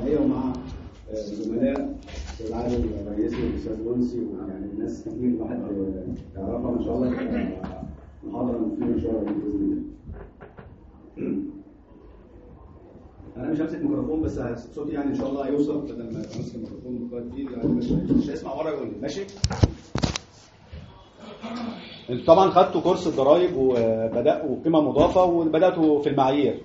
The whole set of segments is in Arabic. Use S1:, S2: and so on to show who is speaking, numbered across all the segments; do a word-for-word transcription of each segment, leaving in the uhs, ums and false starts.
S1: الصحيه ومع زملاء الاستاذ عادل الرئيسي والاستاذ منسي ويعني الناس كتير الواحد يعرفها ان شاء الله محاضره مفيده ان شاء الله باذن الله. انا مش همسك الميكروفون بس صوتي يعني ان شاء الله هيوصل بدل ما امسك الميكروفون كتير يعني مش مش هيسمع ورا يقول لي ماشي. انتوا طبعا خدتوا كورس الضرايب وبداوا قيمه مضافه وبداتوا في المعايير.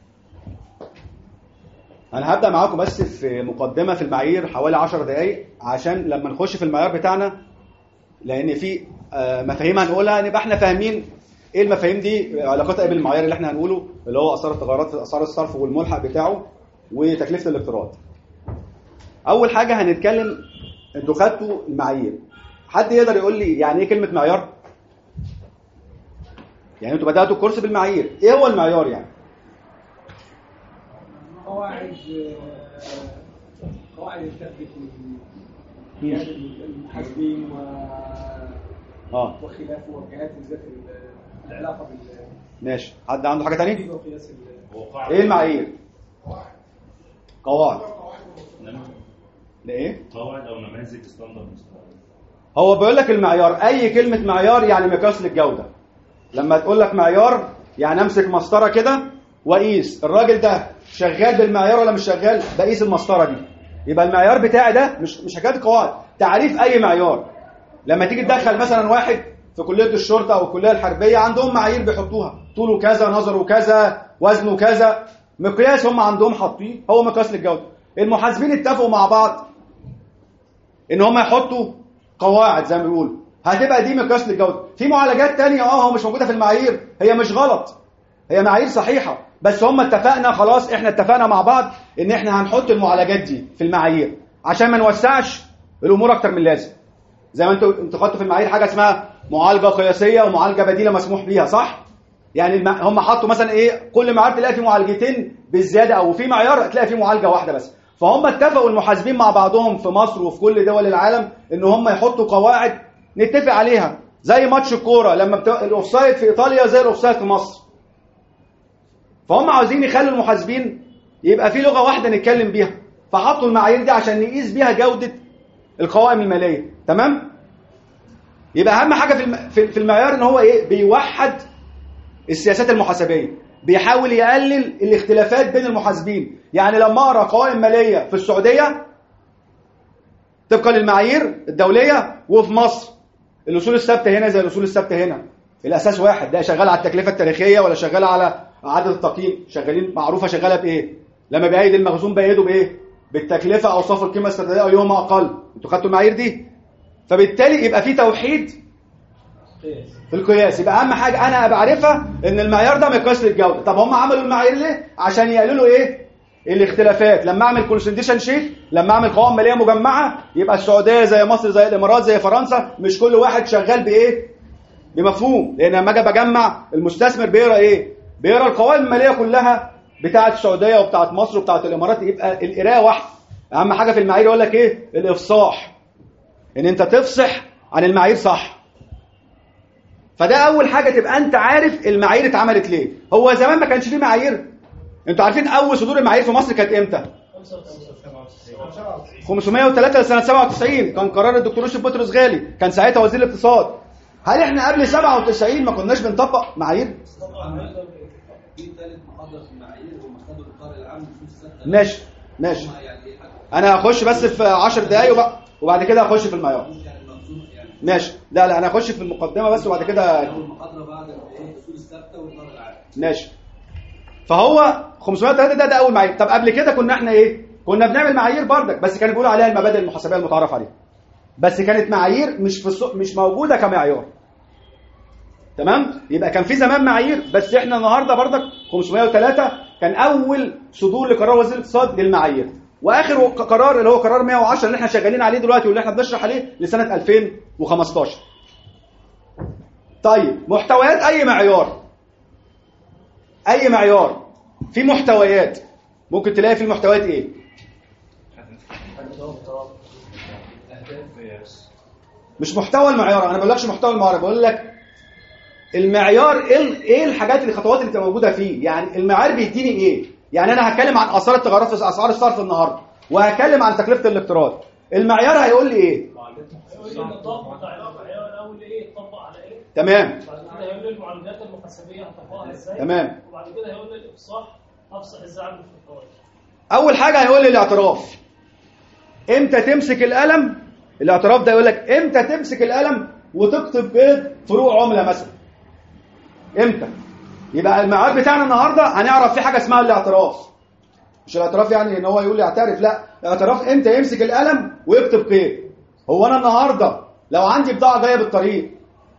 S1: انا هبدا معاكم بس في مقدمه في المعايير حوالي عشر دقائق عشان لما نخش في المعيار بتاعنا، لان في مفاهيم هنقولها نبقى احنا فاهمين ايه المفاهيم دي علاقتها ايه بالمعيار اللي احنا هنقوله اللي هو اثار التغيرات في اسعار الصرف والملحق بتاعه وتكلفه الاقتراض. اول حاجه هنتكلم، انتوا خدتوا المعايير، حد يقدر يقول لي يعني ايه كلمه معيار؟ يعني انتوا بداتوا الكورس بالمعايير، ايه هو المعيار يعني؟
S2: قواعد قواعد التثبيت قياده المحاسبين و اه وخلافه وجهات ذات العلاقه بال
S1: ماشي. حد عنده حاجه ثانيه؟
S3: ايه
S1: المعايير؟ قواعد
S3: لايه؟ قواعد او نماذج ستاندرد.
S1: هو بيقول لك المعيار، اي كلمه معيار يعني مقياس للجوده. لما تقول لك معيار يعني امسك مسطره كده واقيس الراجل ده شغال بالمعيار ولا مش شغال، بقيس المسطره دي. يبقى المعيار بتاعي ده مش مش حكايه قواعد، تعريف اي معيار. لما تيجي تدخل مثلا واحد في كليه الشرطه او الكليه الحربيه عندهم معايير بيحطوها، طوله كذا، نظره كذا، وزنه كذا، مقياس هم عندهم حاطين هو مقياس للجوده. المحاسبين اتفقوا مع بعض ان هم يحطوا قواعد زي ما بيقولوا، هتبقى دي مقياس للجوده. في معالجات تانية اه هو مش موجوده في المعايير، هي مش غلط، هي معايير صحيحه، بس هم اتفقنا خلاص، احنا اتفقنا مع بعض ان احنا هنحط المعالجات دي في المعايير عشان ما نوسعش الامور اكتر من اللازم. زي ما انتوا انتوا خدتوا في المعايير حاجه اسمها معالجه قياسيه ومعالجه بديله مسموح بيها، صح؟ يعني الم... هم حطوا مثلا ايه، كل معيار تلاقي فيه معالجتين بالزياده، او في معيار تلاقي فيه معالجه واحده بس. فهم اتفقوا المحاسبين مع بعضهم في مصر وفي كل دول العالم ان هم يحطوا قواعد نتفق عليها، زي ماتش الكوره لما بت... الاوفسايد في ايطاليا زي الاوفسايد في مصر. فهم عاوزين يخلوا المحاسبين يبقى في لغه واحده نتكلم بيها، فحطوا المعايير دي عشان نقيس بيها جوده القوائم الماليه. تمام؟ يبقى اهم حاجه في في المعيار ان هو ايه، بيوحد السياسات المحاسبيه، بيحاول يقلل الاختلافات بين المحاسبين. يعني لما اقرا قوائم ماليه في السعوديه طبقا للمعايير الدوليه، وفي مصر الاصول الثابته هنا زي الاصول الثابته هنا، الاساس واحد، ده شغال على التكلفه التاريخيه ولا شغال على عدد التقييم، شغالين معروفه شغاله بايه. لما بيأيد المخزون بيأيده بايه؟ بالتكلفه او صافي القيمه الاستراتيجيه او يوم اقل. انتوا خدتوا المعايير دي، فبالتالي يبقى في توحيد في القياس. يبقى اهم حاجه انا ابقى عارفها ان المعيار ده مقياس للجوده. طب هم عملوا المعايير ليه؟ عشان يقللوا ايه؟ الاختلافات. لما اعمل كونسوليديشن شيت، لما اعمل قوائم ماليه مجمعه، يبقى السعوديه زي مصر زي الامارات زي فرنسا، مش كل واحد شغال بايه؟ بمفهوم. لان لما اجي بجمع المستثمر بيقرا ايه؟ بيقرا القوائم الماليه كلها بتاعه السعوديه وبتاعه مصر وبتاعه الامارات، يبقى القرايه واحده. اهم حاجه في المعايير يقول لك ايه؟ الافصاح، ان انت تفصح عن المعايير صح. فده اول حاجه، تبقى انت عارف المعايير اتعملت ليه. هو زمان ما كانش فيه معايير. انتوا عارفين اول صدور المعايير في مصر كانت امتى؟ خمسمائة وثلاثة سنه سبعة وتسعين، كان قرار الدكتور يوسف بطرس غالي، كان ساعتها وزير الاقتصاد. هل احنا قبل سبعة وتسعين ما كناش بنطبق معايير؟ ماشي ماشي، انا هخش بس في عشر دقايق وبعد كده هخش في المعيار. ماشي، لا لا انا هخش في المقدمه بس وبعد كده
S4: المحاضره بعد الاصول الثابته والقرار العام.
S1: ماشي. فهو خمسمائة وثلاثة ده ده اول معايير. طب قبل كده كنا احنا ايه؟ كنا بنعمل معايير بردك، بس كانوا بيقولوا عليها المبادئ المحاسبيه المتعارف عليها، بس كانت معايير مش في السوق، مش موجوده كمعيار. تمام؟ يبقى كان في زمان معايير، بس احنا النهارده بردك خمسمائة وثلاثة كان اول صدور لقرار وزير الاقتصاد للمعايير، واخر قرار اللي هو قرار مائة وعشرة اللي احنا شغالين عليه دلوقتي واللي احنا بنشرح عليه لسنه ألفين وخمستاشر. طيب محتويات اي معيار، اي معيار في محتويات، ممكن تلاقي في المحتويات ايه؟ مش محتوى المعيار، انا ما بقولكش محتوى المعيار، بقول لك المعيار ايه، ايه الحاجات اللي الخطوات اللي بتبقى موجوده فيه. يعني المعيار بيديني ايه؟ يعني انا هتكلم عن اثار التغيرات في اسعار الصرف النهارده، وهتكلم عن تكلفه الاقتراض. المعيار هيقول لي ايه؟
S5: هيقول لي الضغط بتاع المعيار الاول ايه يطبق على ايه؟
S1: تمام.
S5: بعد كده هيقول لي المعالجات المحاسبيه هطبقها ازاي؟
S1: تمام.
S5: وبعد كده هيقول لي الافصاح افصح ازاي عن الفطار.
S1: اول حاجه هيقول لي الاعتراف. امتى تمسك القلم؟ الاعتراف ده يقول لك امتى تمسك القلم وتكتب قيد فروع عمله مثلا. امتى؟ يبقى الميعاد بتاعنا النهارده هنعرف فيه حاجه اسمها الاعتراف. مش الاعتراف يعني ان هو يقول لي اعترف، لا، الاعتراف امتى يمسك القلم ويكتب قيد. هو انا النهارده لو عندي بضاعه جايه بالطريق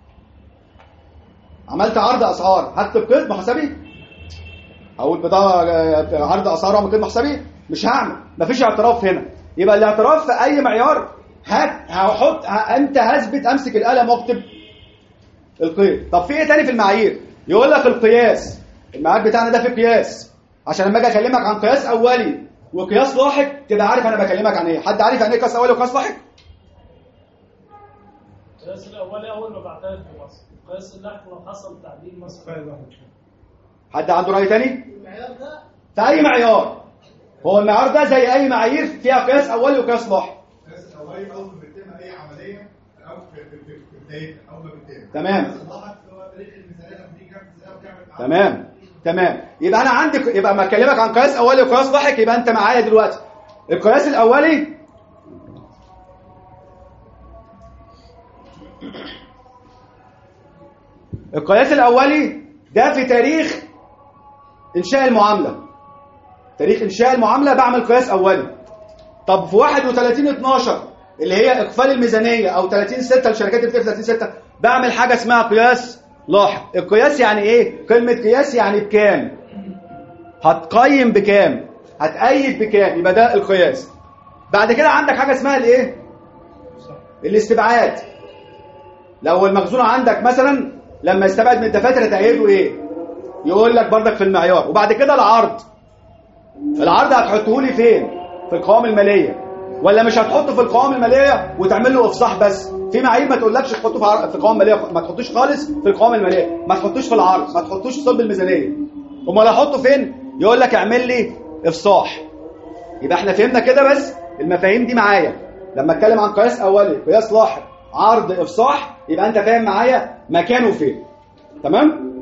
S1: عملت عرض اسعار هكتب قيد محاسبي؟ او البضاعه عرض اسعار وعمل قيد محاسبي؟ مش هعمل. مفيش اعتراف هنا. يبقى الاعتراف في اي معيار هات هحط انت هثبت امسك القلم واكتب القيد. طب في ايه تاني في المعايير؟ يقول لك القياس. الميعاد بتاعنا ده في قياس، عشان لما اجي اكلمك عن قياس اولي وقياس لاحق تبقى عارف انا بكلمك عن ايه. حد عارف يعني ايه قياس اولي وقياس لاحق؟
S5: القياس الاولي اول ما بعترف بمصر، القياس اللاحق لو حصل تعديل مثلا.
S1: حد عنده راي تاني؟
S2: المعيار ده
S1: في اي معيار. هو المعيار ده زي اي معايير فيها قياس اولي وقياس لاحق.
S6: القياس الاولي اول ما بتتم اي عمليه او في في في بدايتها اول ما بتتم.
S1: تمام.
S6: القياس اللاحق هو تاريخ الميزانيه لما تيجي تعمل ميزانيه وتعمل.
S1: تمام تمام. يبقى انا عندي يبقى ما اكلمك عن قياس اولي وقياس لاحق يبقى انت معايا دلوقتي. القياس الاولي القياس الاولي ده في تاريخ انشاء المعامله. تاريخ انشاء المعامله بعمل قياس اولي. طب في واحد وثلاثين اتناشر اللي هي اقفال الميزانيه او ثلاثين ستة الشركات اللي بتقفل ثلاثين ستة بعمل حاجه اسمها قياس لاحق. القياس يعني ايه؟ كلمه قياس يعني بكام، هتقيم بكام، هتأيد بكام، يبقى ده القياس. بعد كده عندك حاجه اسمها الايه؟ الاستبعاد. لو المخزون عندك مثلا لما يستبعد من الدفاتر تأيده ايه؟ يقول لك بردك في المعيار. وبعد كده العرض. العرض هتحطه لي فين؟ في القوائم الماليه ولا مش هتحطه في القوائم الماليه وتعمل له افصاح بس؟ في معايير ما تقولكش تحطه في القوائم الماليه، ما تحطوش خالص في القوائم الماليه، ما تحطوش في العرض، ما تحطوش في صلب الميزانيه. امال احطه فين؟ يقول لك اعمل لي افصاح. يبقى احنا فهمنا كده بس المفاهيم دي معايا. لما اتكلم عن قياس اولي، قياس لاحق، عرض، افصاح، يبقى انت فاهم معايا مكانه فين. تمام؟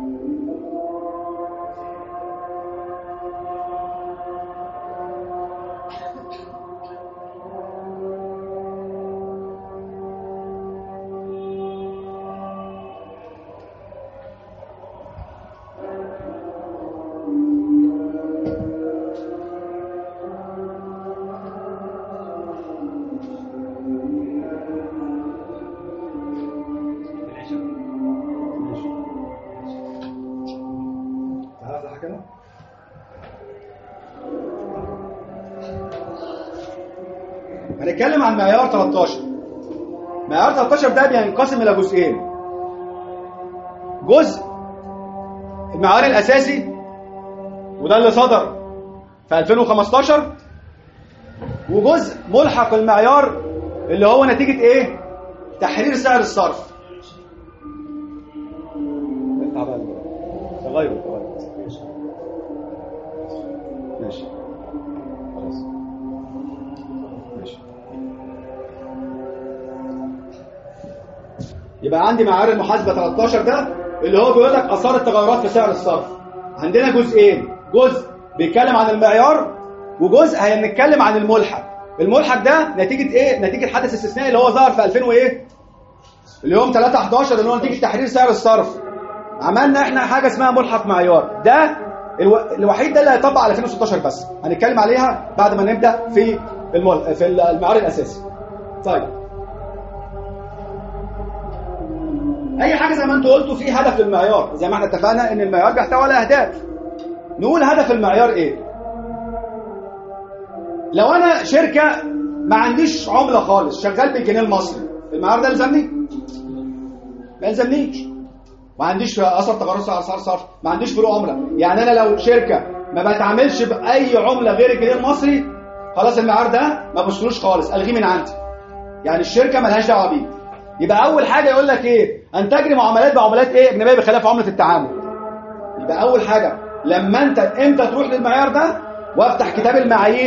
S1: هنتكلم عن معيار تلتاشر. معيار تلتاشر ده بينقسم الى جزئين. جزء المعيار الاساسي وده اللي صدر في ألفين وخمستاشر، وجزء ملحق المعيار اللي هو نتيجة ايه؟ تحرير سعر الصرف. تغير تغير ماشي خلاص ماشي. يبقى عندي معيار المحاسبة تلتاشر ده اللي هو بيقول لك اثار التغيرات في سعر الصرف. عندنا جزئين، جزء بيتكلم عن المعيار وجزء هنتكلم عن الملحق. الملحق ده نتيجة ايه؟ نتيجة حدث استثنائي اللي هو ظهر في ألفين وايه؟ اليوم ثلاثة حداشر اللي هو نتيجة تحرير سعر الصرف. عملنا احنا حاجة اسمها ملحق معيار. ده الو... الوحيد ده اللي هيطبق على ألفين وستاشر بس. هنتكلم عليها بعد ما نبدأ في المل... في المعيار الأساسي. طيب. اي حاجة زي ما انتوا قلتوا في هدف للمعيار، زي ما احنا اتفقنا ان المعيار بيحتوي على اهداف. نقول هدف المعيار ايه؟ لو انا شركة ما عنديش عملة خالص، شغال بالجنيه المصري، المعيار ده يلزمني؟ ما يلزمنيش. ما عنديش اثر تغيرات على اسعار صرف، ما عنديش فروق عملة. يعني انا لو شركة ما بتعاملش باي عملة غير الجنيه المصري، خلاص المعيار ده ما بوصلوش خالص، الغيه من عندي. يعني الشركة مالهاش دعوة بيه. يبقى اول حاجة يقول لك ايه؟ ان تجري معاملات بعملات ايه؟ اجنبية بخلاف عملة التعامل. يبقى اول حاجة لما انت امتى تروح للمعيار ده وافتح كتاب المعايير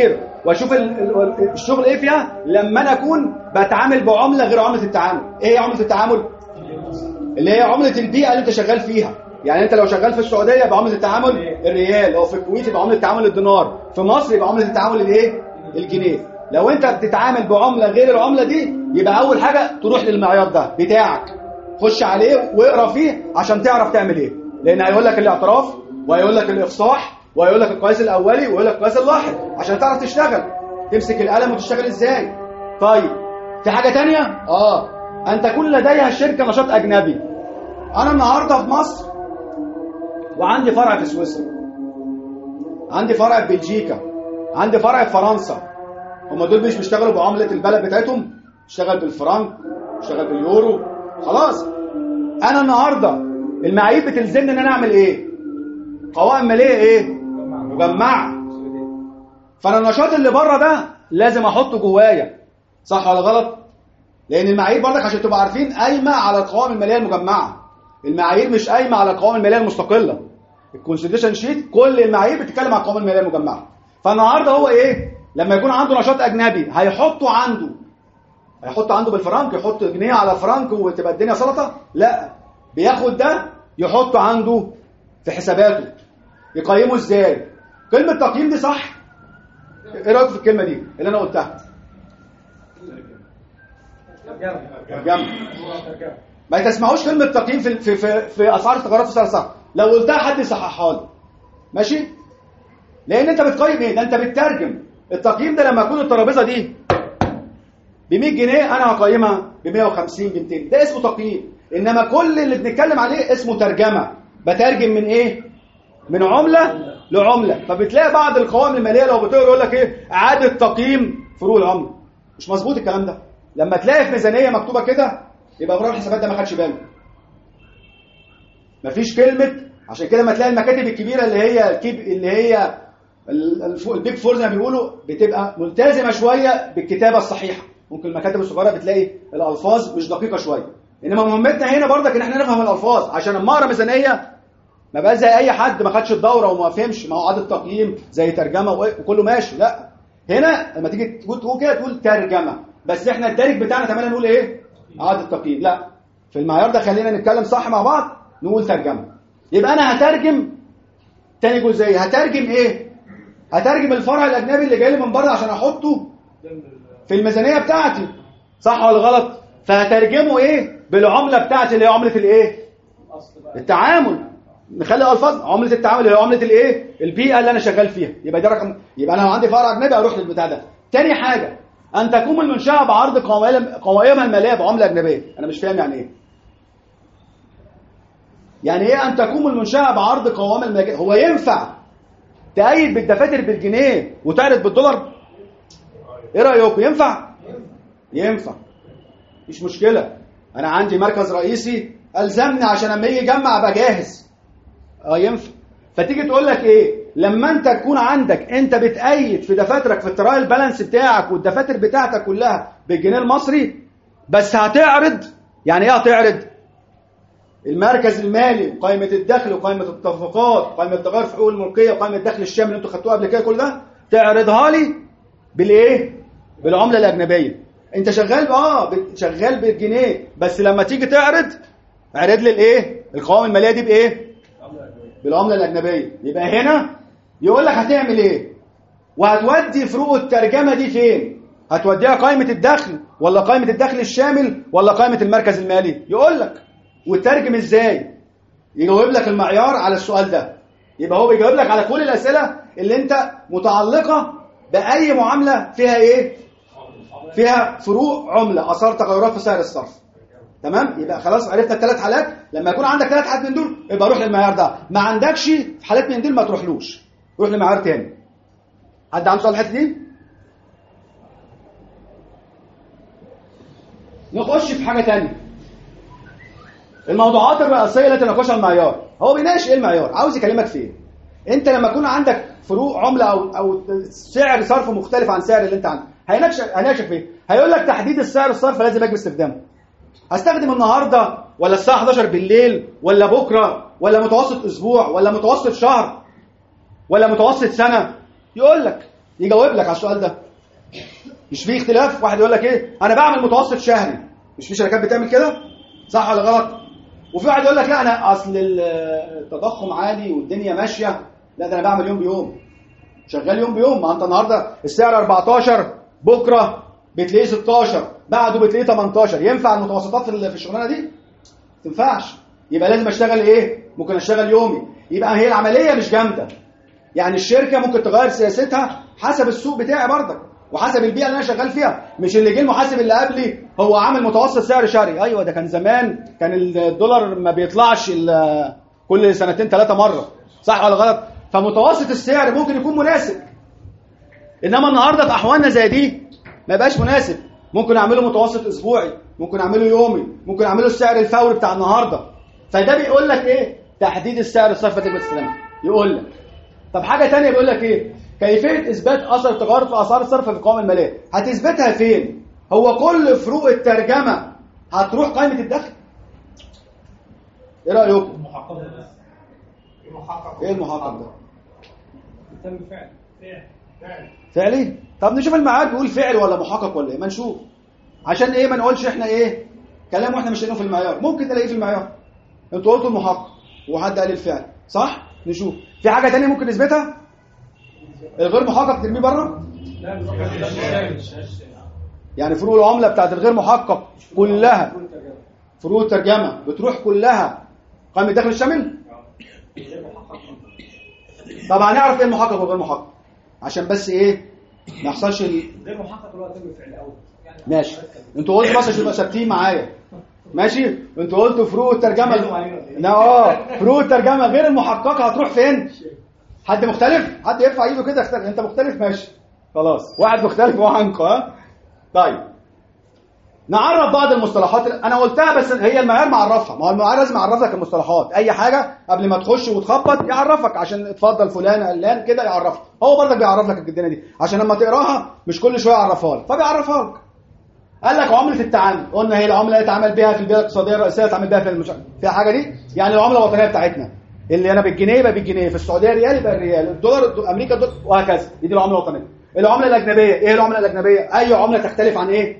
S1: واشوف الشغل ايه فيها لما انا اكون بتعامل بعمله غير عمله التعامل. ايه هي عمله التعامل؟ اللي هي عمله البيئه اللي انت شغال فيها. يعني انت لو شغال في السعوديه بعمله التعامل الريال، لو في الكويت يبقى عمله التعامل الدينار، في مصر يبقى عمله التعامل الايه؟ الجنيه. لو انت بتتعامل بعمله غير العمله دي يبقى اول حاجه تروح للمعيار ده بتاعك، خش عليه واقرا فيه عشان تعرف تعمل ايه، لان هيقول لك الاعتراف وهيقول لك الافصاح وهيقول لك القياس الاولي وهيقول لك القياس اللاحق عشان تعرف تشتغل، تمسك القلم وتشتغل ازاي. طيب في حاجه تانية، اه ان تكون لديها الشركه نشاط اجنبي. انا النهارده في مصر وعندي فرع في سويسرا، عندي فرع في بلجيكا، عندي فرع في فرنسا. هم دول مش بيشتغلوا بعمله البلد بتاعتهم، بيشتغل بالفرنك، بيشتغل باليورو. خلاص انا النهارده المعايير بتلزمني ان انا اعمل ايه؟ قوائم ماليه ايه؟ مجمعه. فانا النشاط اللي بره ده لازم احطه جوايا، صح ولا غلط؟ لان المعايير برضك عشان تبقوا عارفين قايمه على القوائم الماليه المجمعه. المعايير مش قايمه على القوائم الماليه المستقله. الكونسوليديشن شيت كل المعايير بتتكلم على القوائم الماليه المجمعه. فالنهارده هو ايه؟ لما يكون عنده نشاط اجنبي هيحطه عنده، هيحط عنده بالفرنك، يحط جنيه على فرنك وتبقى الدنيا سلطه؟ لا، بياخد ده يحطه عنده في حساباته. يقيمه ازاي؟ كلمه تقييم دي صح؟ ايه رايك في الكلمه دي اللي انا قلتها؟ ترجمه. ما تسمعوش كلمه تقييم في في في, في اسعار التغيرات في سعر الصرف. لو قلتها حد يصححها لي، ماشي؟ لان انت بتقيم ايه؟ ده انت بتترجم. التقييم ده لما يكون الترابيزه دي ب مية جنيه انا هقيمها ب مية وخمسين ب ميتين، ده اسمه تقييم. انما كل اللي بنتكلم عليه اسمه ترجمه. بترجم من ايه؟ من عمله لعمله. فبتلاقي بعض القوائم الماليه لو بتقرا يقول لك ايه؟ اعاده تقييم فروق العمله. مش مظبوط الكلام ده. لما تلاقي في ميزانيه مكتوبه كده يبقى مراقب الحسابات ده ما خدش باله. مفيش كلمه. عشان كده ما تلاقي المكاتب الكبيره اللي هي الكيب اللي هي البيج فور زي ما بيقولوا بتبقى ملتزمه شويه بالكتابه الصحيحه. ممكن المكاتب الصغيره بتلاقي الالفاظ مش دقيقه شويه. انما مهمتنا هنا برضك ان احنا نفهم الالفاظ عشان لما اقرا ميزانيه ما بقى زي اي حد ما خدش الدوره وما فهمش ما هو اعاده تقييم زي ترجمه وكله ماشي. لا، هنا لما تيجي تقول كده تقول ترجمه، بس احنا الدارج بتاعنا تماما نقول ايه؟ اعاده تقييم. لا، في المعيار ده خلينا نتكلم صح مع بعض نقول ترجمه. يبقى انا هترجم تاني جزئيه. هترجم ايه؟ هترجم الفرع الاجنبي اللي جاي لي من بره عشان احطه في الميزانيه بتاعتي، صح ولا غلط؟ فهترجمه ايه؟ بالعمله بتاعتي اللي هي عمله الايه؟ التعامل. نخلي الفاظ عمله التعامل اللي هي عمله الايه؟ البيئه اللي انا شغال فيها. يبقى ده رقم. يبقى انا لو عندي فرع اجنبي اروح للبتاع ده. تاني حاجه ان تقوم المنشاه بعرض قوائمها الماليه بعمله اجنبيه. انا مش فاهم يعني ايه. يعني ايه ان تقوم المنشاه بعرض قوائم الماليه؟ هو ينفع تأيد بالدفاتر بالجنيه وتعرض بالدولار؟ ايه رايكم؟ ينفع؟ ينفع، مش مشكله. انا عندي مركز رئيسي الزمني عشان لما يجي يجمع ابقى جاهز. اه ينفع. فتيجي تقول لك ايه؟ لما انت تكون عندك انت بتأيد في دفاترك في الترايل بالانس بتاعك والدفاتر بتاعتك كلها بالجنيه المصري، بس هتعرض. يعني ايه هتعرض؟ المركز المالي وقائمه الدخل وقائمه التدفقات وقائمه التغير في حقوق الملكيه وقائمه الدخل الشامل اللي انتوا خدتوها قبل كده، كل ده تعرضها لي بالايه؟ بالعمله الاجنبيه. انت شغال اه شغال بالجنيه، بس لما تيجي تعرض اعرض لي الايه؟ القوائم الماليه دي بايه؟ بالعمله الاجنبيه. يبقى هنا يقول لك هتعمل ايه؟ وهتودي فروق الترجمه دي فين؟ هتوديها قائمه الدخل ولا قائمه الدخل الشامل ولا قائمه المركز المالي؟ يقول لك. وترجم ازاي؟ يجاوب لك المعيار على السؤال ده. يبقى هو بيجاوب لك على كل الاسئله اللي انت متعلقه باي معامله فيها ايه؟ فيها فروق عمله، اثار تغيرات في سعر الصرف. تمام؟ يبقى خلاص عرفنا الثلاث حالات. لما يكون عندك ثلاث حالات من دول يبقى روح للمعيار ده. ما عندكش حالات من دول ما تروحلوش، روح لمعيار تاني. حد عنده سؤال الحته دي؟ نخش في حاجه ثانيه. الموضوعات الرئيسيه اللي تناقشها المعيار. هو بيناقش ايه المعيار؟ عاوز يكلمك فين؟ انت لما يكون عندك فروق عمله او او سعر صرف مختلف عن سعر اللي انت عندك، هيناقش هيناقشك فين؟ هيقول لك تحديد السعر الصرف لازم اجي باستخدامه. هستخدم النهارده ولا الساعه حداشر بالليل ولا بكره ولا متوسط اسبوع ولا متوسط شهر ولا متوسط سنه؟ يقول لك. يجاوب لك على السؤال ده. مش في اختلاف؟ واحد يقول لك ايه انا بعمل متوسط شهري، مش في شركات بتعمل كده صح ولا غلط؟ وفي واحد يقول لك لا انا اصل التضخم عالي والدنيا ماشيه، لا ده انا بعمل يوم بيوم، شغال يوم بيوم. ما انت النهارده السعر أربعتاشر، بكره بتلاقيه ستاشر، بعده بتلاقيه تمنتاشر. ينفع المتوسطات في الشغلانه دي؟ ما تنفعش. يبقى لازم اشتغل ايه؟ ممكن اشتغل يومي. يبقى هي العمليه مش جامده. يعني الشركه ممكن تغير سياستها حسب السوق بتاعي برضك وحسب البيئه اللي انا شغال فيها. مش اللي جه المحاسب اللي قبلي هو عامل متوسط سعر شهري، ايوه ده كان زمان كان الدولار ما بيطلعش كل سنتين ثلاثه مره، صح ولا غلط؟ فمتوسط السعر ممكن يكون مناسب، انما النهارده في احوالنا زي دي ما يبقاش مناسب. ممكن اعمله متوسط اسبوعي، ممكن اعمله يومي، ممكن اعمله السعر الفوري بتاع النهارده. فده بيقول لك ايه؟ تحديد السعر الصرف تجربه السلام. يقول لك طب حاجه ثانيه بيقول لك ايه؟ كيفيه اثبات اثر التغير في اسعار الصرف في القوائم الماليه. هتثبتها فين؟ هو كل فروق الترجمه هتروح قائمه الدخل؟ ايه رايكم؟
S2: المحقق ده المحقق
S1: ايه المحقق ده؟
S2: تم فعل
S5: فعل
S1: فعلي؟ طب نشوف الميعاد بيقول فعل ولا محقق ولا ايه؟ ما نشوف. عشان ايه ما نقولش احنا ايه كلام واحنا مش لاقيينه في المعيار. ممكن نلاقيه في المعيار، انتوا قلتوا المحقق وحد قال الفعل، صح؟ نشوف في حاجه ثانيه ممكن نثبتها. الغير محقق ترميه بره؟
S2: لا
S1: يعني فروق العمله بتاعت الغير محقق كلها، فروق الترجمه بتروح كلها قائمه الدخل الشامل. طب هنعرف ايه المحقق والغير محقق عشان بس ايه ما يحصلش ال...
S2: غير محقق اللي هو تم فعل اول يعني.
S1: ماشي انتوا قلتوا بس عشان ثابتين معايا. ماشي انتوا قلتوا فروق الترجمه لا اه فروق الترجمه غير المحققه هتروح فين؟ حد مختلف؟ حد يرفع ايده كده اختلف. انت مختلف ماشي خلاص، واحد مختلف وعنكم. ها طيب نعرف بعض المصطلحات. انا قلتها بس هي المعيار معرفها. ما هو المعيار لازم يعرف لك المصطلحات. اي حاجه قبل ما تخش وتخبط يعرفك عشان اتفضل فلان علان كده يعرفك. هو برضك بيعرف لك الدنيا دي عشان لما تقراها مش كل شويه يعرفها لك، فبيعرفها لك. قال لك عمله التعامل، قلنا هي العمله اللي يتعامل بيها في البيئه الاقتصاديه الرئيسيه يتعامل بيها في المش... في حاجه دي. يعني العمله الوطنيه بتاعتنا اللي انا بالجنيه يبقى بالجنيه، في السعوديه ريال يبقى الريال، الدولار امريكا الدولار، وهكذا. دي, دي العمله الوطنيه. العمله الاجنبيه ايه؟ العمله الاجنبيه اي عمله تختلف عن ايه؟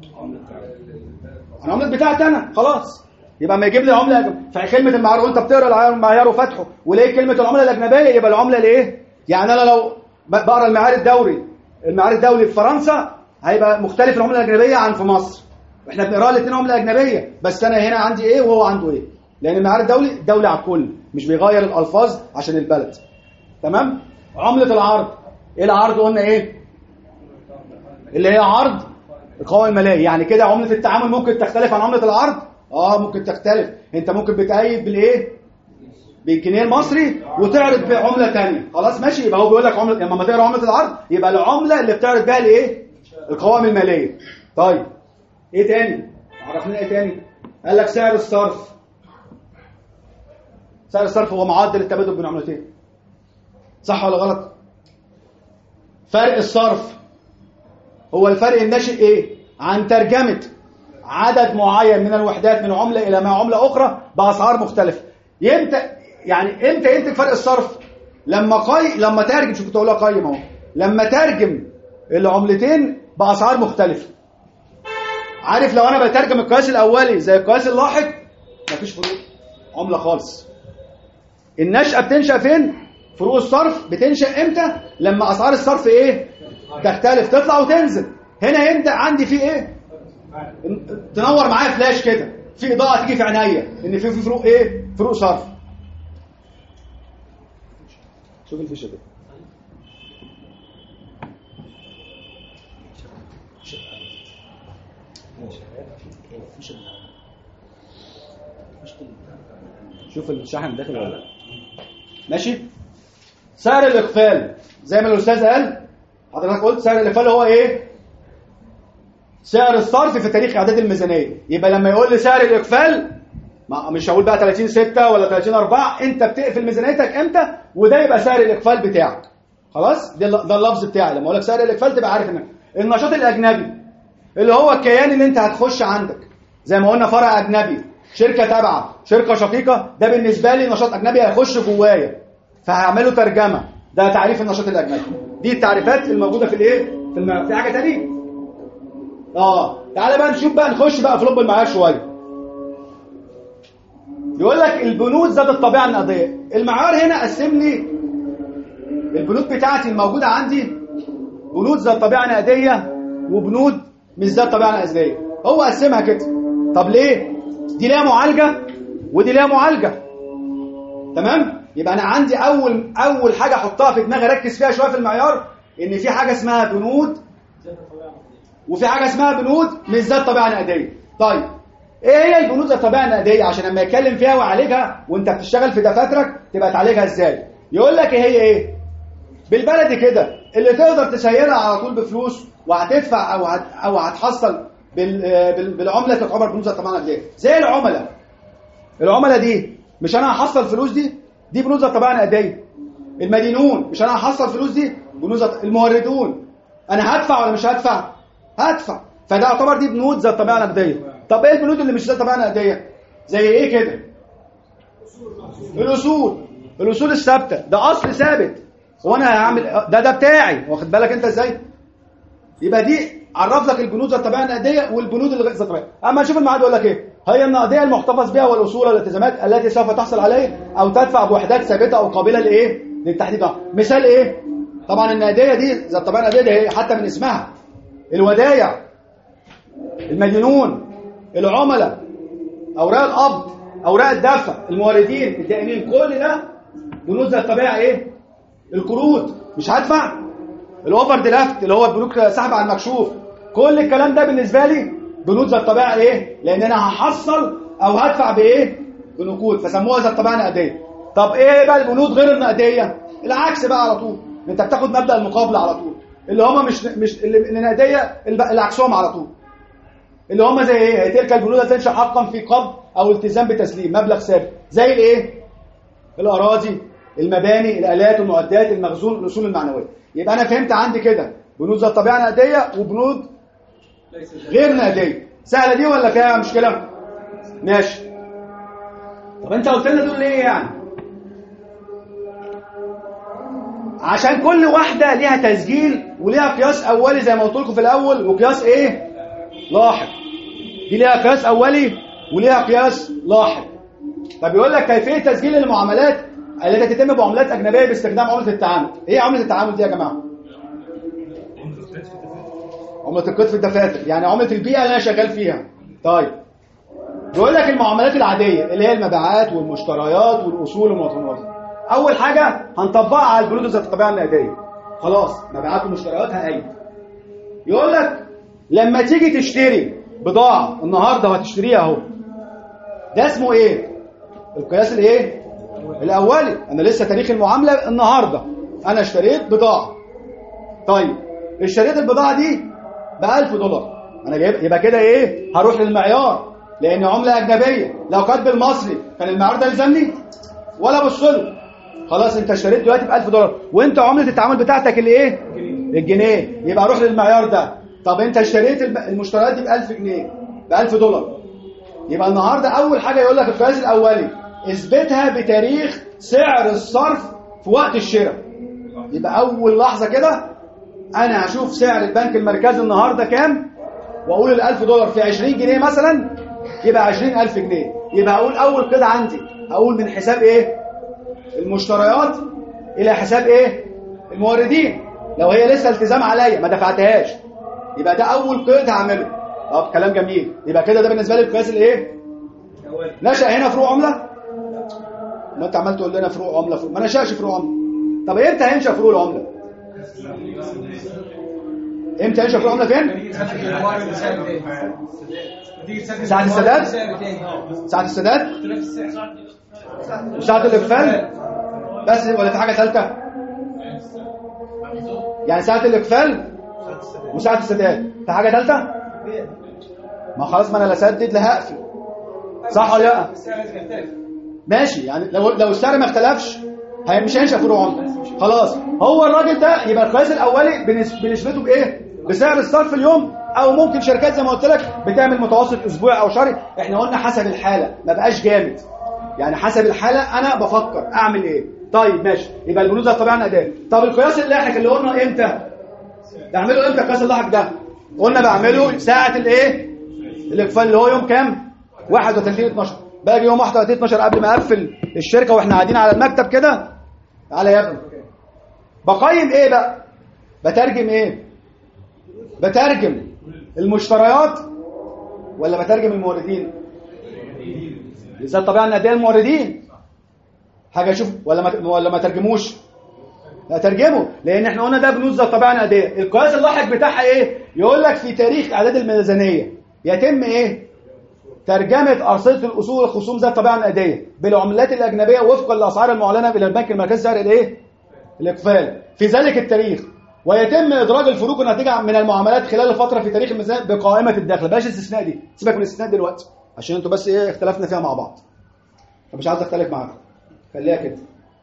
S1: العمله بتاعتي انا. خلاص يبقى ما يجيب لي عمله فكلمه المعيار وانت بتقرا المعيار وفتحه وليه كلمه العمله الاجنبيه يبقى العمله الايه؟ يعني انا لو بقرا المعيار الدوري المعيار الدولي في فرنسا هيبقى مختلف العمله الاجنبيه عن في مصر. احنا بنقرا الاثنين عمله اجنبيه بس انا هنا عندي ايه وهو عنده ايه، لان المعيار الدولي دولي على الكل مش بيغير الالفاظ عشان البلد. تمام. عمله العرض ايه؟ العرض قلنا ايه؟ اللي هي عرض القوائم الماليه. يعني كده عمله التعامل ممكن تختلف عن عمله العرض. اه ممكن تختلف. انت ممكن بتأيد بالايه؟ بالجنيه المصري وتعرض بعمله ثانيه. خلاص ماشي. يبقى هو بيقول لك عمله لما تقرا عمله العرض يبقى العمله اللي بتعرض بها الايه؟ القوائم الماليه. طيب ايه تاني؟ عرفنا ايه تاني؟ قال لك سعر الصرف. سعر الصرف هو معدل التبادل بين عملتين، صح ولا غلط؟ فرق الصرف هو الفرق الناشئ ايه؟ عن ترجمه عدد معين من الوحدات من عمله الى ما عمله اخرى باسعار مختلفه. امتى يعني امتى ينتج فرق الصرف؟ لما قي لما ترجم، شو كنت اقولها قيم اهو، لما ترجم العملتين باسعار مختلفه. عارف لو انا بترجم القياس الاولي زي القياس اللاحق مفيش فروق عمله خالص. النشأة بتنشأ فين؟ فروق الصرف بتنشأ امتى؟ لما اسعار الصرف ايه؟ تختلف، تطلع وتنزل. هنا امتى عندي في ايه؟ تنور معايا فلاش كده، في اضاءه تيجي في عينيا ان في في فروق ايه؟ فروق صرف. شوف الفيشه دي. شوف الشحن داخل ولا لا. ماشي. سعر الاقفال زي ما الاستاذ قال، حضرتك قلت سعر الاقفال هو ايه؟ سعر الصرف في تاريخ اعداد الميزانيه. يبقى لما يقول لي سعر الاقفال مش هقول بقى ثلاثين ستة ولا ثلاثين أربعة، انت بتقفل ميزانيتك امتى وده يبقى سعر الاقفال بتاعك. خلاص ده ده اللفظ بتاعي. لما اقول لك سعر الاقفال تبقى عارف ان النشاط الاجنبي اللي هو الكيان اللي انت هتخش عندك زي ما قلنا فرع اجنبي، شركه تابعه، شركه شقيقه، ده بالنسبه لي نشاط اجنبي هيخش جوايا فهعمله ترجمه. ده تعريف النشاط الاجنبي. دي التعريفات الموجوده في الايه في المعيار. في حاجه ثانيه؟ اه تعالى بقى نشوف بقى، نخش بقى في لب المعيار شويه. يقول لك البنود ذات الطبيعه النقديه. المعيار هنا قسم لي البنود بتاعتي الموجوده عندي بنود ذات طبيعه نقديه وبنود مش ذات طبيعه نقديه. هو قسمها كده. طب ليه؟ دي ليها معالجه ودي ليها معالجه. تمام؟ يبقى انا عندي اول اول حاجه احطها في دماغي اركز فيها شويه في المعيار، ان في حاجه اسمها بنود وفي حاجه اسمها بنود مش ذات طبيعه نقديه. طيب ايه هي البنود ذات الطبيعه النقديه عشان لما يتكلم فيها ويعالجها وانت بتشتغل في دفاترك تبقى تعالجها ازاي؟ يقول لك ايه هي ايه؟ بالبلدي كده اللي تقدر تسيرها على طول بفلوس وهتدفع او هت او هتحصل بال... بال... بالعمله تعتبر بنود ذات طبيعه نقديه. زي العملاء. العملاء دي مش انا هحصل فلوس، دي دي بنود ذات طبيعه نقديه. المدينون مش انا هحصل فلوس، دي بنود ذات. الموردون انا هدفع ولا مش هدفع؟ هدفع. فده يعتبر دي بنود ذات طبيعه نقديه. طب ايه البنود اللي مش ذات طبيعه نقديه؟ زي ايه كده؟ الاصول. الاصول الثابته ده اصل ثابت، وانا هعمل ده ده بتاعي، واخد بالك انت ازاي؟ يبقى دي عرف لك البنود ذات الطبيعه النقديه والبنود اللي غير ذات الطبيعه. اما نشوف الميعاد يقول لك ايه؟ هي النقديه المحتفظ بها والاصول والالتزامات التي سوف تحصل عليها او تدفع بوحدات ثابته او قابله لايه؟ للتحديد. مثال ايه؟ طبعا النقديه دي ذات الطبيعه النقديه دي حتى من اسمها الودايع، المدينون، العملاء، اوراق القبض، اوراق الدفع، الموردين، الدائنين، كل ده بنود ذات الطبيعه ايه؟ القروض مش هدفع. الاوفر درافت اللي هو البنوك سحب على المكشوف، كل الكلام ده بالنسبه لي بنود ذات الطبيعه ايه؟ لان انا هحصل او هدفع بايه؟ بنقود، فسموها ذات الطبيعه النقديه. طب ايه بقى البنود غير النقديه؟ العكس بقى على طول، انت بتاخد مبدا المقابله على طول، اللي هم مش مش اللي النقديه اللي عكسهم على طول، اللي هم زي ايه؟ تلك البنود التي تنشا حقا في قبض او التزام بتسليم مبلغ ثابت. زي الايه؟ الاراضي، المباني، الالات، المعدات، المخزون، الاصول المعنويه. يبقى انا فهمت عندي كده بنود ذات طبيعه نقديه وبنود غير نقديه. سهله دي ولا فيها مشكله؟ ماشي. طب انت قلت لنا دول ليه يعني؟ عشان كل واحده ليها تسجيل وليها قياس اولي زي ما قلت لكم في الاول، وقياس ايه؟ لاحق. دي ليها قياس اولي وليها قياس لاحق. طب يقول لك كيفيه تسجيل المعاملات التي تتم بعملات اجنبيه باستخدام عمله التعامل. ايه عمله التعامل دي يا جماعه؟ عمله القيد في الدفاتر، يعني عمله البيئه اللي انا شغال فيها. طيب بيقول لك المعاملات العاديه اللي هي المبيعات والمشتريات والاصول والمواطنات. اول حاجه هنطبقها على البنود ذات الطبيعه النقديه. خلاص مبيعات ومشتريات هقيد. يقول لك لما تيجي تشتري بضاعه النهارده وهتشتريها اهو، ده اسمه ايه؟ القياس الايه؟ الاولي. انا لسه تاريخ المعامله النهارده، انا اشتريت بضاعه. طيب اشتريت البضاعه دي ب ألف دولار، انا جايب، يبقى كده ايه؟ هروح للمعيار لان عمله اجنبيه. لو كانت بالمصري كان المعيار ده يلزمني ولا ابص له. خلاص انت اشتريت دلوقتي ب ألف دولار وانت عمله التعامل بتاعتك الايه؟ الجنيه، يبقى اروح للمعيار ده. طب انت اشتريت المشتريات دي ب ألف جنيه، ب ألف دولار، يبقى النهارده اول حاجه يقول لك القياس الاولي اثبتها بتاريخ سعر الصرف في وقت الشراء. يبقى اول لحظه كده انا هشوف سعر البنك المركزي النهارده كام، واقول ال ألف دولار في عشرين جنيه مثلا، يبقى عشرين ألف جنيه. يبقى اقول اول كده عندي اقول من حساب ايه؟ المشتريات الى حساب ايه؟ الموردين. لو هي لسه التزام عليا ما دفعتهاش، يبقى ده اول قيد هعمله. طب كلام جميل. يبقى كده ده بالنسبه لي القياس الايه؟ نشأ هنا فروع عمله؟ ما انت عمال تقول لنا فروع عمله فروع. ما نشأش فروع عمله. طب امتى هينشأ فروع العمله؟ امتى هينشأ فروع عمله فين؟ ساعة السداد؟ ساعة السداد؟ ساعة الإقفال؟ بس ولا في حاجة ثالثة؟ يعني ساعة الإقفال وساعة السداد في حاجة ثالثة؟ ما خلاص، ما انا لا سدد لا هقفل، صح ولا لا؟ ماشي. يعني لو لو السعر ما اختلفش هي مش هينشأ فروع عمله. خلاص هو الراجل ده يبقى القياس الاولي بنسبته بايه؟ بسعر الصرف اليوم، او ممكن شركات زي ما قلت لك بتعمل متوسط اسبوعي او شهري. احنا قلنا حسب الحاله، ما بقاش جامد، يعني حسب الحاله انا بفكر اعمل ايه. طيب ماشي، يبقى البنود ذات الطبيعه النقديه. طب القياس اللاحق اللي قلنا امتى؟ بعمله امتى القياس اللاحق ده؟ قلنا بعمله ساعه الايه؟ الاقفال اللي هو يوم كام؟ واحد وثلاثين اتناشر. باجي يوم واحد وثلاثين اتناشر قبل ما اقفل الشركه واحنا قاعدين على المكتب كده، تعالى يا ابني بقيم ايه بقى؟ بترجم ايه؟ بترجم المشتريات ولا بترجم الموردين؟ ذات الطبيعه النقديه الموردين. حاجه اشوف ولا ما ولا ما ترجموش؟ لا ترجمه، لان احنا قلنا ده بنود ذات الطبيعه النقديه. القياس اللاحق بتاعها ايه؟ يقول لك في تاريخ اعداد الميزانيه يتم ايه؟ ترجمه ارصده الاصول والخصوم ذات الطبيعه النقديه بالعملات الاجنبيه وفقا للاسعار المعلنه الى البنك المركزي سعر الايه؟ الاقفال في ذلك التاريخ، ويتم ادراج الفروق الناتجه من المعاملات خلال الفتره في تاريخ الميزانيه بقائمه الدخل. بلاش الاستثناء دي، سيبك من الاستثناء دلوقتي عشان انتوا بس ايه اختلفنا فيها مع بعض، فمش عايز اختلف معاكم، خليها كده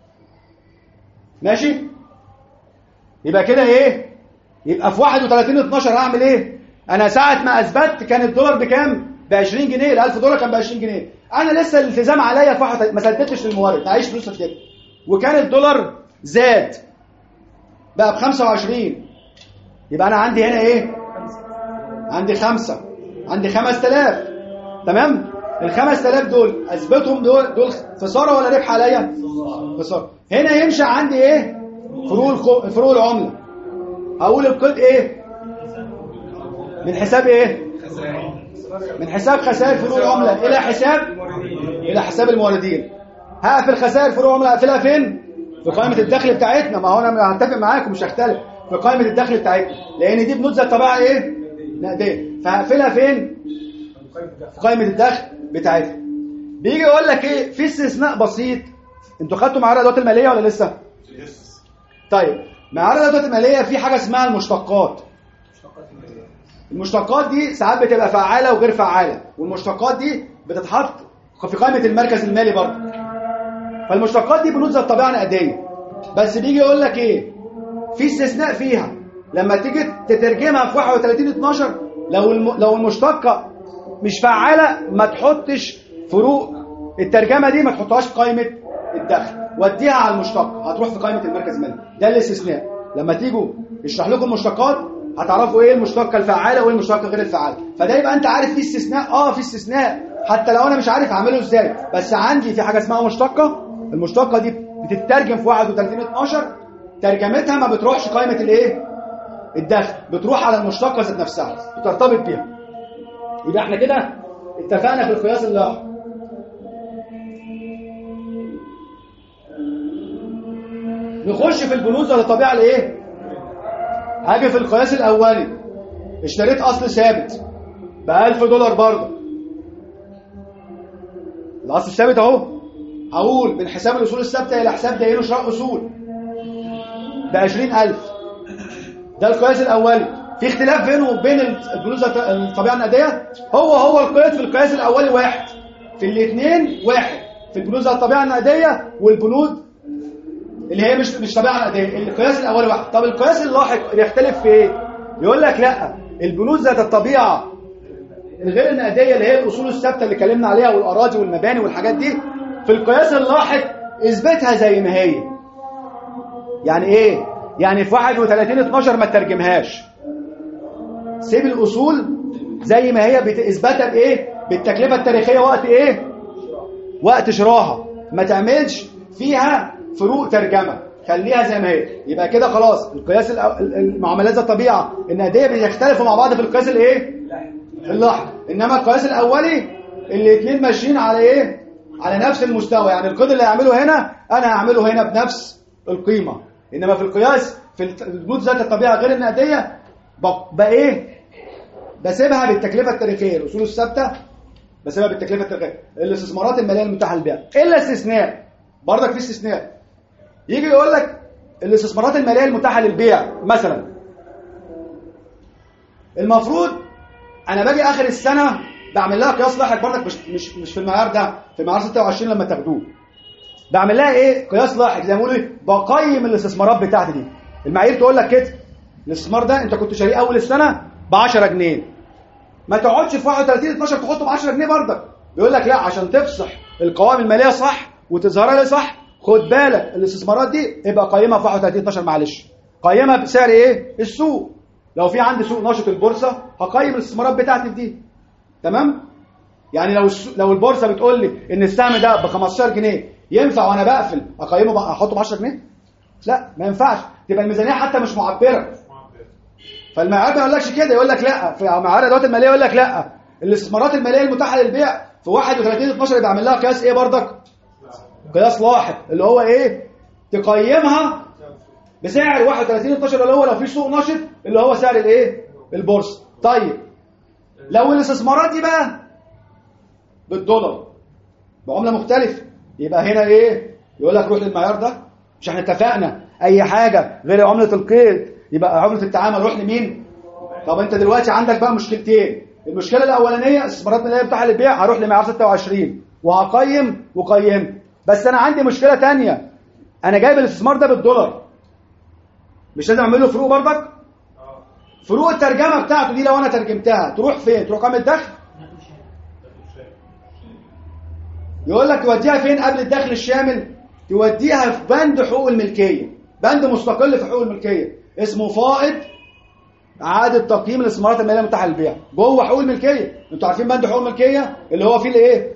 S1: ماشي. يبقى كده ايه؟ يبقى في واحد وثلاثين اتناشر هعمل ايه؟ انا ساعه ما اثبت كان الدولار بكام؟ ب عشرين جنيه، ال ألف دولار كان ب عشرين جنيه. انا لسه الالتزام عليا في واحد ما سددتش للمورد، معيش فلوس كده، وكان الدولار زاد بقى ب خمسة وعشرين. يبقى انا عندي هنا ايه؟ عندي خمسة، عندي خمسة آلاف. تمام؟ ال خمسة آلاف دول اثبتهم دول دول خساره ولا ربح عليا؟ خساره. هنا يمشي عندي ايه؟ فروق فروق العمله. هقول القيد ايه؟ من حساب ايه؟ من حساب خسائر فروق العمله الى حساب الى حساب الموردين. هقفل خسائر فروق العمله اقفلها فين؟ في قائمه الدخل بتاعتنا. ما هو انا هتفق معاكم مش هختلف، في قائمه الدخل بتاعتنا، لان دي بنود ذات الطبيعه ايه؟ نقديه. فهقفلها فين؟ في قائمه الدخل بتاعتنا. بيجي يقول لك ايه؟ في استثناء بسيط. انتوا خدتوا معايا الادوات الماليه ولا لسه؟ طيب معايا الادوات الماليه في حاجه اسمها المشتقات. المشتقات دي ساعات بتبقى فعاله وغير فعاله، والمشتقات دي بتتحط في قائمه المركز المالي برضه. فالمشتقات دي بنود ذات الطبيعه نقديه، بس بيجي يقول لك ايه؟ في استثناء فيها لما تيجي تترجمها في واحد وثلاثين اتناشر لو الم... لو المشتقه مش فعاله ما تحطش فروق الترجمه دي، ما تحطهاش في قائمه الدخل، وديها على المشتقه، هتروح في قائمه المركز المالي. ده الاستثناء. لما تيجوا يشرح لكم المشتقات هتعرفوا ايه المشتقه الفعاله وايه المشتقه غير الفعاله. فده يبقى انت عارف في استثناء. اه في استثناء، حتى لو انا مش عارف اعمله ازاي، بس عندي في حاجه اسمها مشتقه. المشتقه دي بتترجم في واحد وثلاثين اتناشر، ترجمتها ما بتروحش قائمه الايه؟ الدخل، بتروح على المشتقه ذات نفسها، بترتبط بيها. يبقى احنا كده اتفقنا في القياس اللاحق. نخش في البنود ذات الطبيعه الايه؟ هاجي في القياس الاولي، اشتريت اصل ثابت ب ألف دولار برضه. الاصل الثابت اهو، هقول من حساب الاصول الثابته الى حساب دائري شراء اصول ب عشرين ألف. ده القياس الاولي. في اختلاف بينه وبين البنود ذات الطبيعه النقديه. هو هو القيد في القياس الاولي واحد، في الاثنين واحد، في البنود ذات الطبيعه النقديه والبنود اللي هي مش مش طبيعه نقديه. القياس الاولي واحد. طب القياس اللاحق بيختلف في ايه؟ يقول لك لا، البنود ذات الطبيعه الغير النقديه اللي هي الاصول الثابته اللي اتكلمنا عليها والاراضي والمباني والحاجات دي، في القياس اللاحق اثبتها زي ما هي. يعني ايه؟ يعني في واحد وثلاثين اتناشر ما تترجمهاش، سيب الاصول زي ما هي، بتثبتها بايه؟ بالتكلفه التاريخيه وقت ايه؟ وقت شراها. ما تعملش فيها فروق ترجمه، خليها زي ما هي. يبقى كده خلاص القياس المعاملات ذات الطبيعه النقديه بيختلفوا مع بعض في القياس الايه؟ اللاحق. انما القياس الاولي الاثنين ماشيين على ايه؟ على نفس المستوى. يعني القيد اللي هعمله هنا انا هعمله هنا بنفس القيمه. انما في القياس في البنود ذات الطبيعه غير النقديه بقى ايه؟ بسيبها بالتكلفه التاريخيه. الاصول الثابته بسيبها بالتكلفه التاريخيه. الاستثمارات الماليه المتاحه للبيع الا استثناء، برضك في استثناء. يجي يقول لك الاستثمارات الماليه المتاحه للبيع مثلا، المفروض انا باجي اخر السنه بعمل لها قياس لاحق برضك، مش مش مش في المعيار ده، في المعيار ستة وعشرين لما تاخدوه بعمل لها ايه؟ قياس لاحق. زي ما بيقولوا ايه؟ بقيم الاستثمارات بتاعتي دي. المعايير تقول لك كده، الاستثمار ده انت كنت شاريه اول السنه ب عشرة جنيه، ما تقعدش في واحد وثلاثين اتناشر تحطه ب عشرة جنيه برضك. بيقول لك لا، عشان تفصح القوائم الماليه صح وتظهرها لي صح، خد بالك الاستثمارات دي ابقى قيمها في واحد وثلاثين اتناشر معلش، قيمها بسعر ايه؟ السوق. لو في عندي سوق نشط البورصه هقيم الاستثمارات بتاعتي في دي. تمام؟ يعني لو لو البورصه بتقول لي ان السهم ده ب خمستاشر جنيه ينفع وانا بقفل اقيمه احطه ب عشرة جنيه؟ لا ما ينفعش، تبقى الميزانيه حتى مش معبره. فالمعيار ما يقولكش كده، يقول لك لا، في معيار الادوات الماليه يقول لك لا، الاستثمارات الماليه المتاحه للبيع في واحد وثلاثين اتناشر يبقى اعمل لها قياس ايه بردك؟ قياس لاحق، اللي هو ايه؟ تقيمها بسعر واحد وثلاثين اتناشر اللي هو لو في سوق نشط اللي هو سعر الايه؟ البورصه. طيب لو الاستثمارات دي بقى بالدولار بعمله مختلفه يبقى هنا ايه؟ يقول لك روح للمعيار ده. مش احنا اتفقنا اي حاجه غير عمله القيد يبقى عمله التعامل روح لمين؟ طب انت دلوقتي عندك بقى مشكلتين. المشكله الاولانيه الاستثمارات اللي هي بتاعها للبيع هروح لمعيار ستة وعشرين وهقيم وقيم. بس انا عندي مشكله ثانيه، انا جايب الاستثمار ده بالدولار مش لازم اعمل له فروق بردك؟ فروق الترجمه بتاعته دي لو انا ترجمتها تروح فين؟ تروح قائمه الدخل؟ يقول لك توديها فين قبل الدخل الشامل؟ توديها في بند حقوق الملكيه، بند مستقل في حقوق الملكيه اسمه فائض اعاده تقييم الاستثمارات الماليه المتاحه للبيع جوه حقوق الملكيه. انتوا عارفين بند حقوق الملكيه اللي هو فيه الايه؟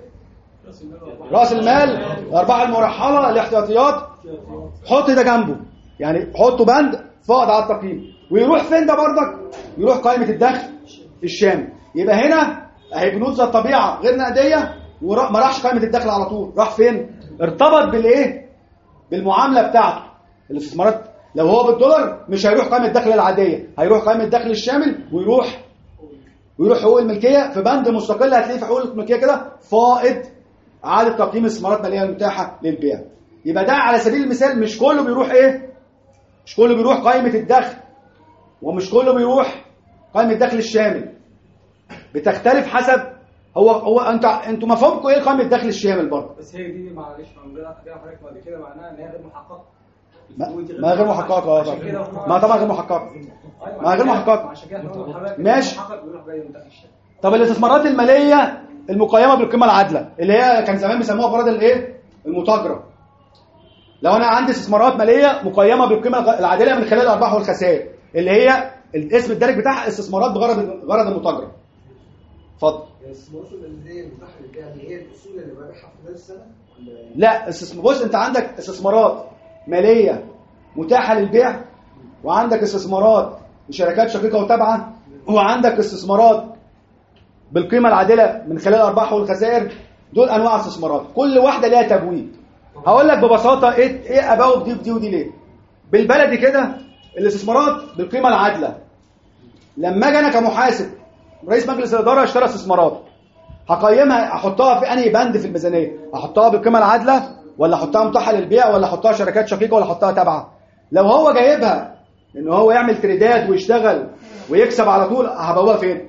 S1: راس المال، الارباح المرحله، الاحتياطيات. حط ده جنبه، يعني حطوا بند فائض اعاده تقييم. ويروح فين ده بردك؟ يروح قائمه الدخل الشامل. يبقى هنا اهي بنود ذات طبيعه غير نقديه وما راحش قائمه الدخل على طول، راح فين؟ ارتبط بالايه؟ بالمعامله بتاعته. الاستثمارات لو هو بالدولار مش هيروح قائمه الدخل العاديه، هيروح قائمه الدخل الشامل ويروح ويروح حقوق الملكيه في بند مستقل هتلاقيه في حقوق الملكيه كده فائض اعاده تقييم الاستثمارات الماليه المتاحه للبيع. يبقى ده على سبيل المثال مش كله بيروح ايه؟ مش كله بيروح قائمه الدخل ومش كله بيروح قائمه الدخل الشامل. بتختلف حسب هو هو انت انتوا مفهومكم ايه قائمه الدخل الشامل برضه؟
S2: بس هي دي معلش من غير حضرتك بعد كده معناها ان هي غير محققه.
S1: ما غير محققه اه طبعا. ما طبعا غير محققه. ما غير محققه.
S2: عشان كده حضرتك
S1: ماشي.
S2: بيروح جاي من دخل الشامل.
S1: طب الاستثمارات الماليه المقيمه بالقيمه العادله اللي هي كان زمان بيسموها فرض الايه؟ المتاجره. لو انا عندي استثمارات ماليه مقيمه بالقيمه العادله من خلال الارباح والخسائر اللي هي الاسم الدارج بتاعها استثمارات بغرض غرض المتاجره. اتفضل.
S7: الاستثمارات الماليه المتاحه للبيع اللي هي الاصول اللي ببيعها في خلال السنه ولا؟
S1: لا استثمار، بص انت عندك استثمارات ماليه متاحه للبيع وعندك استثمارات لشركات شقيقه وتابعه وعندك استثمارات بالقيمه العادله من خلال الارباح والخسائر. دول انواع استثمارات كل واحده ليها تبويب. هقول لك ببساطه ايه ايه ابواب دي ودي ودي ليه. بالبلدي كده الاستثمارات بالقيمه العادله لما اجي انا كمحاسب رئيس مجلس الاداره اشترى استثمارات هقيمها احطها في انهي بند في الميزانيه؟ احطها بالقيمه العادله ولا احطها متاحه للبيع ولا احطها شركات شقيقه ولا احطها تابعه؟ لو هو جايبها ان هو يعمل تريدات ويشتغل ويكسب على طول هبوبها فين؟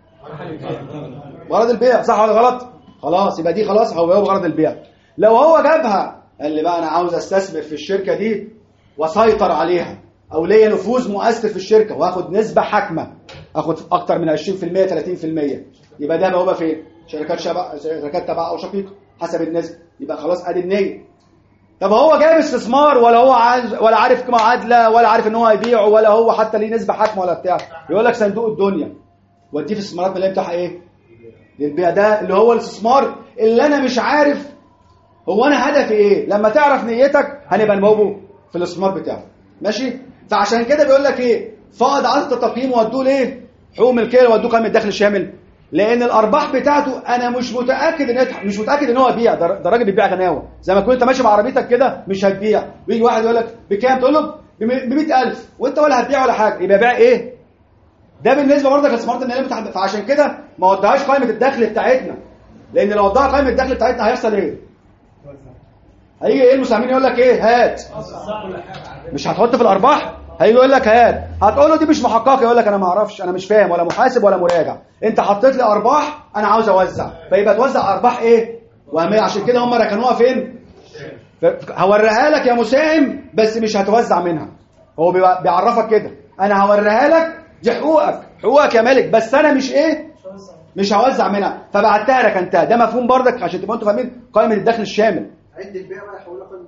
S1: غرض البيع. صح ولا غلط؟ خلاص يبقى دي خلاص هبوبها بغرض البيع. لو هو جابها قال لي بقى انا عاوز استثمر في الشركه دي واسيطر عليها او ليا نفوذ مؤثر في الشركه واخد نسبه حاكمه اخد اكتر من عشرين في المية ثلاثين في المية يبقى ده بقى فين؟ شركات شبع شركات تبع او شقيقه حسب النسبه. يبقى خلاص ادي النيه. طب هو جايب استثمار ولا هو عايز ولا عارف قيمه عادله ولا عارف ان هو هيبيعه ولا هو حتى ليه نسبه حاكمه ولا بتاع، يقول لك صندوق الدنيا وديه في الاستثمارات الماليه بتاعها ايه؟ للبيع. ده اللي هو الاستثمار اللي انا مش عارف هو انا هدفي ايه. لما تعرف نيتك هنبقى نموجه في الاستثمار بتاعه. ماشي؟ فعشان كده بيقول لك ايه؟ فائض اعاده التقييم ودوه ليه؟ حقوق ملكيه ودوه قائمه الدخل الشامل. لان الارباح بتاعته انا مش متاكد ان مش متاكد ان هو يبيع. ده, ده راجل بيبيع غناوه زي ما كنت ماشي بعربيتك كده مش هتبيع. بيجي واحد يقول لك بكام؟ تقول له ب مية ألف وانت ولا هتبيع ولا حاجه. يبقى بيع ايه؟ ده بالنسبه برضك للاستثمارات الماليه المتاحه. فعشان كده ما ودهاش قائمه الدخل بتاعتنا. لان لو وداها قائمه الدخل بتاعتنا هيحصل ايه؟ هيجي ايه المساهمين يقول لك ايه؟ هات. مش هتحط في الارباح؟ هيجي يقول لك هات. هتقول له دي مش محققه يقول لك انا ما اعرفش انا مش فاهم ولا محاسب ولا مراجع. انت حطيت لي ارباح انا عاوز اوزع. فيبقى توزع ارباح ايه؟ وهميه. عشان كده هم ركنوها فين؟ هوريها لك يا مساهم بس مش هتوزع منها. هو بيعرفك كده انا هوريها لك دي حقوقك حقوقك يا مالك بس انا مش ايه؟ مش هوزع منها. فبعتها لك انت. ده مفهوم برضك عشان تبقوا انتوا فاهمين قائمه الدخل الشامل.
S7: عد البيع بقى يحولها قائمه الدخل.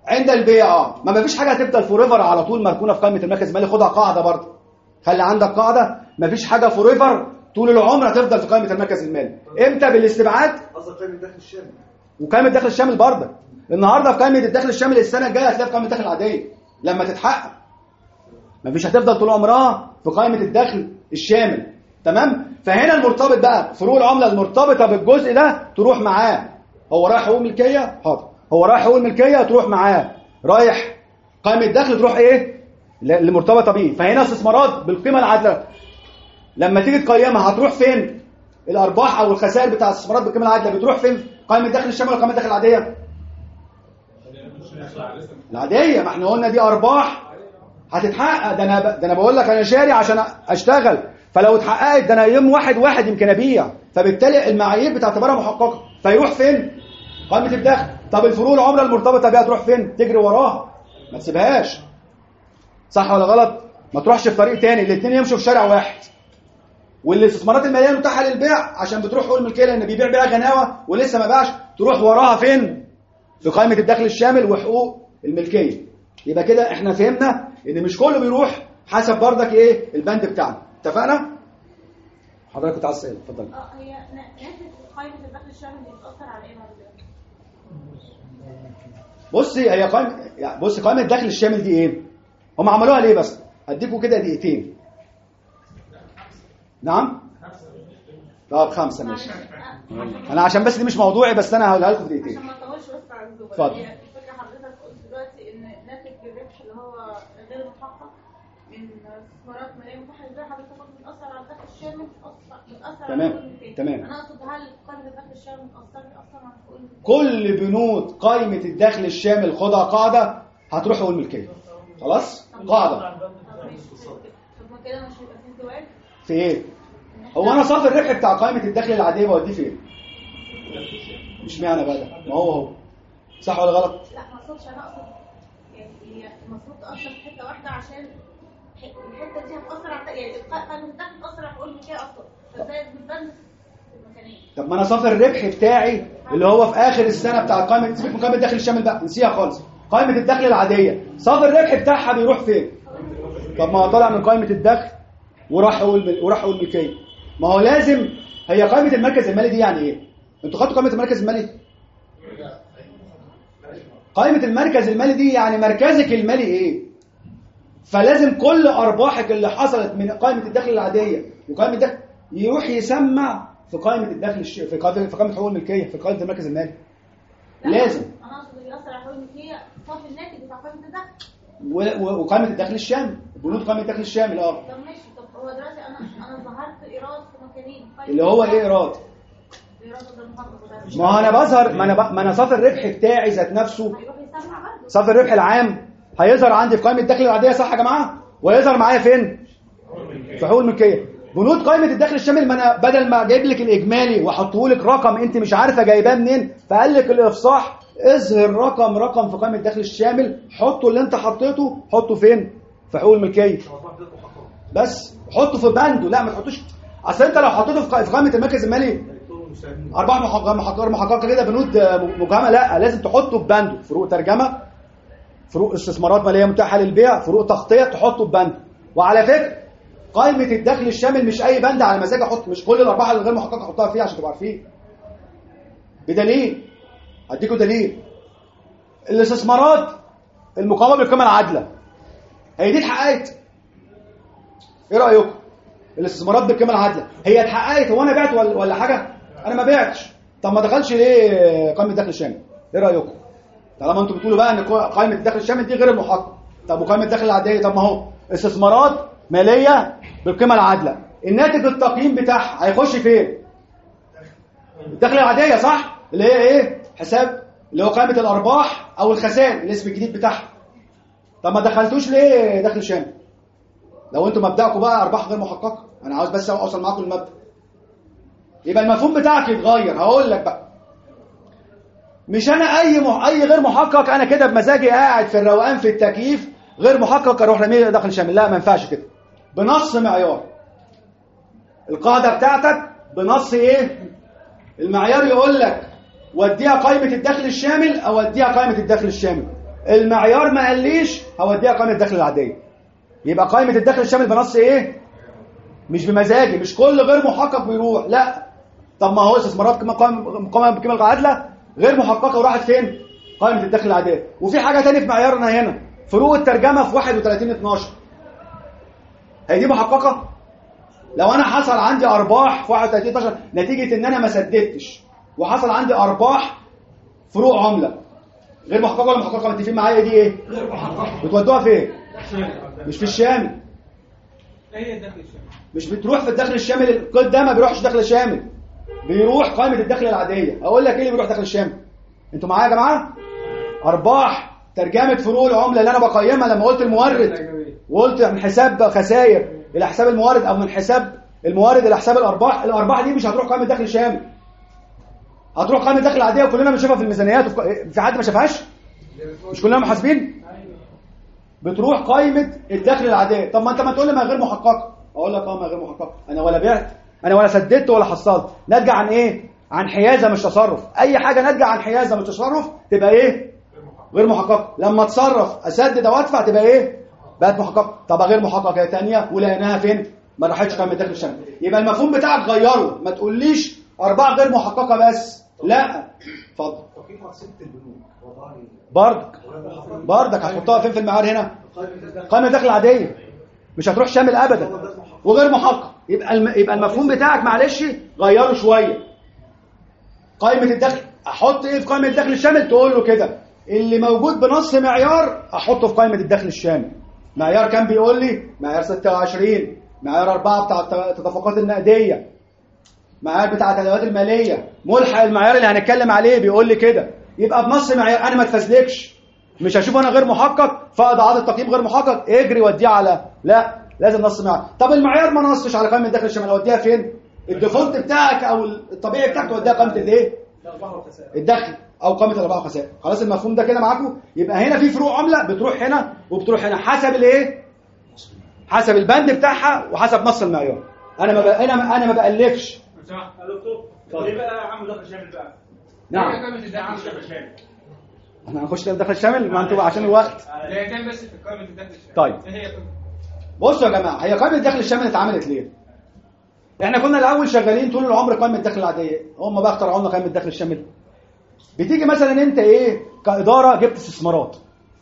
S1: عند البيع اه ما فيش حاجه هتفضل فوريفر على طول مركونه في قائمه المركز المالي. خدها قاعده برضه، خلي عندك قاعده، ما فيش حاجه فوريفر طول العمر هتفضل في قائمه المركز المالي. امتى؟ بالاستبعاد.
S7: قصدك قائمه الدخل الشامل.
S1: وقائمه الدخل الشامل برضه النهارده في قائمه الدخل الشامل، السنه الجايه هتلاقي في قائمه الدخل العاديه لما تتحقق. ما فيش هتفضل طول عمرها في قائمه الدخل الشامل. تمام؟ فهنا المرتبط بقى فروق العمله المرتبطه بالجزء ده تروح معاه. هو رايح حقوق ملكيه، حاضر. هو رايح حقوق الملكيه تروح معاه. رايح قائمه الدخل تروح ايه؟ اللي مرتبطه بيه. فهنا استثمارات بالقيمه العادله لما تيجي تقيمها هتروح فين؟ الارباح او الخسائر بتاع الاستثمارات بالقيمه العادله بتروح فين؟ قائمه الدخل الشامل ولا قائمه الدخل العاديه؟ العاديه. ما احنا قلنا دي ارباح هتتحقق. ده انا ب... ده انا بقول لك انا شاري عشان اشتغل، فلو اتحققت ده انا يوم واحد واحد يمكن ابيع، فبالتالي المعايير بتعتبرها محققه، فيروح فين؟ قائمه الدخل. طب الفروق العمله المرتبطه بيها تروح فين؟ تجري وراها، ما تسيبهاش. صح ولا غلط؟ ما تروحش في طريق تاني، الاثنين يمشوا في شارع واحد. والاستثمارات الماليه المتاحه للبيع عشان بتروح حقوق الملكيه لان بيبيع بيها غناوه ولسه ما باعش، تروح وراها فين؟ في قائمه الدخل الشامل وحقوق الملكيه. يبقى كده احنا فهمنا ان مش كله بيروح حسب بردك ايه البند بتاعنا. اتفقنا؟ حضرتك كنت عايز تسال، اتفضل.
S8: اه هي ناتج قائمه الدخل الشامل دي بتاثر على ايه بعد كده؟
S1: بصي هي قائمه يعني بصي قائمه الدخل الشامل دي ايه؟ هم عملوها ليه بس؟ اديكم كده دقيقتين. نعم؟ طب خمسه ماشي. انا عشان بس دي مش موضوعي، بس انا هقولها لكم في دقيقتين.
S8: عشان ما اطولش بس على الزبائن.
S1: اتفضل.
S8: هي الفكره حضرتك قلت دلوقتي ان ناتج الربح اللي هو غير محقق من استثمارات ماليه متاحه للبيع حضرتك قلت بتاثر على الدخل الشامل، بتاثر
S1: تمام.
S8: على كل
S1: تمام.
S8: انا اقصد هل قائمه الدخل الشامل بتاثر اصلا على حقوق الملكيه؟
S1: كل بنود قائمه الدخل الشامل خدها قاعده هتروح حقوق الملكيه. خلاص؟ قاعده.
S8: طب ماشي. طب ما كده مش هيبقى في ازدواج؟
S1: في ايه؟ هو انا صافي الربح بتاع قائمه الدخل العاديه بوديه فين؟ مش معنى بقى ده، ما هو هو صح ولا غلط؟
S8: لا ما اقصدش، انا اقصد يعني هي المفروض تاثر في حته واحده عشان الحته دي هتاثر على يعني قائمه الدخل تاثر على حقوق الملكيه اصلا، فازاي بتبان المكانيه؟
S1: طب ما انا صافي الربح بتاعي اللي هو في اخر السنه بتاع قائمه سيبك من قائمه الدخل الشامل بقى نسيها خالص. قائمه الدخل العاديه صافي الربح بتاعها بيروح فين؟ طب ما هو طالع من قائمه الدخل وراح حقوق وراح حقوق الملكيه. ما هو لازم هي قائمه المركز المالي دي يعني ايه؟ انتوا خدتوا قائمه المركز المالي؟ قائمه المركز المالي دي يعني مركزك المالي ايه؟ فلازم كل ارباحك اللي حصلت من قائمه الدخل العاديه وقائمه الدخل يروح يسمع في قائمه الدخل الش... في قائمه في قائمه حقوق الملكيه في قائمه المركز المالي. لازم
S8: انا اقصد اللي بيأثر على حقوق الملكيه صافي الناتج بتاع قائمه الدخل
S1: و... و... وقائمه الدخل الشامل، بنود قائمه الدخل الشامل اه.
S8: طب ماشي. طب هو دلوقتي انا انا ظهرت ايراد في مكانين
S1: اللي هو ايه ايراد؟
S8: ايراد غير محقق ده
S1: ما هو انا بظهر ما انا ب... ما انا صافي الربح بتاعي ذات نفسه
S8: هيروح يسمع برضه
S1: صافي الربح العام هيظهر عندي في قائمه الدخل العاديه صح يا جماعه؟ ويظهر معايا فين؟ في حقوق الملكيه. بنود قائمه الدخل الشامل ما انا بدل ما جايب لك الاجمالي واحطه لك رقم انت مش عارفه جايباه منين، فقال لك الافصاح اظهر رقم رقم في قائمه الدخل الشامل، حطه اللي انت حطيته حطه فين؟ في حقوق الملكيه. بس حطه في بنده، لا ما تحطوش. اصل انت لو حطيته في قائمه المركز المالي ارباح محققه محققه محققه كده بنود مبهمه، لا لازم تحطه في بنده. فروق ترجمه، فروق استثمارات ماليه متاحه للبيع، فروق تغطيه تحطه في بنده. وعلى فكره قائمه الدخل الشامل مش اي بند على مزاج احط، مش كل الارباح الغير محققه احطها فيها عشان تبقوا عارفين. بدليل اديكم دليل الاستثمارات المقاومه بالقيمه العادله هي دي اتحققت. ايه رايكم؟ الاستثمارات بالقيمه العادله هي اتحققت. هو انا بعت ولا, ولا حاجه؟ انا ما بعتش. طب ما دخلش ليه قائمه الدخل الشامل؟ ايه رايكم؟ طالما انتوا بتقولوا بقى ان قائمه الدخل الشامل دي غير المحقق، طب وقائمه الدخل العاديه؟ طب ما هو استثمارات ماليه بالقيمه العادله الناتج التقييم بتاعها هيخش فين؟ الدخل العاديه صح؟ اللي هي ايه؟ حساب اللي هو قائمه الارباح او الخسائر الاسم الجديد بتاعها. طب ما دخلتوش ليه دخل شامل؟ لو انتوا مبدأكم بقى ارباح غير محققه، انا عاوز بس اوصل معاكم المبدأ. يبقى المفهوم بتاعك يتغير. هقول لك بقى، مش انا اي مح... اي غير محقق انا كده بمزاجي قاعد في الروقان في التكييف غير محقق اروح رميه داخل شامل. لا ما ينفعش كده. بنص معيار. القاعده بتاعتك بنص ايه؟ المعيار يقول لك وديها قائمه الدخل الشامل او وديها قائمه الدخل الشامل. المعيار ما قاليش هوديها قائمه الدخل العاديه. يبقى قائمه الدخل الشامل بنص ايه؟ مش بمزاجي، مش كل غير محقق بيروح، لا. طب ما هو استثمارات مقامه بقيمه عادله غير محققه وراحت فين؟ قائمه الدخل العاديه. وفي حاجه ثانيه في معيارنا هنا، فروق الترجمه في واحد وثلاثين اتناشر. هي دي محققه؟ لو انا حصل عندي ارباح في واحد وثلاثين اتناشر نتيجه ان انا ما سددتش، وحصل عندي ارباح فروق عمله غير محققه ولا محققه؟ متفقين معايا دي ايه؟ غير محققه. بتودوها فين؟ مش في الشامل.
S2: ايه الدخل الشامل؟
S1: مش بتروح في الدخل الشامل، القيد ده ما بيروحش دخل شامل، بيروح قائمه الدخل العاديه. اقول لك ايه اللي بيروح دخل الشامل؟ انتوا معايا يا جماعه؟ ارباح ترجمه فروق العمله اللي انا بقيمها لما قلت المورد وقلت من حساب خسائر الى حساب المورد او من حساب المورد الى حساب الارباح. الارباح دي مش هتروح قائمه الدخل الشامل، هتروح قائمه الدخل العاديه، وكلنا بنشوفها في الميزانيات. في حد ما شافهاش؟ مش كلنا محاسبين؟ بتروح قائمه الدخل العاديه. طب ما انت ما تقول لي ما غير محققه، اقول لك اه ما غير محققه، انا ولا بعت، انا ولا سددت ولا حصلت. ناتجه عن ايه؟ عن حيازه مش تصرف. اي حاجه ناتجه عن حيازه مش تصرف تبقى ايه؟ غير محققه. لما اتصرف اسدد او ادفع تبقى ايه؟ بقت محققه. طب غير محققه ثانيه ولقيناها فين؟ ما راحتش قائمه الدخل الشامل. يبقى المفهوم بتاعك غيره، ما تقوليش ارباح غير محققه بس، لا. اتفضل.
S7: توقيف مقصده البنوك والله
S1: بردك بردك هتحطها فين في المعيار هنا؟ قائمه الدخل العاديه، مش هتروح شامل ابدا وغير محقق. يبقى الم... يبقى المفهوم بتاعك معلش غيره شويه. قائمه الدخل احط ايه في قائمه الدخل الشامل؟ تقول له كده اللي موجود بنص معيار احطه في قائمه الدخل الشامل. معيار كان بيقول لي معيار ستة وعشرين، معيار أربعة بتاع التدفقات النقديه، معيار بتاع التداولات الماليه، ملحق المعيار اللي هنتكلم عليه بيقول لي كده. يبقى بنص معيار انا ما اتفزلكش، مش هشوف انا غير محقق فاضعات التقييم غير محقق اجري وديه على، لا، لازم نص معيار. طب المعيار ما نصش على قائمه الدخل الشامل، اوديها فين؟ الديفولت بتاعك او الطبيعي بتاعك توديها قائمه الايه؟ الدخل او قائمه الارباح والخسائر. خلاص المفهوم ده كده معاكم؟ يبقى هنا في فروق عمله بتروح هنا وبتروح هنا حسب الايه؟ حسب البند بتاعها وحسب نص المعيار. انا ما بقى انا انا ما بالفش.
S3: صح يا دكتور. طب ليه بقى عامل دخل شامل بقى؟
S1: نعم.
S3: ليه عامل دخل شامل؟
S1: احنا هنخش في الدخل الشامل ما انتوا عشان الوقت.
S2: هي كان بس في قائمه الدخل الشامل.
S1: طيب.
S2: ايه هي؟
S1: بصوا يا جماعه، هي قائمه الدخل الشامل اتعملت ليه؟ احنا كنا الاول شغالين طول العمر قائمه الدخل العاديه، هم بقى اخترعوا لنا قائمه الدخل الشامل. بتيجي مثلا انت ايه كاداره جبت استثمارات،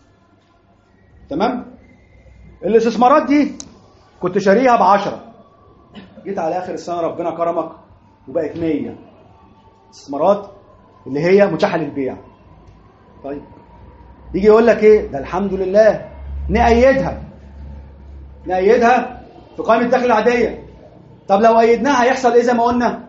S1: تمام؟ الاستثمارات دي كنت شاريها بعشرة، جيت على اخر السنه ربنا كرمك وبقت مية استثمارات اللي هي متاحه للبيع. طيب يجي يقول لك ايه ده الحمد لله نأيدها نأيدها في قائمه الدخل العاديه. طب لو أيدناها هيحصل ايه زي ما قلنا؟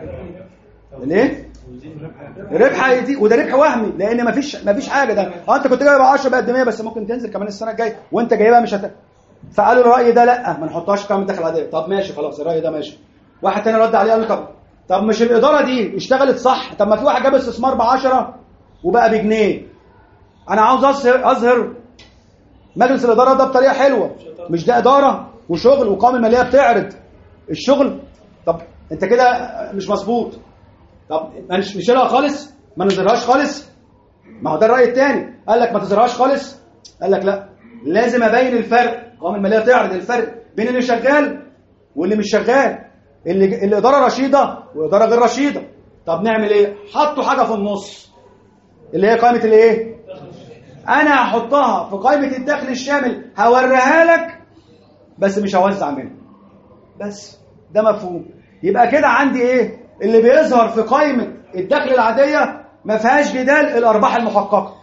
S1: ليه؟ ربح هيزيد، وده ربح وهمي لان مفيش مفيش حاجه. ده اه انت كنت جايبها عشرة بقت مية بس ممكن تنزل كمان السنه الجايه وانت جايبها مش هت... فقالوا الراي ده لا ما نحطهاش في قائمه الدخل العاديه. طب ماشي خلاص الراي ده ماشي. واحد تاني رد عليه قال له طب طب مش الاداره دي اشتغلت صح؟ طب ما في واحد جاب استثمار ب عشرة وبقى بجنيه. انا عاوز اظهر اظهر مجلس الاداره ده بطريقه حلوه، مش ده اداره وشغل وقائمه الماليه بتعرض الشغل. طب انت كده مش مظبوط. طب نشيلها خالص؟ ما نظهرهاش خالص؟ ما هو ده الراي الثاني قال لك ما تظهرهاش خالص. قال لك لا لازم ابين الفرق. القوائم الماليه تعرض الفرق بين اللي شغال واللي مش شغال، اللي الاداره رشيده واداره غير رشيده. طب نعمل ايه؟ حطوا حاجه في النص اللي هي قائمه الايه؟ انا هحطها في قائمه الدخل الشامل، هوريها لك بس مش هوزع منها. بس ده مفهوم. يبقى كده عندي ايه؟ اللي بيظهر في قائمه الدخل العاديه ما فيهاش جدال الارباح المحققه،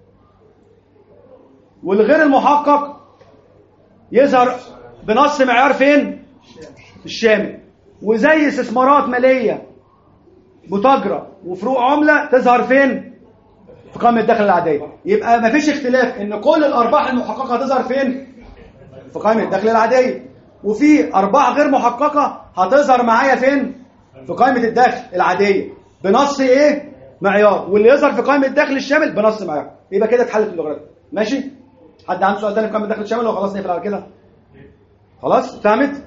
S1: والغير المحقق يظهر بنص معيار فين؟ الشامل. وزي استثمارات ماليه متاجره وفروق عمله تظهر فين؟ في قائمه الدخل العاديه. يبقى ما فيش اختلاف ان كل الارباح المحققه هتظهر فين؟ في قائمه الدخل العاديه. وفي ارباح غير محققه هتظهر معايا فين؟ في قائمه الدخل العاديه بنص ايه؟ معيار. واللي يظهر في قائمه الدخل الشامل بنص معيار. يبقى كده اتحلت اللغات. ماشي؟ حد عنده سؤال تاني في قائمه الدخل الشامل ولا خلاص نقفل على كده؟ خلاص فهمت؟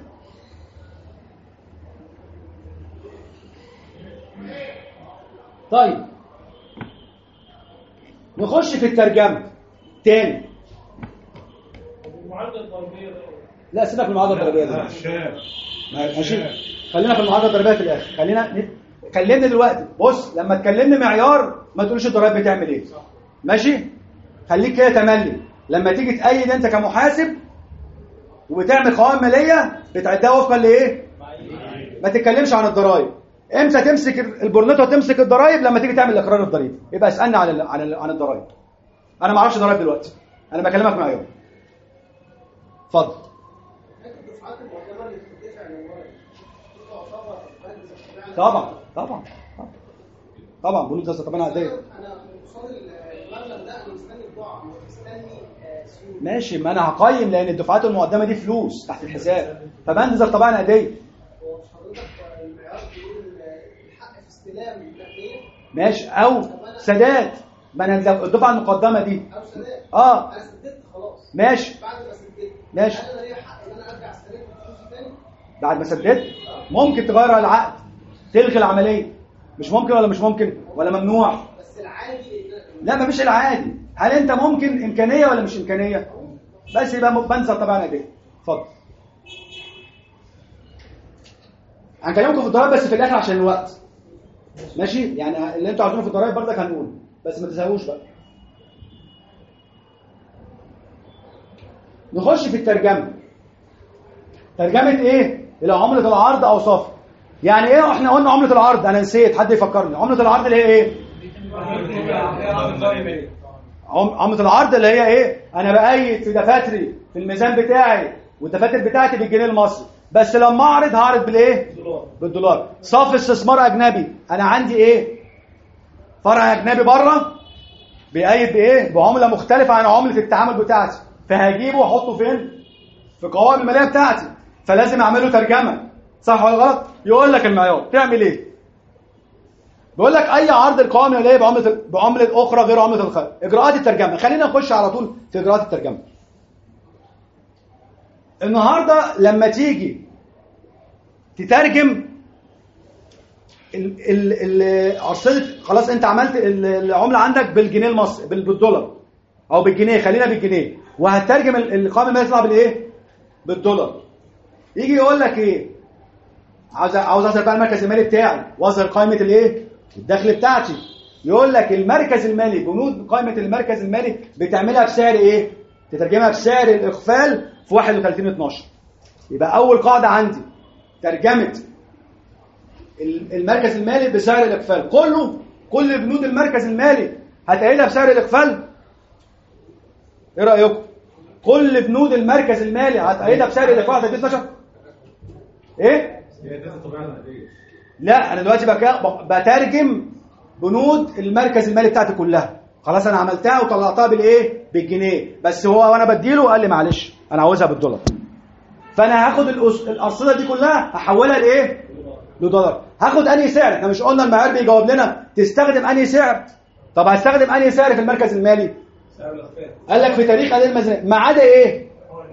S1: طيب نخش في الترجمه. تاني.
S5: المعادله الضريبيه ده
S1: لا سيبك من المعادله الضريبيه دي ماشي، خلينا في المعادله الضريبيه في الاخر. خلينا نت... كلمني دلوقتي. بص لما تكلمني معيار ما تقولش الضرايب بتعمل ايه، ماشي؟ خليك كده تملي لما تيجي تأيد انت كمحاسب وبتعمل قوائم ماليه بتعدها وفقا لايه؟ ما تتكلمش عن الضرايب. امتى تمسك البورنيطه وتمسك الضرايب؟ لما تيجي تعمل اقرار الضريبي يبقى اسالني عن ال... عن ال... عن الضرايب. انا ما اعرفش ضرايب دلوقتي، انا بكلمك معيار. اتفضل.
S7: الدفعات المعتبره اللي بتدفع للموارد تعتبر بند
S1: طبعا طبعا طبعا بنود زي طبعا عاديه.
S7: انا قصاد المبلغ ده انا مستني بضاعه مش مستني سيوله.
S1: ماشي، ما انا هقيم لان الدفعات المقدمه دي فلوس تحت الحساب، فبند زي طبعا عاديه.
S7: هو مش حضرتك المعيار بيقول الحق في استلام النقديه
S1: ماشي، او سداد. ما انا الدفعه المقدمه دي
S7: او سداد.
S1: اه
S7: انا سددت خلاص.
S1: ماشي
S7: بعد ما سددت
S1: ماشي
S7: هل انا ليا حق ان انا ارجع استلم فلوسي تاني؟
S1: بعد ما سددت ممكن تغير العقد، تلغي العمليه. مش ممكن ولا مش ممكن ولا ممنوع؟
S7: بس العادي
S1: لا ما فيش العادي. هل انت ممكن امكانيه ولا مش امكانيه؟ بس يبقى بنزل طبعا دي. اتفضل. هنكلمكم في الضرايب بس في الاخر عشان الوقت، ماشي؟ يعني اللي انتوا عايزينه في الضرايب برضك هنقول، بس ما تزهقوش بقى. نخش في الترجمه. ترجمه ايه؟ الى عمله العرض اوصافها. يعني ايه احنا قلنا عمله العرض؟ انا نسيت، حد يفكرني. عمله العرض اللي هي ايه؟ عمله العرض اللي هي ايه؟ انا بأيد في دفاتري في الميزان بتاعي والدفاتر بتاعتي بالجنيه المصري، بس لما اعرض هعرض بالايه؟ بالدولار. صافي استثمار اجنبي، انا عندي ايه؟ فرع اجنبي بره بيأيد بايه؟ بعمله مختلفه عن عمله التعامل بتاعتي، فهجيبه واحطه فين؟ في قوائم الماليه بتاعتي، فلازم اعمل له ترجمه. صح ولا غلط؟ يقول لك المعيار تعمل ايه؟ بيقول لك اي عرض القوائم الماليه بعمله بعمله اخرى غير عمله الخارج. اجراءات الترجمه. خلينا نخش على طول في اجراءات الترجمه. النهارده لما تيجي تترجم ال ال ال خلاص انت عملت العمله عندك بالجنيه المصري بالدولار او بالجنيه، خلينا بالجنيه، وهتترجم القوائم الماليه تطلع بالايه؟ بالدولار. يجي يقول لك ايه؟ عاوز عاوز اظهر بقى المركز المالي بتاعي واظهر قائمه الايه؟ الدخل بتاعتي. يقول لك المركز المالي، بنود قائمه المركز المالي بتعملها بسعر ايه؟ تترجمها بسعر الاخفال في واحد وثلاثين اتناشر. يبقى اول قاعده عندي ترجمه المركز المالي بسعر الاخفال. كله كل بنود المركز المالي هتقيدها بسعر الاخفال. ايه رايكم؟ كل بنود المركز المالي هتقيدها بسعر الاخفال واحد وثلاثين اتناشر. ايه؟ لا انا دلوقتي بترجم بنود المركز المالي بتاعتي كلها. خلاص انا عملتها وطلعتها بالايه؟ بالجنيه، بس هو وانا بديله قال لي معلش انا عاوزها بالدولار، فانا هاخد الارصده دي كلها هحولها لايه؟ لدولار. هاخد انهي سعر؟ احنا مش قلنا المعيار بيجاوب لنا تستخدم انهي سعر؟ طب هستخدم انهي سعر في المركز المالي؟ سعر الاخفاء. قال لك في تاريخ اداء الميزانيه ما عدا ايه؟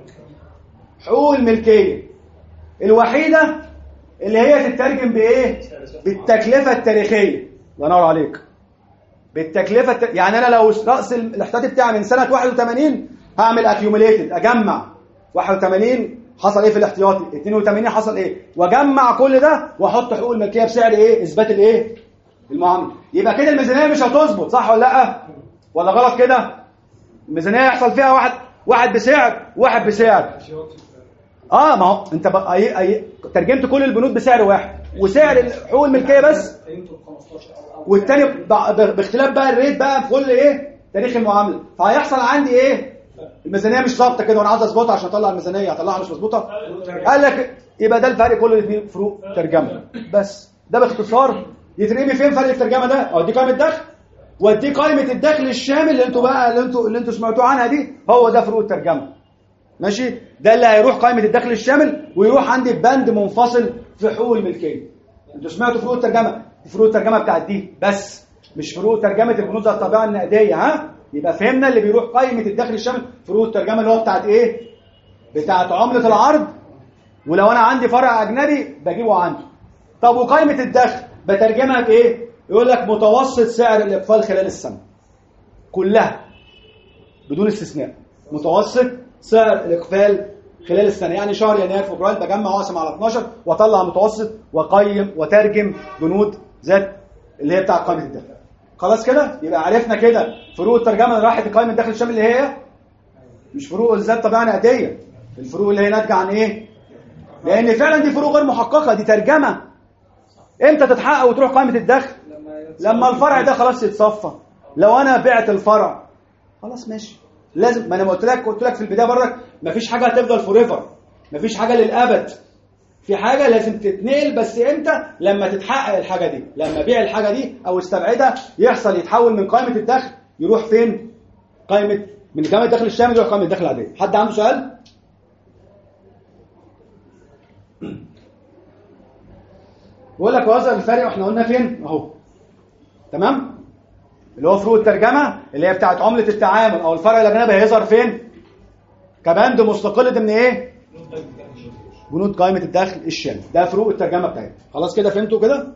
S1: حقوق الملكيه الوحيده اللي هي تترجم بايه؟ بالتكلفه التاريخيه. الله ينور عليك. بالتكلفه الت... يعني انا لو راس الاحتياطي بتاعي من سنه واحد وثمانين هعمل اكيوميليتد، اجمع واحد وثمانين حصل ايه في الاحتياطي، اثنين وثمانين حصل ايه، واجمع كل ده واحط حقوق الملكيه بسعر ايه؟ اثبات الايه؟ المعامله. يبقى كده الميزانيه مش هتظبط، صح ولا لا؟ ولا غلط كده؟ الميزانيه يحصل فيها واحد واحد بسعر واحد بسعر. اه ما هو انت بقى أي... أي... ترجمت كل البنود بسعر واحد وسعر حقوق الملكيه بس، والتاني باختلاف بقى الريت بقى في كل ايه؟ تاريخ المعامله. فهيحصل عندي ايه؟ الميزانيه مش ظابطه كده وانا عاوز اظبطها عشان اطلع الميزانيه هطلعها مش مظبوطه. قال لك يبقى ده الفرق كله الاثنين فروق ترجمه. بس ده باختصار يترمي فين فرق الترجمه ده؟ اه دي قائمه الدخل، ودي قائمه الدخل الشامل اللي انتوا بقى اللي انتوا اللي انتوا سمعتوا عنها دي، هو ده فروق الترجمه. ماشي؟ ده اللي هيروح قائمه الدخل الشامل ويروح عندي بند منفصل في حقوق الملكيه. انتوا سمعتوا فروق الترجمه، فروق الترجمه بتاعت دي بس، مش فروق ترجمه البنود ذات الطبيعه النقديه. ها؟ يبقى فهمنا اللي بيروح قائمه الدخل الشامل فروق الترجمه اللي هو بتاعت ايه؟ بتاعت عمله العرض، ولو انا عندي فرع اجنبي بجيبه عندي. طب وقائمه الدخل بترجمها بايه؟ يقول لك متوسط سعر الاقفال خلال السنه كلها. بدون استثناء. متوسط سعر الاقفال خلال السنه، يعني شهر يناير فبراير بجمع واقسم على اتناشر واطلع متوسط واقيم وترجم بنود ذات اللي هي بتاع قائمه الدخل. خلاص كده يبقى عرفنا كده فروق الترجمه اللي راحت لقائمه الدخل الشامل اللي هي مش فروق ذات طبيعه نقديه، الفروق اللي هي ناتجه عن ايه؟ لان فعلا دي فروق غير محققه، دي ترجمه. امتى تتحقق وتروح قائمه الدخل؟ لما الفرع ده خلاص يتصفى. لو انا بعت الفرع خلاص ماشي، لازم، ما انا قلت لك قلت لك في البدايه برضك مفيش حاجه هتفضل فور ايفر، مفيش حاجه للابد، في حاجه لازم تتنقل. بس امتى؟ لما تتحقق الحاجه دي، لما بيع الحاجه دي او استبعدها يحصل يتحول من قائمه الدخل يروح فين؟ قائمه من قائمه الدخل الشامل يروح قائمه الدخل العاديه. حد عنده سؤال؟ بقول لك وظهر الفرق واحنا قلنا فين اهو، تمام؟ اللي هو فروق الترجمه اللي هي بتاعت عمله التعامل او الفرع الاجنبي هيظهر فين؟ كبند مستقل ضمن ايه؟ بنود قائمه الدخل الشامل. ده فروق الترجمه بتاعتها. خلاص كده فهمتوا كده؟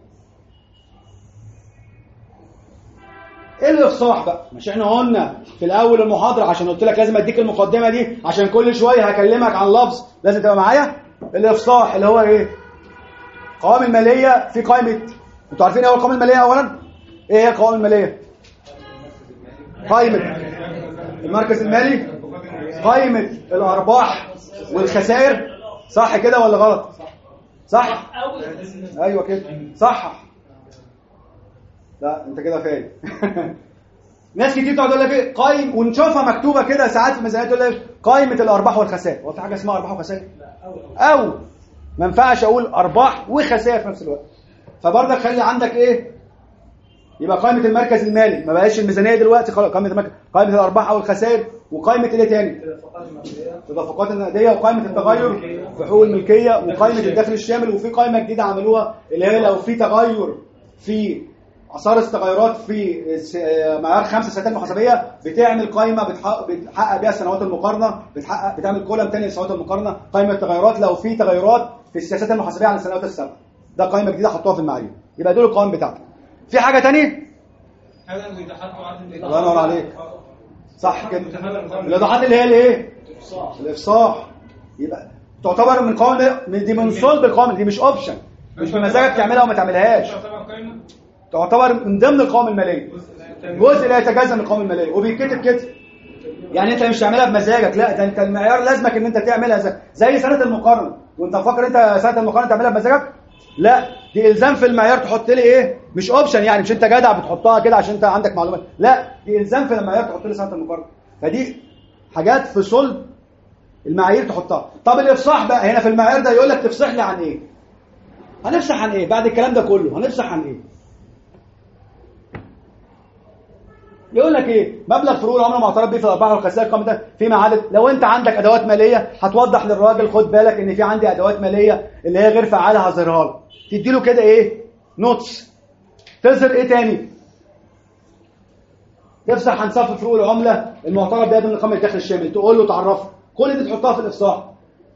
S1: ايه الافصاح بقى؟ مش احنا قلنا في الاول المحاضره عشان قلت لك لازم اديك المقدمه دي عشان كل شويه هكلمك عن لفظ لازم تبقى معايا. الافصاح اللي هو ايه؟ قوائم الماليه في قائمه، انتوا عارفين ايه هو القوائم الماليه اولا؟ ايه هي القوائم الماليه؟ قائمه المركز المالي، قائمه الارباح والخسائر، صح كده ولا غلط؟ صح؟ ايوه كده صح. لا انت كده فاهم. ناس كتير تقعد تقول لك ايه قائم، ونشوفها مكتوبه كده ساعات في الميزانيات تقول لك قائمه الارباح والخسائر. هو في حاجه اسمها ارباح وخسائر؟ او ما ينفعش اقول ارباح وخسائر في نفس الوقت. فبرضك خلي عندك ايه؟ يبقى قائمه المركز المالي ما بقاش الميزانيه دلوقتي خلاص، قائمه المركز، قائمه الارباح او الخسائر، وقائمه ايه تاني؟ التدفقات النقديه، وقائمه التغير في حقوق الملكيه، وقائمه الدخل الشامل. وفي قائمه جديده عملوها اللي هي لو في تغير في اثار التغيرات في معيار خمسة السنوات المحاسبيه بتعمل قائمه بتحقق, بتحقق بيها السنوات المقارنه، بتحقق بتعمل كولم ثاني للسنوات المقارنه، قائمه التغيرات لو في تغيرات في السياسات المحاسبيه على السنوات السابقه. ده قائمه جديده حطوها في المعايير. يبقى دول القوائم بتاعتك. في حاجه ثانيه؟ الله ينور عليك، صح كده. الايضاحات اللي هي الايه؟ الافصاح. يبقى تعتبر من قوائم دي، من صلب القوائم دي، مش اوبشن، مش بمزاجك تعملها وما تعملهاش، تعتبر من ضمن القوائم الماليه، جزء لا يتجزا من القوائم الماليه وبيتكتب كده. يعني انت مش تعملها بمزاجك، لا ده انت المعيار لازمك ان انت تعملها زي, زي سنه المقارنه. وانت فاكر انت سنه المقارنه تعملها بمزاجك؟ لا، دي الزام في المعيار تحط لي ايه؟ مش اوبشن، يعني مش انت جدع بتحطها كده عشان انت عندك معلومات، لا دي الزام في المعيار تحط لي سنه المقارنه. فدي حاجات في صلب المعايير تحطها. طب الافصاح بقى هنا في المعيار ده يقول لك تفصح لي عن ايه؟ هنفصح عن ايه بعد الكلام ده كله؟ هنفصح عن ايه؟ يقول لك ايه؟ مبلغ فروق العمله معترف به في الارباح والخسائر قائمه ده فيما عدا لو انت عندك ادوات ماليه هتوضح للراجل خد بالك ان في عندي ادوات ماليه اللي هي غير فعاله هظهرها له. تدي له كده ايه؟ نوتس. تظهر ايه تاني؟ تفصح عن صف فروق العمله المعترف بها ضمن قائمه الدخل الشامل، تقول له تعرفه. كل دي تحطها في الافصاح.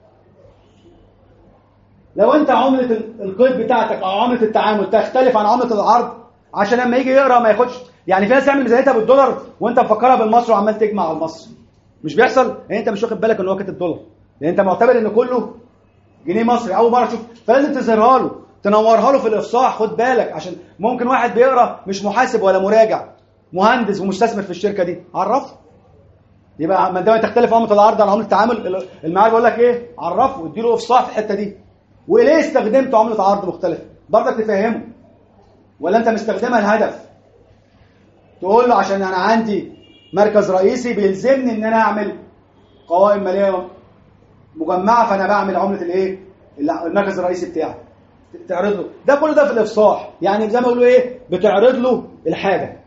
S1: لو انت عمله القيد بتاعتك او عمله التعامل تختلف عن عمله العرض عشان لما يجي يقرا ما ياخدش. يعني في ناس تعمل ميزانيتها بالدولار وانت مفكرها بالمصري وعمال تجمع على المصري. مش بيحصل؟ يعني انت مش واخد بالك ان هو كاتب دولار، لان انت معتبر ان كله جنيه مصري اول مره تشوف. فلازم تظهرها له، تنورها له في الافصاح. خد بالك عشان ممكن واحد بيقرا مش محاسب ولا مراجع، مهندس ومستثمر في الشركه دي، عرفه. يبقى ما دام تختلف عمله العرض عن عمله التعامل، المعايير بيقول لك ايه؟ عرفه واديله افصاح في الحته دي. وليه استخدمت عمله عرض مختلفه؟ برضك تفهمه. ولا انت مستخدمها الهدف؟ تقول له عشان انا عندي مركز رئيسي بيلزمني ان انا اعمل قوائم ماليه مجمعه، فانا بعمل عمله الايه؟ المركز الرئيسي بتاعي. تعرض له ده كله ده في الافصاح. يعني زي ما بيقولوا ايه؟ بتعرض له الحاجه.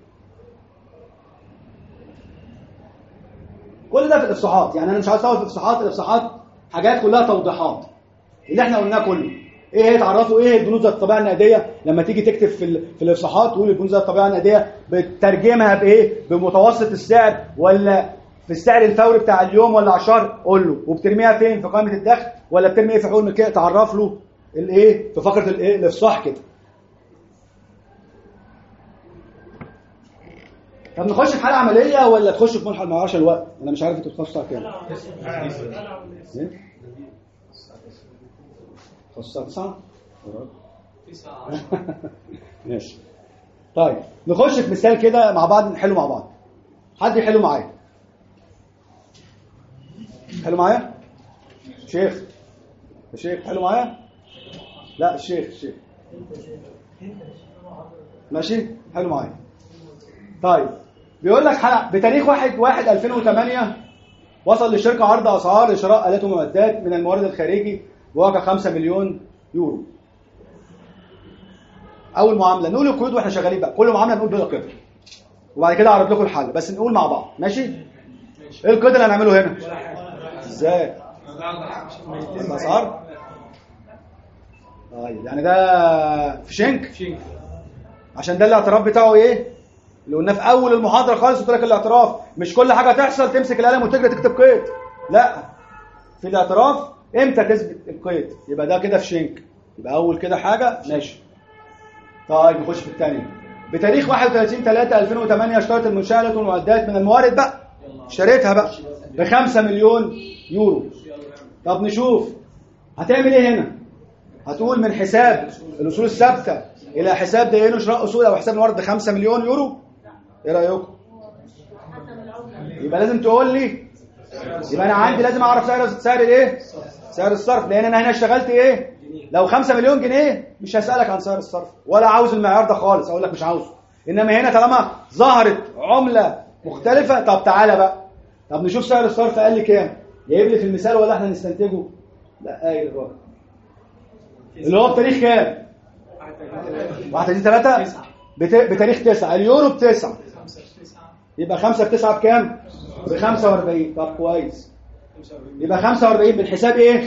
S1: كل ده في الافصاحات. يعني انا مش عايز اطول في الافصاحات. الافصاحات حاجات كلها توضيحات اللي احنا قلناه كله. ايه هي؟ تعرفوا ايه البنود ذات الطبيعه النقديه. لما تيجي تكتب في في الافصاحات تقول البنود ذات الطبيعه النقديه بتترجمها بايه؟ بمتوسط السعر ولا في السعر الفوري بتاع اليوم ولا على الشهر؟ قول له. وبترميها فين؟ في قائمه الدخل ولا بترمي ايه في حقوق الملكيه؟ تعرف له الايه في فقره الايه الافصاح كده. طب نخش في حاله عمليه ولا تخش في ملحق؟ ما اعرفش الوقت، انا مش عارف انتوا بتخشوا على كام. ايه؟ خش على تسعة؟ ماشي. طيب نخش في مثال كده مع بعض، نحله مع بعض. حد يحله معايا؟ حلو معايا؟ شيخ الشيخ حلو معايا؟ لا الشيخ الشيخ ماشي؟ حلو معايا. طيب بيقول لك بتاريخ واحد واحد ألفين وثمانية وصل للشركة عرض أسعار لشراء آلات ومعدات من المورد الخارجي بواقع خمسة مليون يورو. أول معاملة نقول القيود واحنا شغالين بقى، كل معاملة نقول بلا قيد وبعد كده أعرض لكم الحل، بس نقول مع بعض ماشي؟ إيه القيد اللي هنعمله هنا؟ إزاي؟ الأسعار؟ طيب يعني ده في شنك؟ عشان ده الاعتراف بتاعه إيه؟ اللي قلنا في اول المحاضره خالص قلت لك الاعتراف مش كل حاجه تحصل تمسك القلم وتجري تكتب قيد، لا في الاعتراف امتى تثبت القيد، يبقى ده كده في شنك، يبقى اول كده حاجه ماشي. طيب نخش في الثانيه. بتاريخ واحد وثلاثين ثلاثة ألفين وثمانية اشترت المنشاه آلات والمعدات من الموارد بقى، اشتريتها بقى ب خمسة مليون يورو. طب نشوف هتعمل ايه هنا. هتقول من حساب الاصول الثابته الى حساب دين شراء اصول او حساب الموارد ب خمسة مليون يورو. ايه رايكم؟ يبقى لازم تقول لي، يبقى انا عندي لازم اعرف سعر سعر الايه؟ سعر الصرف، لان انا هنا اشتغلت ايه؟ لو خمسة مليون جنيه مش هسالك عن سعر الصرف ولا عاوز المعيار ده خالص، اقول لك مش عاوزه. انما هنا طالما ظهرت عمله مختلفه، طب تعالى بقى طب نشوف سعر الصرف قال لي كام؟ جايب لي في المثال ولا احنا نستنتجه؟ لا قايل الراجل اللي هو بتاريخ كام؟ واحد وثلاثين ثلاثة بتاريخ تسعة، اليورو بتسعة، يبقى خمسة بتسعة بكام؟ بخمسة واربعين. طب كويس، يبقى خمسة واربعين بالحساب ايه؟